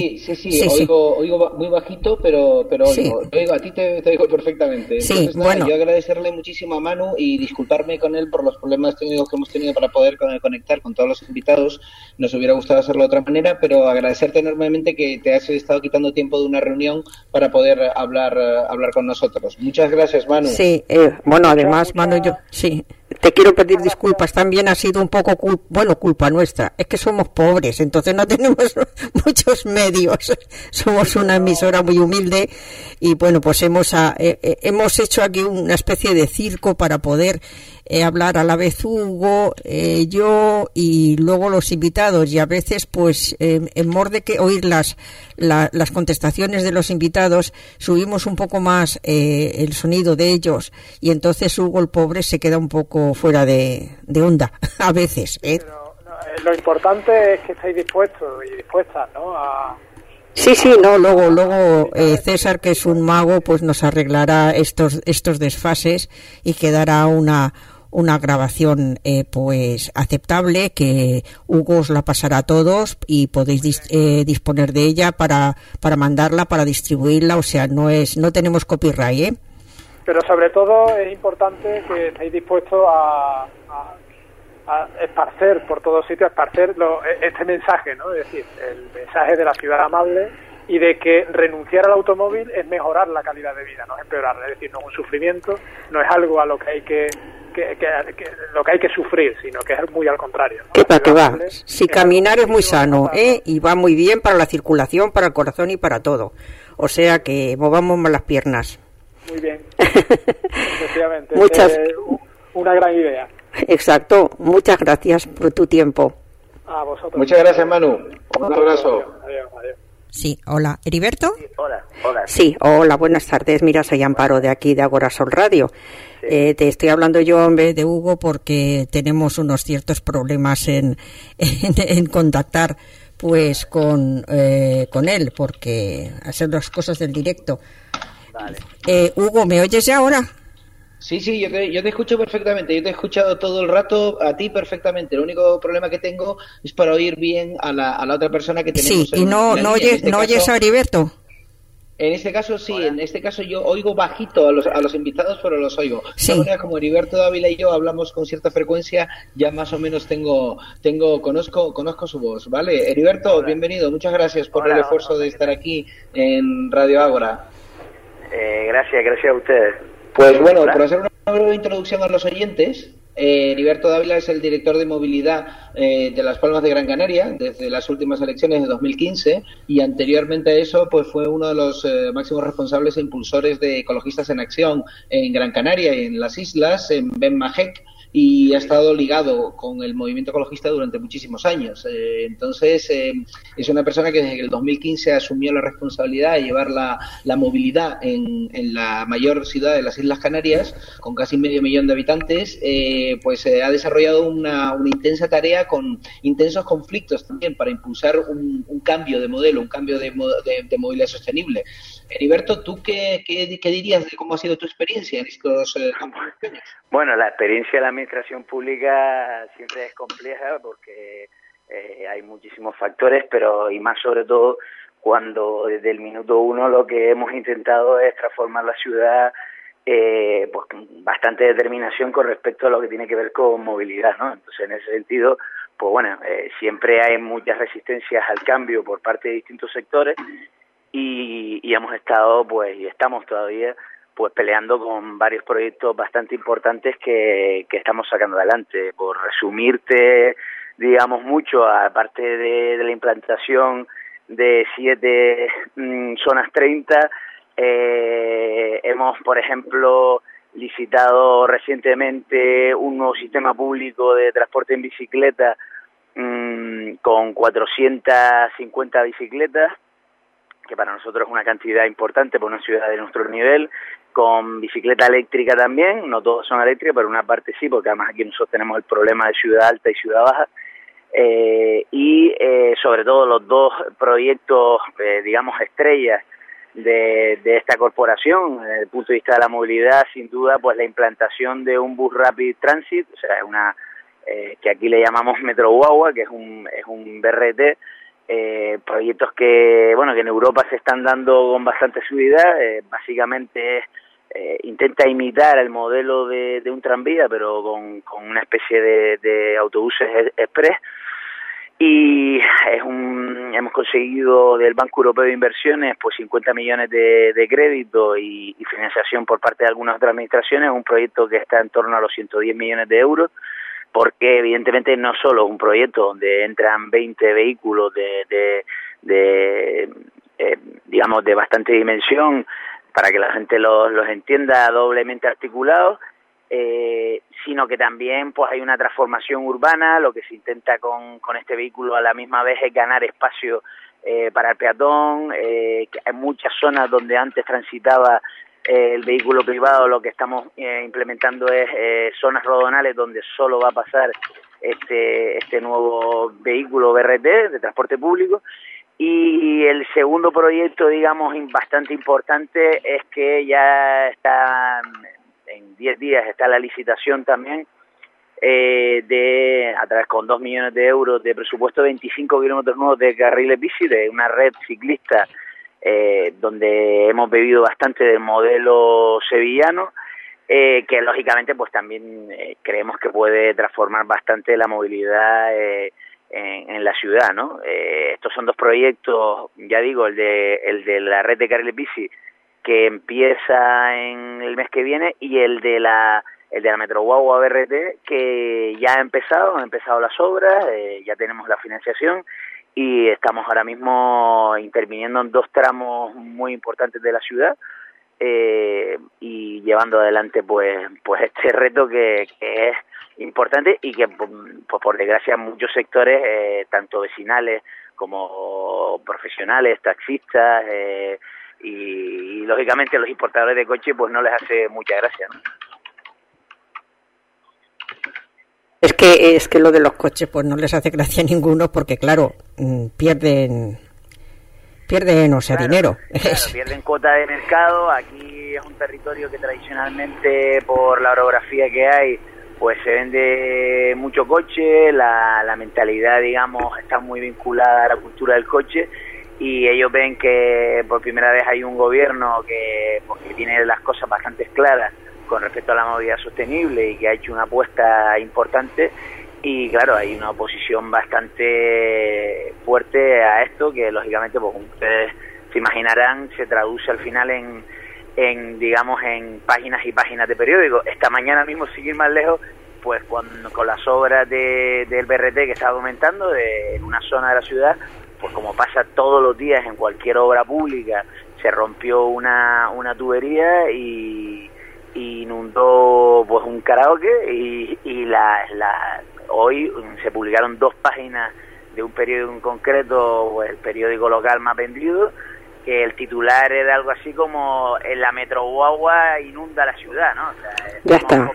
sí. Oigo muy bajito, pero sí. oigo, a ti te oigo perfectamente. Sí, entonces, bueno. Yo agradecerle muchísimo a Manu y disculparme con él por los problemas técnicos que hemos tenido para poder conectar con todos los invitados. Nos hubiera gustado hacerlo de otra manera, pero agradecerte enormemente que te has estado quitando tiempo de una reunión para poder hablar con nosotros. Muchas gracias, Manu. Sí, bueno, además, Manu, yo sí. Te quiero pedir disculpas, también ha sido un poco culpa nuestra, es que somos pobres, entonces no tenemos muchos medios, somos una emisora muy humilde y bueno, pues hemos hecho aquí una especie de circo para poder hablar a la vez Hugo, yo y luego los invitados, y a veces pues en mor de que oír las contestaciones de los invitados subimos un poco más el sonido de ellos y entonces Hugo el pobre se queda un poco fuera de onda a veces. Pero, lo importante es que estéis dispuestos y dispuestas, ¿no? Sí, no, luego César, que es un mago, pues nos arreglará estos desfases y quedará una grabación pues aceptable, que Hugo os la pasará a todos y podéis disponer de ella para mandarla, para distribuirla, o sea, no tenemos copyright, Pero sobre todo es importante que estéis dispuestos a esparcer por todos sitios, este mensaje, ¿no? Es decir, el mensaje de la ciudad amable y de que renunciar al automóvil es mejorar la calidad de vida, no es empeorarla. Es decir, no es un sufrimiento, no es algo a lo que hay que sufrir, sino que es muy al contrario, ¿no? ¿Qué va? Si caminar es muy sano, y va muy bien para la circulación, para el corazón y para todo. O sea que movamos más las piernas. Muy bien. Efectivamente. Una gran idea. Exacto. Muchas gracias por tu tiempo. A vosotros. Muchas gracias, Manu. Un abrazo. Adiós. Sí, hola. ¿Heriberto? Sí, hola. Sí, hola, buenas tardes. Mira, soy Amparo de aquí de Agora Sol Radio. Sí. Te estoy hablando yo en vez de Hugo porque tenemos unos ciertos problemas en contactar pues con él, porque hacer las cosas del directo. Vale. Hugo, ¿me oyes ya ahora? Sí, yo te escucho perfectamente. Yo te he escuchado todo el rato a ti perfectamente. El único problema que tengo es para oír bien a la otra persona que tenemos. Sí, y no oyes a Heriberto. En este caso sí, en este caso yo oigo bajito a los invitados, pero los oigo. Sí. De manera, como Heriberto Dávila y yo hablamos con cierta frecuencia, ya más o menos conozco su voz, ¿vale? Heriberto, bienvenido. Muchas gracias por el esfuerzo de estar aquí en Radio Ágora. Gracias a ustedes. Pues bueno, por hacer una breve introducción a los oyentes, Heriberto Dávila es el director de movilidad de Las Palmas de Gran Canaria desde las últimas elecciones de 2015, y anteriormente a eso pues fue uno de los máximos responsables e impulsores de Ecologistas en Acción en Gran Canaria y en las islas, en Ben-Majek, y ha estado ligado con el movimiento ecologista durante muchísimos años. Entonces, es una persona que desde el 2015 asumió la responsabilidad de llevar la movilidad en la mayor ciudad de las Islas Canarias, con casi 500.000 de habitantes. Ha desarrollado una intensa tarea con intensos conflictos también para impulsar un cambio de modelo, un cambio de movilidad sostenible. Heriberto, ¿tú qué dirías de cómo ha sido tu experiencia en estos años? Bueno, la experiencia de la administración pública siempre es compleja porque hay muchísimos factores, pero y más sobre todo cuando desde el minuto uno lo que hemos intentado es transformar la ciudad pues con bastante determinación con respecto a lo que tiene que ver con movilidad, ¿no? Entonces, en ese sentido, pues bueno, siempre hay muchas resistencias al cambio por parte de distintos sectores y hemos estado, pues, y estamos todavía pues peleando con varios proyectos bastante importantes que estamos sacando adelante. Por resumirte, digamos, mucho, aparte de la implantación de 7 zonas 30, hemos, por ejemplo, licitado recientemente un nuevo sistema público de transporte en bicicleta con 450 bicicletas, que para nosotros es una cantidad importante por una ciudad de nuestro nivel, con bicicleta eléctrica también. No todas son eléctricas, pero una parte sí, porque además aquí nosotros tenemos el problema de ciudad alta y ciudad baja. Sobre todo los dos proyectos, digamos, estrellas de esta corporación, desde el punto de vista de la movilidad, sin duda, pues la implantación de un bus rapid transit, o sea, una que aquí le llamamos Metro Guagua, que es un BRT, proyectos que en Europa se están dando con bastante seguridad. Básicamente intenta imitar el modelo de un tranvía, pero con una especie de autobuses express, y hemos conseguido del Banco Europeo de Inversiones pues 50 millones de crédito y financiación por parte de algunas otras administraciones. Un proyecto que está en torno a los 110 millones de euros, porque evidentemente no solo es un proyecto donde entran 20 vehículos digamos de bastante dimensión, para que la gente los entienda, doblemente articulados, sino que también pues hay una transformación urbana. Lo que se intenta con este vehículo a la misma vez es ganar espacio para el peatón. Que hay muchas zonas donde antes transitaba el vehículo privado. Lo que estamos implementando es zonas rodonales donde solo va a pasar este nuevo vehículo BRT de transporte público. Y el segundo proyecto, digamos, bastante importante, es que ya está, en 10 días está la licitación también, a través con 2 millones de euros de presupuesto, 25 kilómetros nuevos de carriles bici, de una red ciclista, donde hemos bebido bastante del modelo sevillano, que lógicamente pues también creemos que puede transformar bastante la movilidad en la ciudad, ¿no? Estos son dos proyectos, ya digo, el de la red de carriles bici, que empieza en el mes que viene, y el de la Metro Guagua BRT, que ya han empezado las obras, ya tenemos la financiación y estamos ahora mismo interviniendo en 2 tramos muy importantes de la ciudad, y llevando adelante pues este reto que es importante y que pues por desgracia muchos sectores, tanto vecinales como profesionales, taxistas, y lógicamente los importadores de coches pues no les hace mucha gracia, ¿no? Es que lo de los coches pues no les hace gracia a ninguno, porque claro, pierden dinero. Claro, pierden cuota de mercado. Aquí es un territorio que tradicionalmente, por la orografía que hay, pues se vende mucho coche. La mentalidad, digamos, está muy vinculada a la cultura del coche, y ellos ven que por primera vez hay un gobierno que tiene las cosas bastante claras con respecto a la movilidad sostenible y que ha hecho una apuesta importante. Y claro, hay una oposición bastante fuerte a esto, que lógicamente, pues como ustedes se imaginarán, se traduce al final en digamos, en páginas y páginas de periódicos. Esta mañana mismo, sin ir más lejos, pues con las obras del BRT que estaba comentando, en una zona de la ciudad, pues como pasa todos los días en cualquier obra pública, se rompió una tubería y inundó pues un karaoke y hoy se publicaron 2 páginas de un periódico en concreto, pues el periódico local más vendido, que el titular era algo así como la Metro Guagua inunda la ciudad, ¿no? O sea, ya está.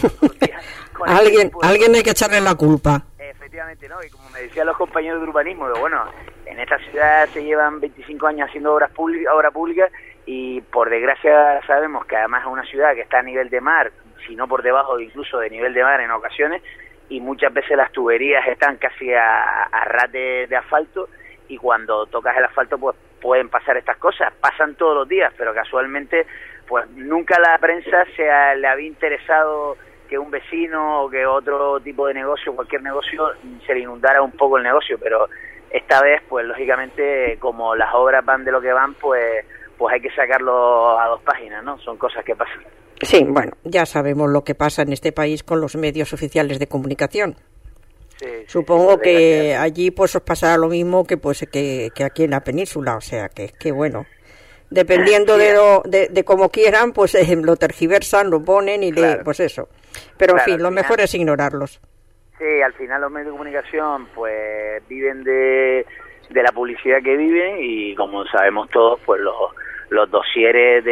Alguien hay que echarle la culpa. Efectivamente, ¿no? Y como me decían los compañeros de urbanismo, que bueno, en esta ciudad se llevan 25 años haciendo obra pública y por desgracia sabemos que además es una ciudad que está a nivel de mar, si no por debajo incluso de nivel de mar en ocasiones, y muchas veces las tuberías están casi a ras de asfalto, y cuando tocas el asfalto pues pueden pasar estas cosas, pasan todos los días, pero casualmente pues nunca a la prensa le había interesado que un vecino o que otro tipo de negocio, cualquier negocio, se le inundara un poco el negocio, pero esta vez pues lógicamente como las obras van de lo que van, pues hay que sacarlo a 2 páginas, ¿no? Son cosas que pasan. Sí, bueno, ya sabemos lo que pasa en este país con los medios oficiales de comunicación. Sí, supongo que allí pues os pasará lo mismo que aquí en la península, o sea que bueno, dependiendo de cómo quieran, pues lo tergiversan, lo ponen y claro. Pues eso. Pero en fin, lo mejor es ignorarlos. Sí, al final los medios de comunicación pues viven de la publicidad que viven, y como sabemos todos, pues los dosieres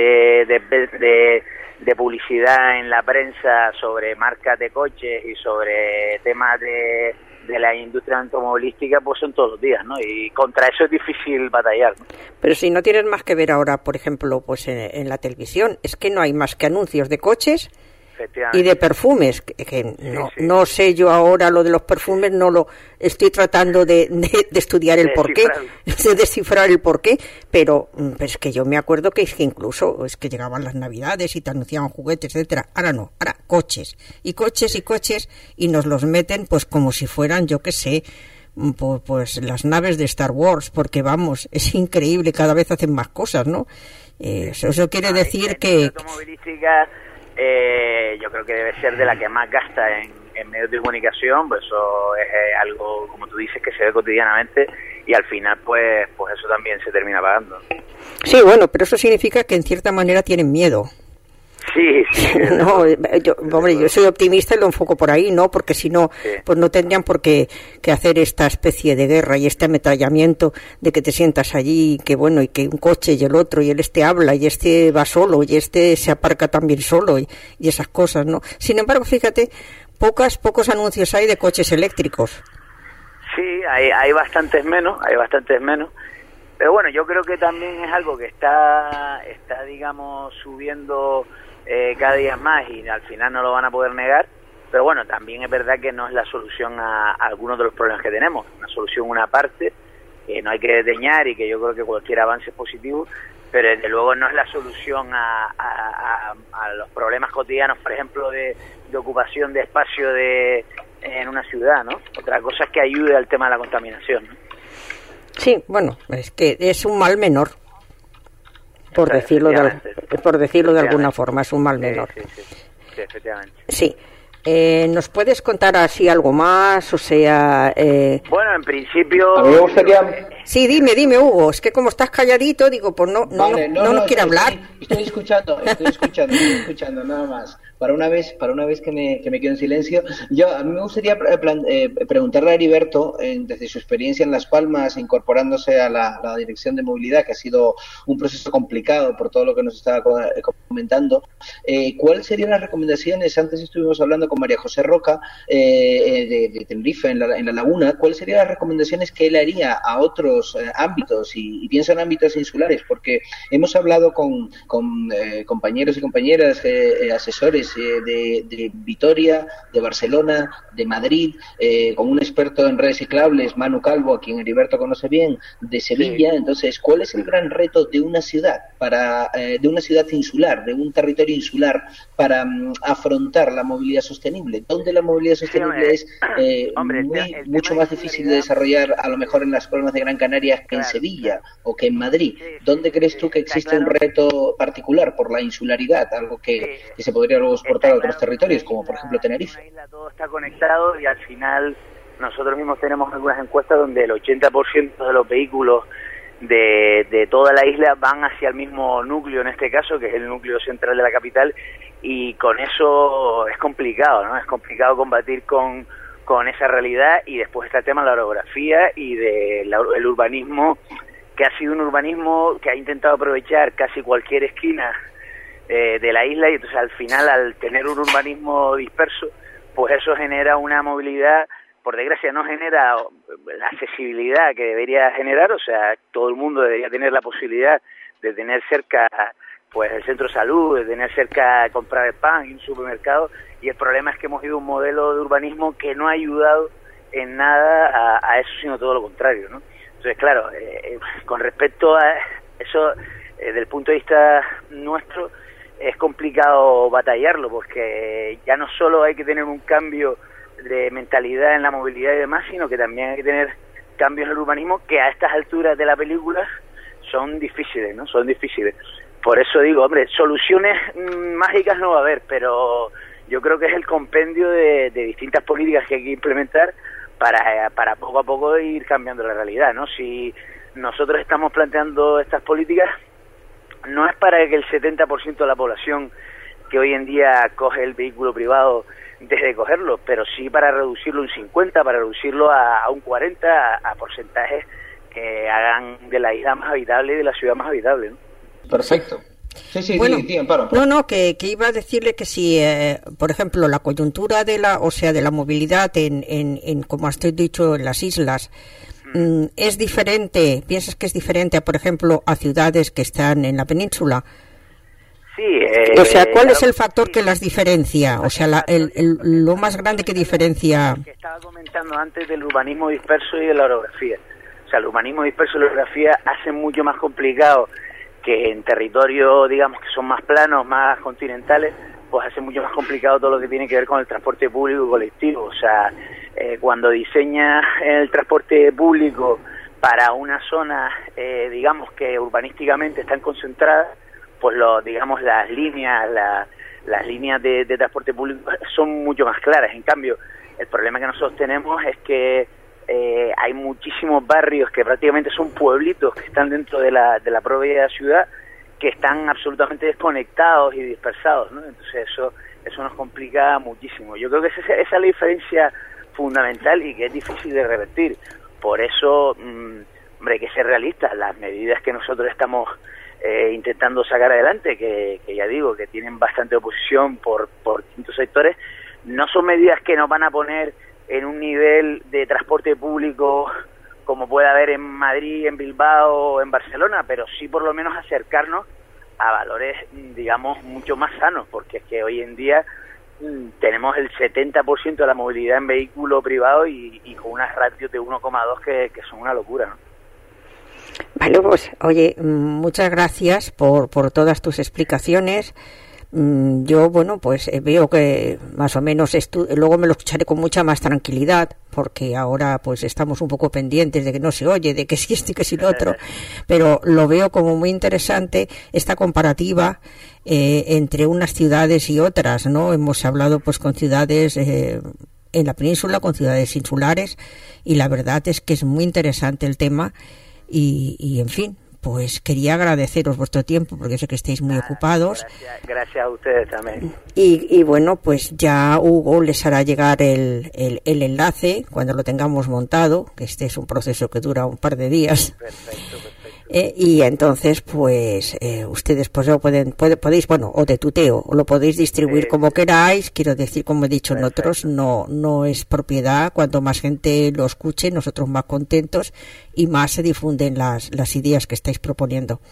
de publicidad en la prensa sobre marcas de coches y sobre temas de la industria automovilística pues son todos los días, ¿no? Y contra eso es difícil batallar, ¿no? Pero si no tienes más que ver ahora, por ejemplo, pues en la televisión, es que no hay más que anuncios de coches y de perfumes, que no sé yo ahora lo de los perfumes, no lo estoy tratando de estudiar el porqué, de descifrar el porqué, pero es que yo me acuerdo que incluso es que llegaban las Navidades y te anunciaban juguetes, etcétera. Ahora no, ahora coches, y nos los meten pues como si fueran, yo qué sé, pues las naves de Star Wars, porque vamos, es increíble, cada vez hacen más cosas, ¿no? Eso quiere decir que yo creo que debe ser de la que más gasta en medios de comunicación, pues eso es algo, como tú dices, que se ve cotidianamente, y al final pues eso también se termina pagando. Sí, bueno, pero eso significa que en cierta manera tienen miedo. Sí. No, yo soy optimista y lo enfoco por ahí, ¿no? Porque si no, pues no tendrían por qué hacer esta especie de guerra y este ametrallamiento de que te sientas allí, que bueno, y que un coche y el otro, y el habla, y este va solo, y este se aparca también solo, y esas cosas, ¿no? Sin embargo, fíjate, pocos anuncios hay de coches eléctricos. Sí, hay bastantes menos. Pero bueno, yo creo que también es algo que está digamos, subiendo cada día más, y al final no lo van a poder negar. Pero bueno, también es verdad que no es la solución a algunos de los problemas que tenemos. Una solución, una parte, que no hay que desdeñar, y que yo creo que cualquier avance es positivo, pero desde luego no es la solución a los problemas cotidianos, por ejemplo, de ocupación de espacio en una ciudad, ¿no? Otra cosa es que ayude al tema de la contaminación, ¿no? Sí, bueno, es que es un mal menor, por decirlo de alguna forma, es un mal menor. Sí, efectivamente. Sí. ¿Nos puedes contar así algo más? O sea... Bueno, en principio... A mí me gustaría... Sí, dime, Hugo. Es que como estás calladito, digo, pues no quiere hablar. Estoy escuchando, nada más. Para una vez que me quedo en silencio, a mí me gustaría preguntarle a Heriberto, desde su experiencia en Las Palmas, incorporándose a la Dirección de Movilidad, que ha sido un proceso complicado por todo lo que nos estaba comentando, ¿cuáles serían las recomendaciones? Antes estuvimos hablando con María José Roca de Tenerife, en la Laguna. ¿Cuáles serían las recomendaciones que él haría a otros ámbitos? Y pienso en ámbitos insulares, porque hemos hablado con compañeros y compañeras, asesores ciudades de Vitoria, de Barcelona, de Madrid, con un experto en reciclables, Manu Calvo, a quien Heriberto conoce bien, de Sevilla. Entonces, ¿cuál es el gran reto de una ciudad, de una ciudad insular, de un territorio insular, para afrontar la movilidad sostenible? ¿Dónde la movilidad sostenible es mucho más difícil de desarrollar, a lo mejor en las Palmas de Gran Canaria, que en Sevilla o que en Madrid? ¿Dónde crees tú que existe un reto particular por la insularidad, algo que se podría luego exportar a otros territorios, como por ejemplo Tenerife? Todo está conectado y al final nosotros mismos tenemos algunas encuestas donde el 80% de los vehículos de toda la isla van hacia el mismo núcleo, en este caso, que es el núcleo central de la capital, y con eso es complicado, ¿no? Es complicado combatir con esa realidad. Y después está el tema de la orografía y del urbanismo, que ha sido un urbanismo que ha intentado aprovechar casi cualquier esquina de la isla, y entonces al final, al tener un urbanismo disperso, pues eso genera una movilidad, por desgracia no genera la accesibilidad que debería generar. O sea, todo el mundo debería tener la posibilidad de tener cerca pues el centro de salud, de tener cerca comprar el pan y un supermercado, y el problema es que hemos ido a un modelo de urbanismo que no ha ayudado en nada a eso, sino todo lo contrario, ¿no? Entonces, claro, con respecto a eso, desde el punto de vista nuestro, es complicado batallarlo, porque ya no solo hay que tener un cambio de mentalidad en la movilidad y demás, sino que también hay que tener cambios en el urbanismo que a estas alturas de la película son difíciles, ¿no? Son difíciles. Por eso digo, hombre, soluciones mágicas no va a haber, pero yo creo que es el compendio de distintas políticas que hay que implementar para poco a poco ir cambiando la realidad, ¿no? Si nosotros estamos planteando estas políticas, no es para que el 70% de la población que hoy en día coge el vehículo privado deje de cogerlo, pero sí para reducirlo un 50%, para reducirlo a un 40%, a porcentajes que hagan de la isla más habitable y de la ciudad más habitable, ¿no? Perfecto. Sí, bueno, Amparo. No, que iba a decirle que si, por ejemplo, la coyuntura de la movilidad en como has dicho, en las islas, es diferente, ¿piensas que es diferente, por ejemplo, a ciudades que están en la península? Sí. O sea, ¿cuál es el factor que las diferencia? O sea, lo más grande que diferencia. Que estaba comentando antes del urbanismo disperso y de la orografía. O sea, el urbanismo disperso y la orografía hacen mucho más complicado que en territorios, digamos, que son más planos, más continentales, pues hace mucho más complicado todo lo que tiene que ver con el transporte público y colectivo. O sea, cuando diseñas el transporte público para una zona, digamos, que urbanísticamente están concentradas, pues digamos, las líneas de transporte público son mucho más claras. En cambio, el problema que nosotros tenemos es que hay muchísimos barrios que prácticamente son pueblitos que están dentro de la propia ciudad, que están absolutamente desconectados y dispersados, ¿no? Entonces eso nos complica muchísimo. Yo creo que esa es la diferencia fundamental y que es difícil de revertir. Por eso, hombre, hay que ser realistas. Las medidas que nosotros estamos intentando sacar adelante, que ya digo, que tienen bastante oposición por distintos sectores, no son medidas que nos van a poner en un nivel de transporte público como puede haber en Madrid, en Bilbao o en Barcelona, pero sí por lo menos acercarnos a valores, digamos, mucho más sanos, porque es que hoy en día tenemos el 70% de la movilidad en vehículo privado y con unas ratios de 1,2 que son una locura, ¿no? Vale, pues oye, muchas gracias por todas tus explicaciones. Yo, bueno, pues veo que más o menos luego me lo escucharé con mucha más tranquilidad, porque ahora pues estamos un poco pendientes de que no se oye, de que si esto y que si lo otro, pero lo veo como muy interesante esta comparativa entre unas ciudades y otras, ¿no? Hemos hablado pues con ciudades en la península, con ciudades insulares, y la verdad es que es muy interesante el tema y en fin, pues quería agradeceros vuestro tiempo, porque sé que estáis muy ocupados. Gracias a ustedes también. Y bueno, pues ya Hugo les hará llegar el enlace cuando lo tengamos montado, que este es un proceso que dura un par de días. Perfecto. Y entonces, pues, ustedes pues podéis, bueno, o de tuteo, o lo podéis distribuir como queráis. Quiero decir, como he dicho en otros, no es propiedad. Cuanto más gente lo escuche, nosotros más contentos y más se difunden las ideas que estáis proponiendo.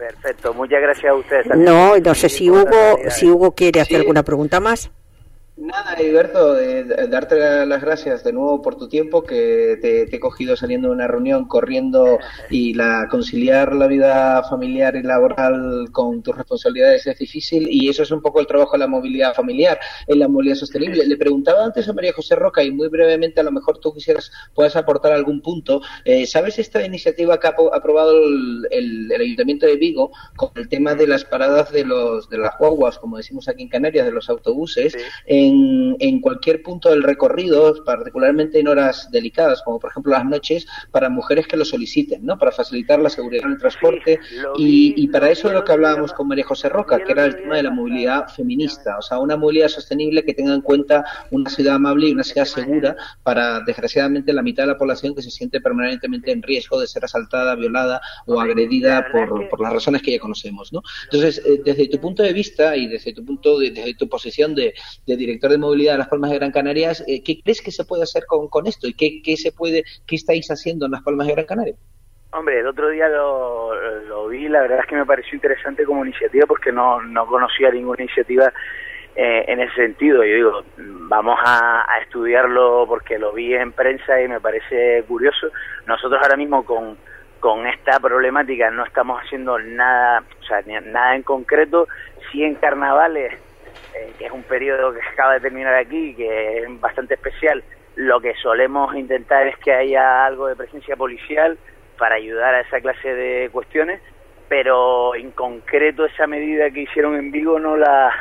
Perfecto, muchas gracias a ustedes también. No sé si Hugo quiere hacer alguna pregunta más. Nada, Heriberto, darte las gracias de nuevo por tu tiempo, que te he cogido saliendo de una reunión, corriendo, y conciliar la vida familiar y laboral con tus responsabilidades es difícil, y eso es un poco el trabajo de la movilidad familiar, en la movilidad sostenible. Le preguntaba antes a María José Roca, y muy brevemente, a lo mejor tú puedas aportar algún punto. ¿Sabes esta iniciativa que ha aprobado el Ayuntamiento de Vigo con el tema de las paradas de las guaguas, como decimos aquí en Canarias, de los autobuses? Sí. En cualquier punto del recorrido, particularmente en horas delicadas, como por ejemplo las noches, para mujeres que lo soliciten, ¿no? Para facilitar la seguridad en el transporte, y para eso es lo que hablábamos con María José Roca, que era el tema de la movilidad feminista, o sea, una movilidad sostenible que tenga en cuenta una ciudad amable y una ciudad segura para, desgraciadamente, la mitad de la población que se siente permanentemente en riesgo de ser asaltada, violada o agredida por las razones que ya conocemos, ¿no? Entonces, desde tu punto de vista y desde tu posición de director de movilidad de Las Palmas de Gran Canaria, ¿qué crees que se puede hacer con esto? ¿Y qué estáis haciendo en Las Palmas de Gran Canaria? Hombre, el otro día lo vi, la verdad es que me pareció interesante como iniciativa, porque no conocía ninguna iniciativa en ese sentido. Yo digo, vamos a estudiarlo porque lo vi en prensa y me parece curioso. Nosotros ahora mismo con esta problemática no estamos haciendo nada, o sea, nada en concreto. Sí, en carnavales, que es un periodo que se acaba de terminar aquí, que es bastante especial, lo que solemos intentar es que haya algo de presencia policial para ayudar a esa clase de cuestiones, pero en concreto esa medida que hicieron en Vigo no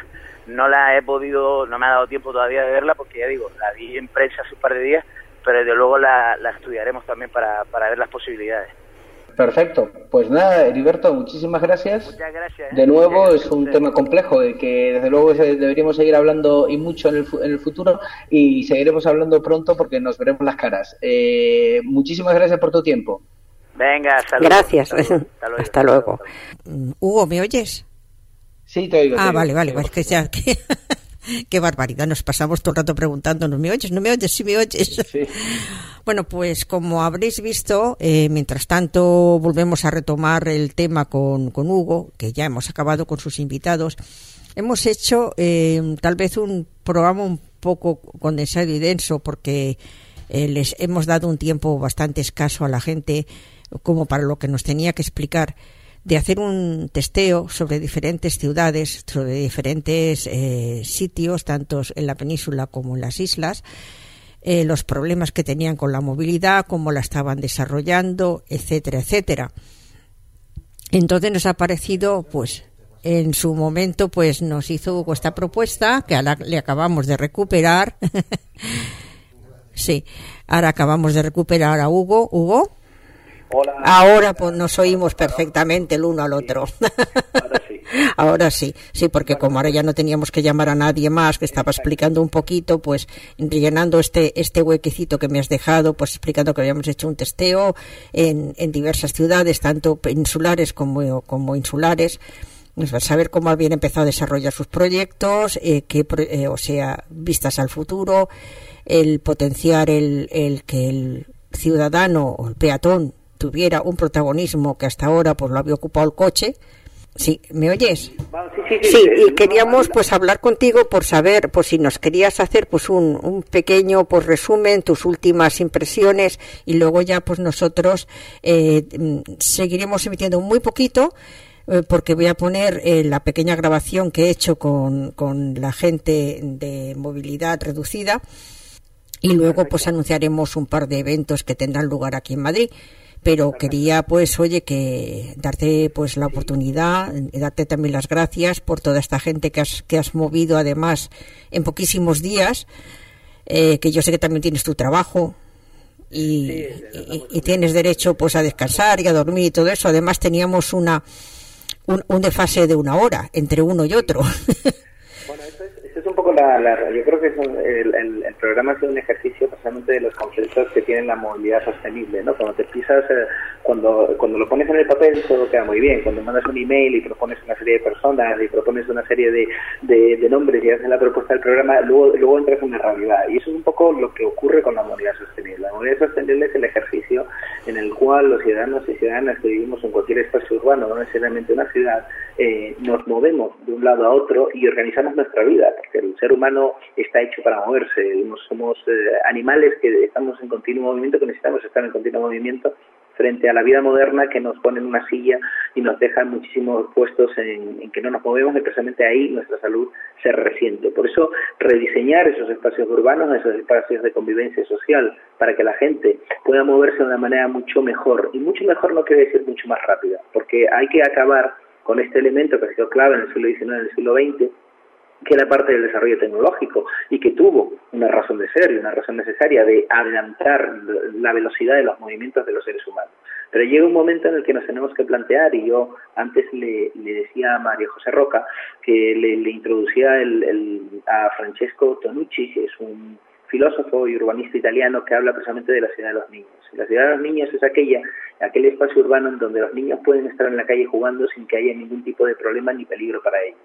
la he podido, no me ha dado tiempo todavía de verla, porque ya digo, la vi en prensa hace un par de días, pero desde luego la estudiaremos también para ver las posibilidades. Perfecto, pues nada, Heriberto, muchísimas gracias. Muchas gracias. De nuevo, es un tema complejo, de que desde luego deberíamos seguir hablando y mucho en el futuro, y seguiremos hablando pronto porque nos veremos las caras. Muchísimas gracias por tu tiempo. Venga, saludos. Gracias, hasta luego. Hugo, ¿me oyes? Sí, te oigo. Vale, es que ya... Qué barbaridad, nos pasamos todo el rato preguntándonos, ¿me oyes? ¿No me oyes? Sí, me oyes. Sí. Bueno, pues como habréis visto, mientras tanto volvemos a retomar el tema con Hugo, que ya hemos acabado con sus invitados. Hemos hecho tal vez un programa un poco condensado y denso, porque les hemos dado un tiempo bastante escaso a la gente como para lo que nos tenía que explicar, de hacer un testeo sobre diferentes ciudades, sobre diferentes sitios, tanto en la península como en las islas, los problemas que tenían con la movilidad, cómo la estaban desarrollando, etcétera, etcétera. Entonces nos ha parecido, pues, en su momento, pues nos hizo esta propuesta, que ahora le acabamos de recuperar. Sí, ahora acabamos de recuperar a Hugo. Hugo. Hola. Ahora pues nos oímos perfectamente el uno al otro. Ahora sí, porque como ahora ya no teníamos que llamar a nadie más, que estaba explicando un poquito, pues rellenando este huequecito que me has dejado, pues explicando que habíamos hecho un testeo en diversas ciudades, tanto peninsulares como insulares, pues para saber cómo habían empezado a desarrollar sus proyectos, vistas al futuro, el potenciar el que el ciudadano o el peatón tuviera un protagonismo que hasta ahora pues lo había ocupado el coche. Sí, ¿me oyes? Sí, y queríamos pues hablar contigo por saber, pues si nos querías hacer pues un pequeño pues resumen, tus últimas impresiones, y luego ya pues nosotros seguiremos emitiendo muy poquito, porque voy a poner la pequeña grabación que he hecho con la gente de movilidad reducida, y luego pues anunciaremos un par de eventos que tendrán lugar aquí en Madrid. Pero quería, pues, que darte, pues, la oportunidad, darte también las gracias por toda esta gente que has movido, además, en poquísimos días, que yo sé que también tienes tu trabajo y tienes derecho, pues, a descansar y a dormir y todo eso. Además, teníamos un desfase de 1 hora entre uno y otro. Bueno, eso es un poco yo creo que el programa ha sido un ejercicio precisamente de los conceptos que tiene la movilidad sostenible, ¿no? Cuando te pisas, cuando lo pones en el papel todo queda muy bien. Cuando mandas un email y propones una serie de personas y propones una serie de nombres y haces la propuesta del programa, luego entras en la realidad. Y eso es un poco lo que ocurre con la movilidad sostenible. La movilidad sostenible es el ejercicio en el cual los ciudadanos y ciudadanas que vivimos en cualquier espacio urbano, no necesariamente una ciudad, nos movemos de un lado a otro y organizamos nuestra vida, porque el ser humano está hecho para moverse. Somos animales que estamos en continuo movimiento, que necesitamos estar en continuo movimiento frente a la vida moderna que nos pone en una silla y nos deja muchísimos puestos en que no nos movemos, y precisamente ahí nuestra salud se resiente. Por eso, rediseñar esos espacios urbanos, esos espacios de convivencia social, para que la gente pueda moverse de una manera mucho mejor, y mucho mejor no quiere decir mucho más rápida, porque hay que acabar con este elemento que ha sido clave en el siglo XIX y en el siglo XX, que era parte del desarrollo tecnológico y que tuvo una razón de ser y una razón necesaria de adelantar la velocidad de los movimientos de los seres humanos. Pero llega un momento en el que nos tenemos que plantear, y yo antes le decía a María José Roca que le introducía a Francesco Tonucci, que es un filósofo y urbanista italiano que habla precisamente de la ciudad de los niños. La ciudad de los niños es aquel espacio urbano en donde los niños pueden estar en la calle jugando sin que haya ningún tipo de problema ni peligro para ellos.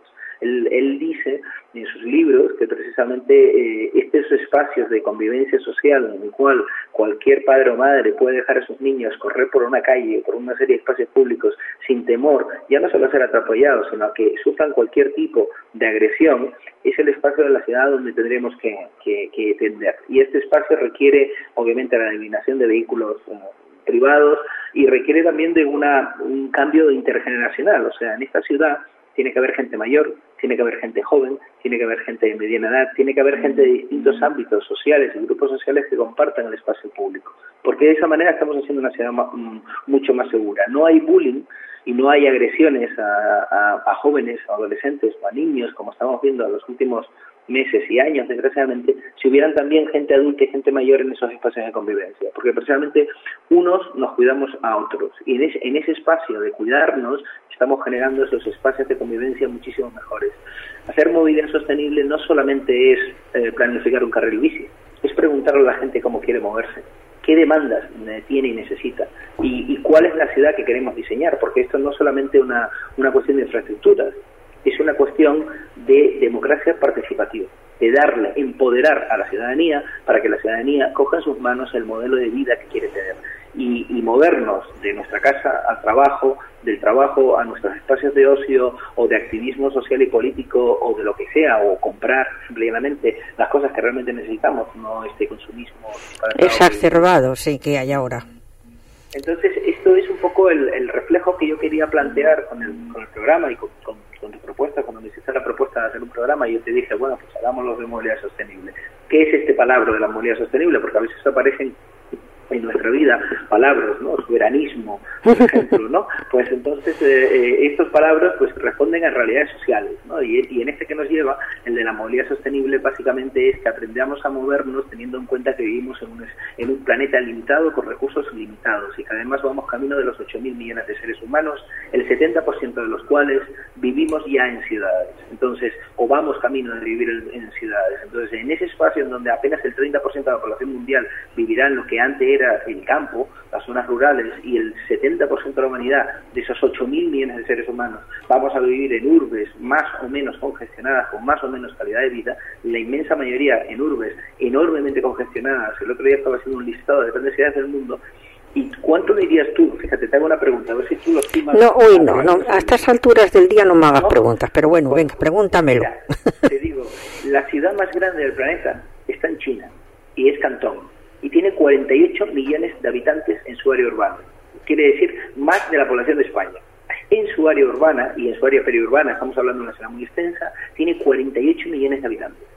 Él dice en sus libros que precisamente estos espacios de convivencia social en el cual cualquier padre o madre puede dejar a sus niños correr por una calle, por una serie de espacios públicos sin temor, ya no solo a ser atropellados, sino a que sufran cualquier tipo de agresión, es el espacio de la ciudad donde tendremos que tender. Y este espacio requiere obviamente la eliminación de vehículos privados, y requiere también de un cambio intergeneracional. O sea, en esta ciudad tiene que haber gente mayor, tiene que haber gente joven, tiene que haber gente de mediana edad, tiene que haber gente de distintos ámbitos sociales y grupos sociales que compartan el espacio público, porque de esa manera estamos haciendo una ciudad mucho más segura. No hay bullying y no hay agresiones a jóvenes, a adolescentes o a niños, como estamos viendo en los últimos meses y años, desgraciadamente, si hubieran también gente adulta y gente mayor en esos espacios de convivencia, porque precisamente unos nos cuidamos a otros, y en ese espacio de cuidarnos estamos generando esos espacios de convivencia muchísimo mejores. Hacer movilidad sostenible no solamente es planificar un carril bici, es preguntarle a la gente cómo quiere moverse, qué demandas tiene y necesita, y cuál es la ciudad que queremos diseñar, porque esto no es solamente una cuestión de infraestructuras, es una cuestión de democracia participativa, de empoderar a la ciudadanía para que la ciudadanía coja en sus manos el modelo de vida que quiere tener y movernos de nuestra casa al trabajo, del trabajo a nuestros espacios de ocio o de activismo social y político o de lo que sea, o comprar simplemente las cosas que realmente necesitamos, no este consumismo exacerbado que hay ahora. Entonces, esto es un poco el reflejo que yo quería plantear con el programa y con tu propuesta. Cuando me hiciste la propuesta de hacer un programa, yo te dije, bueno, pues hagámoslo de movilidad sostenible. ¿Qué es este palabra de la movilidad sostenible? Porque a veces aparecen en nuestra vida palabras, ¿no? Soberanismo, por ejemplo, ¿no? Pues entonces estos palabras pues responden a realidades sociales, ¿no? Y en este que nos lleva, el de la movilidad sostenible, básicamente es que aprendamos a movernos teniendo en cuenta que vivimos en un planeta limitado con recursos limitados, y que además vamos camino de los 8.000 millones de seres humanos, el 70% de los cuales vivimos ya en ciudades. Entonces, o vamos camino de vivir en ciudades. Entonces, en ese espacio en donde apenas el 30% de la población mundial vivirá en lo que antes era el campo, las zonas rurales, y el 70% de la humanidad, de esos 8.000 millones de seres humanos, vamos a vivir en urbes más o menos congestionadas, con más o menos calidad de vida, la inmensa mayoría en urbes enormemente congestionadas. El otro día estaba haciendo un listado de grandes ciudades del mundo. ¿Y cuánto dirías tú? Fíjate, te hago una pregunta, a ver si tú lo estimas. No, a estas alturas del día no me hagas preguntas, pero bueno, venga, pregúntamelo. Mira, te digo, la ciudad más grande del planeta está en China, y es Cantón, y tiene 48 millones de habitantes en su área urbana. Quiere decir, más de la población de España. En su área urbana y en su área periurbana, estamos hablando de una ciudad muy extensa, tiene 48 millones de habitantes.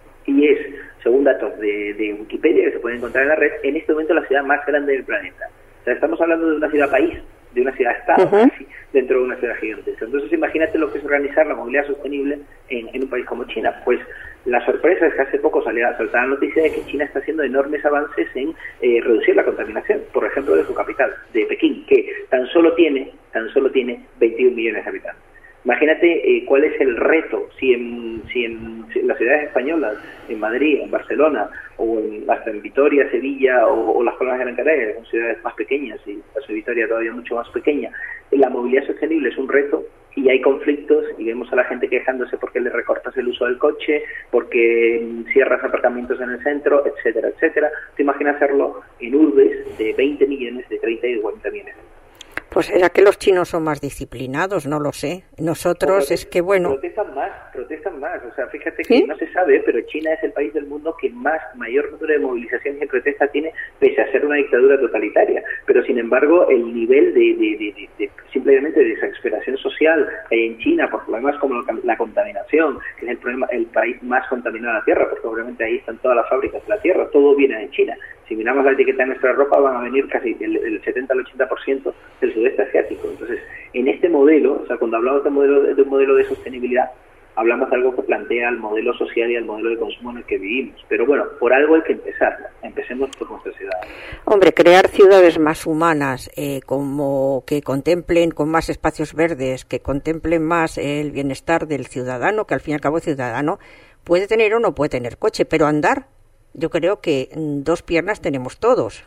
Y es, según datos de Wikipedia que se pueden encontrar en la red, en este momento la ciudad más grande del planeta. O sea, estamos hablando de una ciudad-país, de una ciudad-estado, casi, dentro de una ciudad gigantesca. Entonces, imagínate lo que es organizar la movilidad sostenible en un país como China. Pues la sorpresa es que hace poco saltaba la noticia de que China está haciendo enormes avances en reducir la contaminación, por ejemplo, de su capital, de Pekín, que tan solo tiene 21 millones de habitantes. Imagínate cuál es el reto si en las ciudades españolas, en Madrid, en Barcelona, o hasta en Vitoria, Sevilla o las Palmas de Gran Canaria, que son ciudades más pequeñas, y la Vitoria todavía mucho más pequeña, la movilidad sostenible es un reto y hay conflictos y vemos a la gente quejándose porque le recortas el uso del coche, porque cierras aparcamientos en el centro, etcétera, etcétera. ¿Te imaginas hacerlo en urbes de 20 millones, de 30 y de 40 millones? Pues será que los chinos son más disciplinados, no lo sé. Nosotros es que, bueno... Protestan más. O sea, fíjate que no se sabe, pero China es el país del mundo que mayor número de movilizaciones y protestas tiene, pese a ser una dictadura totalitaria. Pero, sin embargo, el nivel de simplemente de exasperación social que hay en China, por problemas como la contaminación, que es el país más contaminado de la Tierra, porque obviamente ahí están todas las fábricas de la Tierra, todo viene de China. Si miramos la etiqueta de nuestra ropa, van a venir casi el 70 al 80% del sudeste asiático. Entonces, en este modelo, o sea, cuando hablamos de un modelo de sostenibilidad, hablamos de algo que plantea el modelo social y el modelo de consumo en el que vivimos. Pero bueno, por algo hay que empezar. Empecemos por nuestra ciudad. Hombre, crear ciudades más humanas, como que contemplen con más espacios verdes, que contemplen más el bienestar del ciudadano, que al fin y al cabo el ciudadano puede tener o no puede tener coche, pero andar, yo creo que 2 piernas tenemos todos.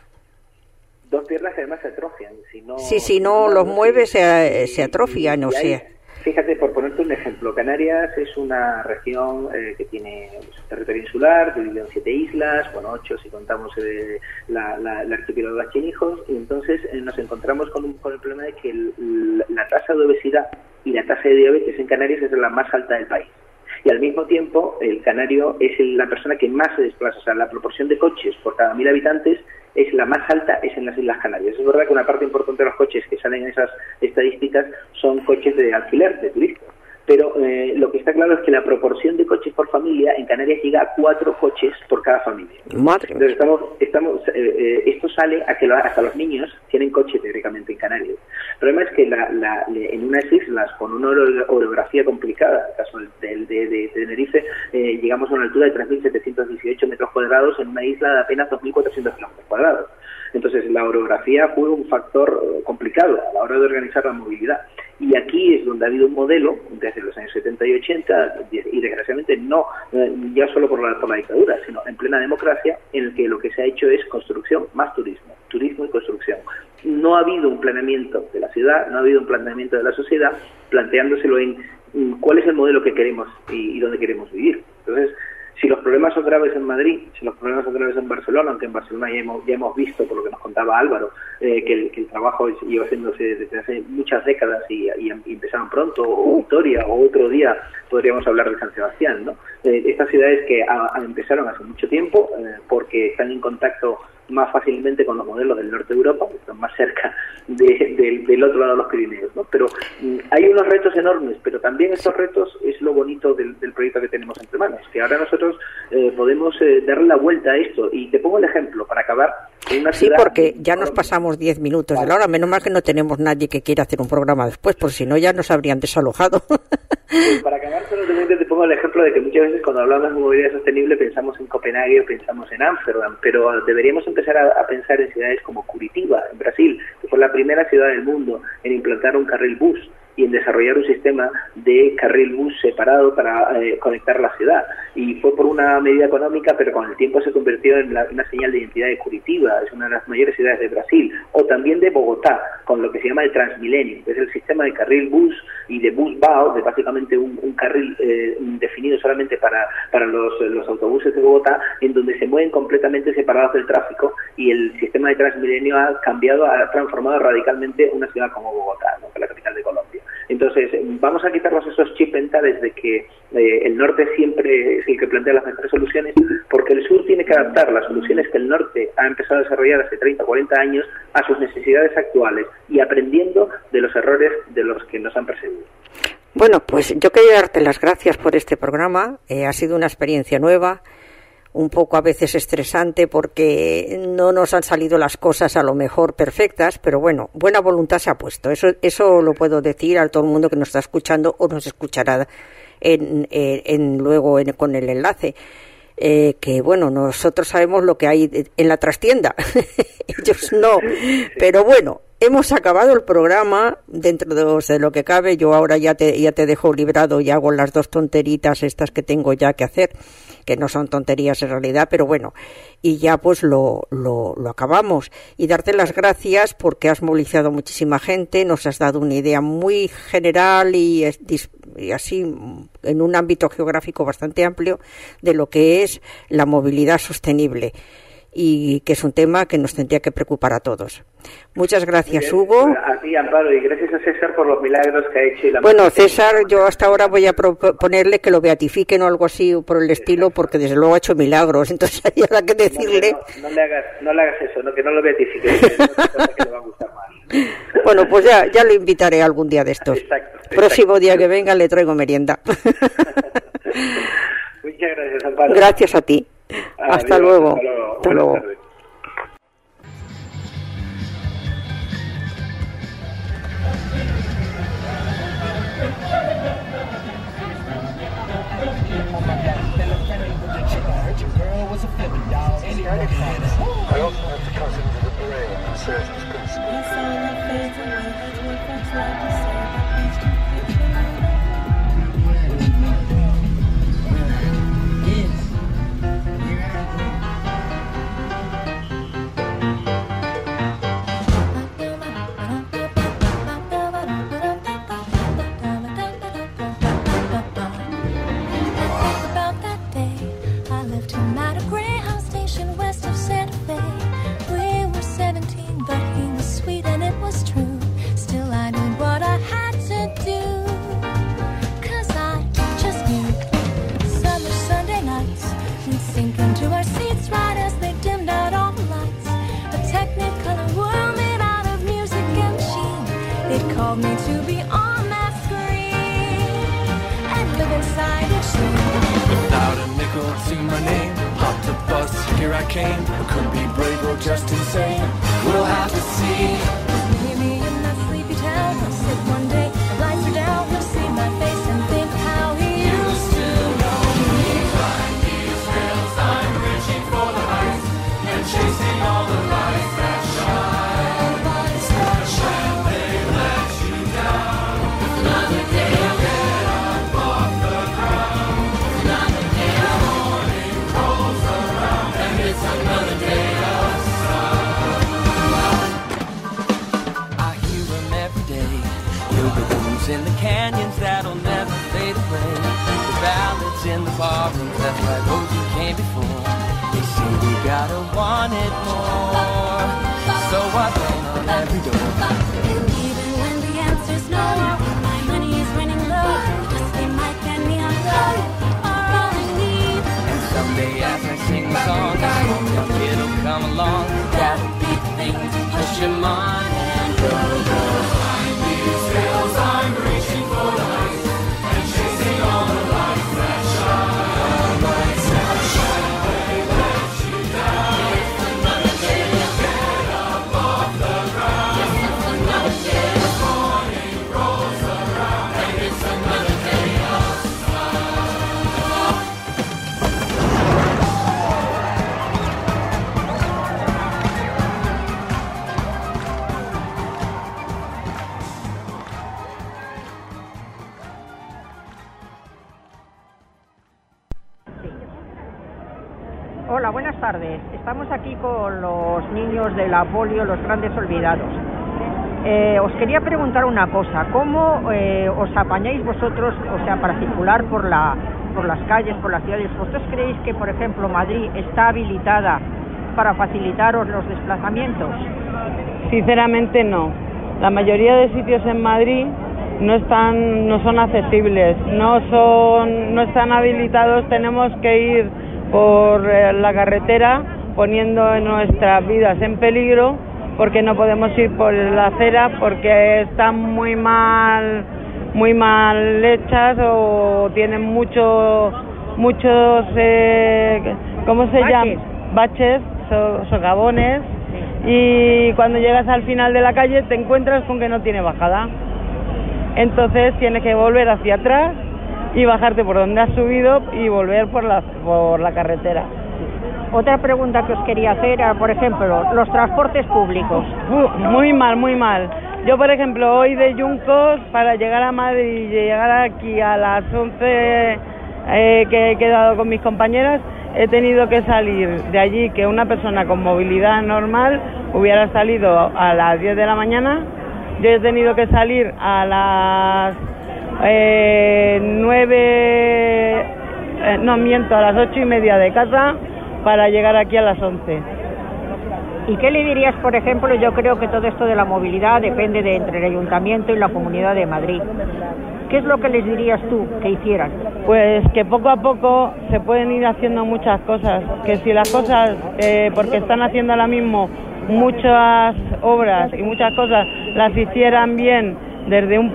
2 piernas que además se atrofian. Si no los mueves, se atrofian, o sea. Fíjate, por ponerte un ejemplo, Canarias es una región que tiene un territorio insular, dividido en 7 islas, 8 si contamos la archipiélago de Chinijos, y entonces nos encontramos con el problema de que la tasa de obesidad y la tasa de diabetes en Canarias es la más alta del país. Y al mismo tiempo, el canario es la persona que más se desplaza, o sea, la proporción de coches por cada 1.000 habitantes es la más alta, es en las Islas Canarias. Es verdad que una parte importante de los coches que salen en esas estadísticas son coches de alquiler, de turistas. Pero lo que está claro es que la proporción de coches por familia en Canarias llega a 4 coches por cada familia. Madre mía. Entonces esto sale a que hasta los niños tienen coche teóricamente en Canarias. El problema es que en unas islas con una orografía complicada, en el caso de Tenerife, llegamos a una altura de 3.718 metros cuadrados en una isla de apenas 2.400 kilómetros cuadrados. Entonces la orografía juega un factor complicado a la hora de organizar la movilidad. Y aquí es donde ha habido un modelo, desde los años 70 y 80, y desgraciadamente no ya solo por la dictadura, sino en plena democracia, en el que lo que se ha hecho es construcción más turismo y construcción. No ha habido un planeamiento de la ciudad, no ha habido un planeamiento de la sociedad, planteándoselo en cuál es el modelo que queremos y dónde queremos vivir. Entonces, si los problemas son graves en Madrid, si los problemas son graves en Barcelona, aunque en Barcelona ya hemos visto, por lo que nos contaba Álvaro, que el trabajo lleva haciéndose desde hace muchas décadas y empezaron pronto, o Vitoria, o otro día podríamos hablar de San Sebastián, ¿no? Estas ciudades que empezaron hace mucho tiempo, porque están en contacto más fácilmente con los modelos del norte de Europa, que están más cerca del otro lado de los Pirineos, ¿no? Pero hay unos retos enormes, pero también estos retos es lo bonito del proyecto que tenemos entre manos, que ahora nosotros podemos darle la vuelta a esto. Y te pongo el ejemplo para acabar. En una ciudad, porque ya nos pasamos 10 minutos de la hora, menos mal que no tenemos nadie que quiera hacer un programa después, por si no ya nos habrían desalojado. Para acabar, solamente te pongo el ejemplo de que muchas veces cuando hablamos de movilidad sostenible pensamos en Copenhague o pensamos en Ámsterdam, pero deberíamos empezar a pensar en ciudades como Curitiba, en Brasil, que fue la primera ciudad del mundo en implantar un carril bus y en desarrollar un sistema de carril bus separado para conectar la ciudad. Y fue por una medida económica, pero con el tiempo se convirtió en una señal de identidad de Curitiba, es una de las mayores ciudades de Brasil, o también de Bogotá, con lo que se llama el Transmilenio, que es el sistema de carril bus y de bus BAO, de básicamente un carril definido solamente para los autobuses de Bogotá, en donde se mueven completamente separados del tráfico, y el sistema de Transmilenio ha transformado radicalmente una ciudad como Bogotá, ¿no?, que es la capital de Colombia. Entonces, vamos a quitarnos esos chips mentales de que el norte siempre es el que plantea las mejores soluciones, porque el sur tiene que adaptar las soluciones que el norte ha empezado a desarrollar hace 30 o 40 años a sus necesidades actuales y aprendiendo de los errores de los que nos han precedido. Bueno, pues yo quería darte las gracias por este programa. Ha sido una experiencia nueva, un poco a veces estresante porque no nos han salido las cosas a lo mejor perfectas, pero bueno, buena voluntad se ha puesto. Eso lo puedo decir a todo el mundo que nos está escuchando o nos escuchará luego con el enlace. que bueno, nosotros sabemos lo que hay en la trastienda, ellos no, pero bueno, hemos acabado el programa dentro de lo que cabe. Yo ahora ya te dejo librado y hago las 2 tonteritas estas que tengo ya que hacer, que no son tonterías en realidad, pero bueno, y ya pues lo acabamos. Y darte las gracias porque has movilizado muchísima gente, nos has dado una idea muy general y así en un ámbito geográfico bastante amplio de lo que es la movilidad sostenible, y que es un tema que nos tendría que preocupar a todos. Muchas gracias, Hugo. A ti, Amparo, y gracias a César por los milagros que ha hecho. Bueno, César, yo hasta ahora voy a proponerle que lo beatifiquen o algo así por el estilo, porque desde luego ha hecho milagros, entonces hay nada que decirle. No le hagas eso, que no lo beatifiques, que le va a gustar más. Bueno, pues ya lo invitaré algún día de estos. Exacto. Próximo día que venga le traigo merienda. Muchas gracias, Amparo. Gracias a ti. Hasta luego. Hasta luego. In the canyons that'll never fade away, the ballads in the barrooms, that's why those who came before, they say we gotta want it more, so I bang on every door. And even when the answer's no, my money is running low, just they might get me on low, are all I need. And someday as I sing the song, I hope it'll come along, that'll be the thing to push him on and go. Climb these hills, I'm reaching for the light and chasing all the lights that shine. Lights that shine, they let you down. It's another day to get up off the ground. It's another day. The morning rolls around and it's another day outside. Hola, buenas tardes. Estamos aquí con los niños de la polio, los grandes olvidados. Os quería preguntar una cosa. ¿Cómo os apañáis vosotros, o sea, para circular por las calles, por las ciudades? ¿Vosotros creéis que, por ejemplo, Madrid está habilitada para facilitaros los desplazamientos? Sinceramente no. La mayoría de sitios en Madrid no son accesibles, no están habilitados. Tenemos que ir por la carretera poniendo nuestras vidas en peligro porque no podemos ir por la acera porque están muy mal hechas o tienen muchos ¿cómo se llama? Baches, socavones, y cuando llegas al final de la calle te encuentras con que no tiene bajada. Entonces tienes que volver hacia atrás y bajarte por donde has subido y volver por la carretera. Otra pregunta que os quería hacer era, por ejemplo, los transportes públicos. Muy mal, muy mal. Yo, por ejemplo, hoy de Yuncos, para llegar a Madrid y llegar aquí a las 11 que he quedado con mis compañeras, he tenido que salir de allí, que una persona con movilidad normal hubiera salido a las 10 de la mañana. Yo he tenido que salir a las 8:30 de casa para llegar aquí a las 11. ¿Y qué le dirías, por ejemplo? Yo creo que todo esto de la movilidad depende entre el Ayuntamiento y la Comunidad de Madrid. ¿Qué es lo que les dirías tú que hicieran? Pues que poco a poco se pueden ir haciendo muchas cosas, que si las cosas, porque están haciendo ahora mismo muchas obras y muchas cosas, las hicieran bien desde un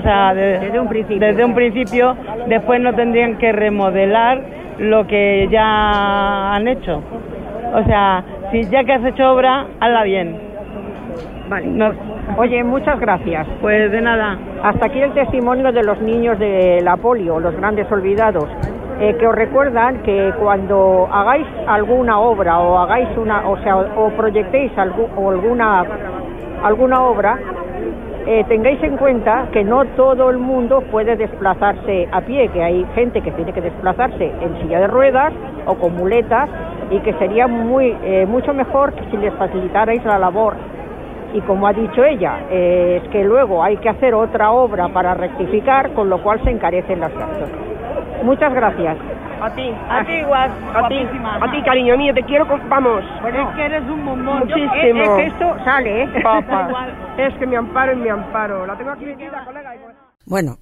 principio, después no tendrían que remodelar lo que ya han hecho. O sea, si ya que has hecho obra, hazla bien. Vale. Oye, muchas gracias. Pues de nada. Hasta aquí el testimonio de los niños de la polio, los grandes olvidados, que os recuerdan que cuando hagáis alguna obra o hagáis o proyectéis alguna obra, tengáis en cuenta que no todo el mundo puede desplazarse a pie, que hay gente que tiene que desplazarse en silla de ruedas o con muletas, y que sería mucho mejor que si les facilitarais la labor. Y como ha dicho ella, es que luego hay que hacer otra obra para rectificar, con lo cual se encarecen las gastos. Muchas gracias. A ti igual, a ti, cariño mío, te quiero, vamos. Bueno, es que eres un bombón. Muchísimo. Es que esto sale, Papá. Es que me amparo. La tengo aquí metida, colega. Bueno,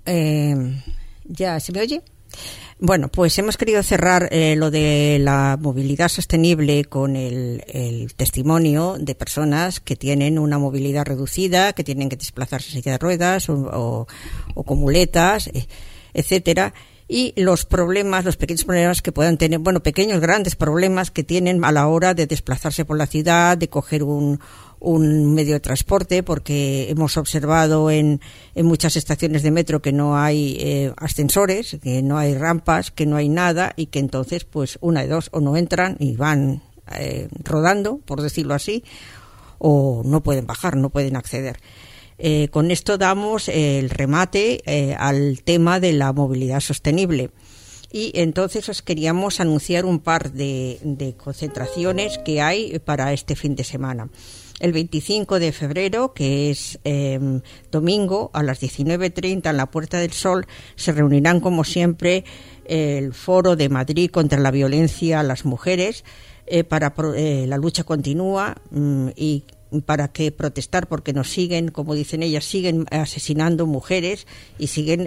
¿ya se me oye? Bueno, pues hemos querido cerrar lo de la movilidad sostenible con el testimonio de personas que tienen una movilidad reducida, que tienen que desplazarse en silla de ruedas o con muletas, etcétera, y los pequeños problemas que puedan tener, pequeños, grandes problemas que tienen a la hora de desplazarse por la ciudad, de coger un medio de transporte, porque hemos observado en muchas estaciones de metro que no hay ascensores, que no hay rampas, que no hay nada, y que entonces pues una de dos, o no entran y van rodando, por decirlo así, o no pueden bajar, no pueden acceder. Con esto damos el remate al tema de la movilidad sostenible. Y entonces os queríamos anunciar un par de concentraciones que hay para este fin de semana. El 25 de febrero, que es domingo, a las 19:30 en la Puerta del Sol, se reunirán, como siempre, el Foro de Madrid contra la violencia a las mujeres. La lucha continúa y para que protestar, porque nos siguen, como dicen ellas, siguen asesinando mujeres y siguen,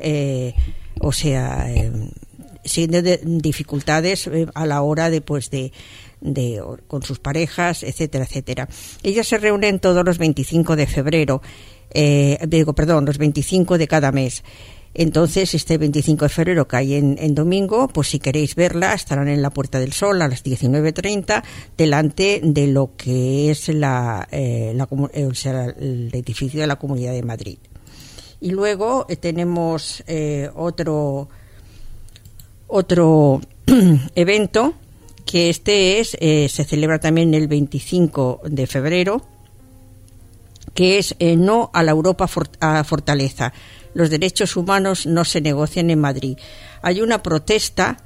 siguen dificultades a la hora de con sus parejas, etcétera, etcétera. Ellas se reúnen todos los 25 de febrero, los 25 de cada mes. Entonces, este 25 de febrero que hay en domingo, pues si queréis verla, estarán en la Puerta del Sol a las 19:30, delante de lo que es el edificio de la Comunidad de Madrid. Y luego tenemos otro evento, que se celebra también el 25 de febrero, que es No a la Europa Fortaleza. Los derechos humanos no se negocian en Madrid. Hay una protesta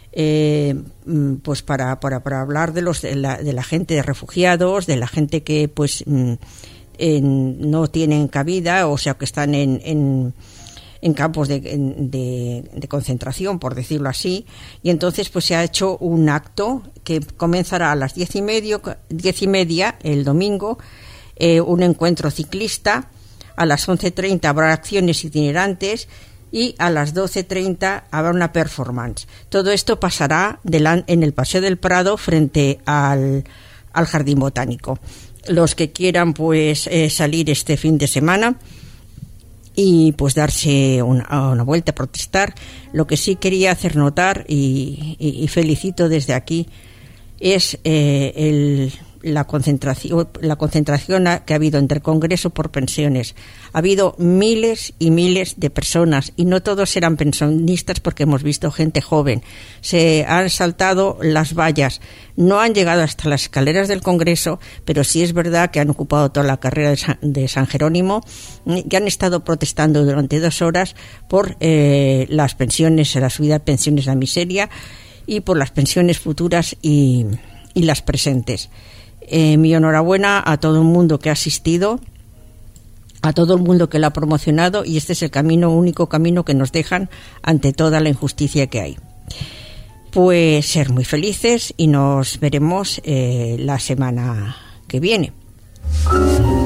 pues para hablar de la gente, de refugiados, de la gente que pues no tienen cabida, o sea, que están en campos de concentración, por decirlo así. Y entonces pues se ha hecho un acto que comenzará a las 10:30 el domingo, un encuentro ciclista. A las 11:30 habrá acciones itinerantes y a las 12:30 habrá una performance. Todo esto pasará en el Paseo del Prado, frente al Jardín Botánico. Los que quieran pues salir este fin de semana y pues darse una vuelta a protestar. Lo que sí quería hacer notar, y felicito desde aquí, es la concentración que ha habido entre el Congreso por pensiones. Ha habido miles y miles de personas y no todos eran pensionistas porque hemos visto gente joven. Se han saltado las vallas, no han llegado hasta las escaleras del Congreso, pero sí es verdad que han ocupado toda la carrera de San Jerónimo y han estado protestando durante 2 horas por las pensiones, la subida de pensiones, la miseria, y por las pensiones futuras y las presentes. Mi enhorabuena a todo el mundo que ha asistido, a todo el mundo que la ha promocionado, y este es el único camino que nos dejan ante toda la injusticia que hay. Pues ser muy felices y nos veremos la semana que viene.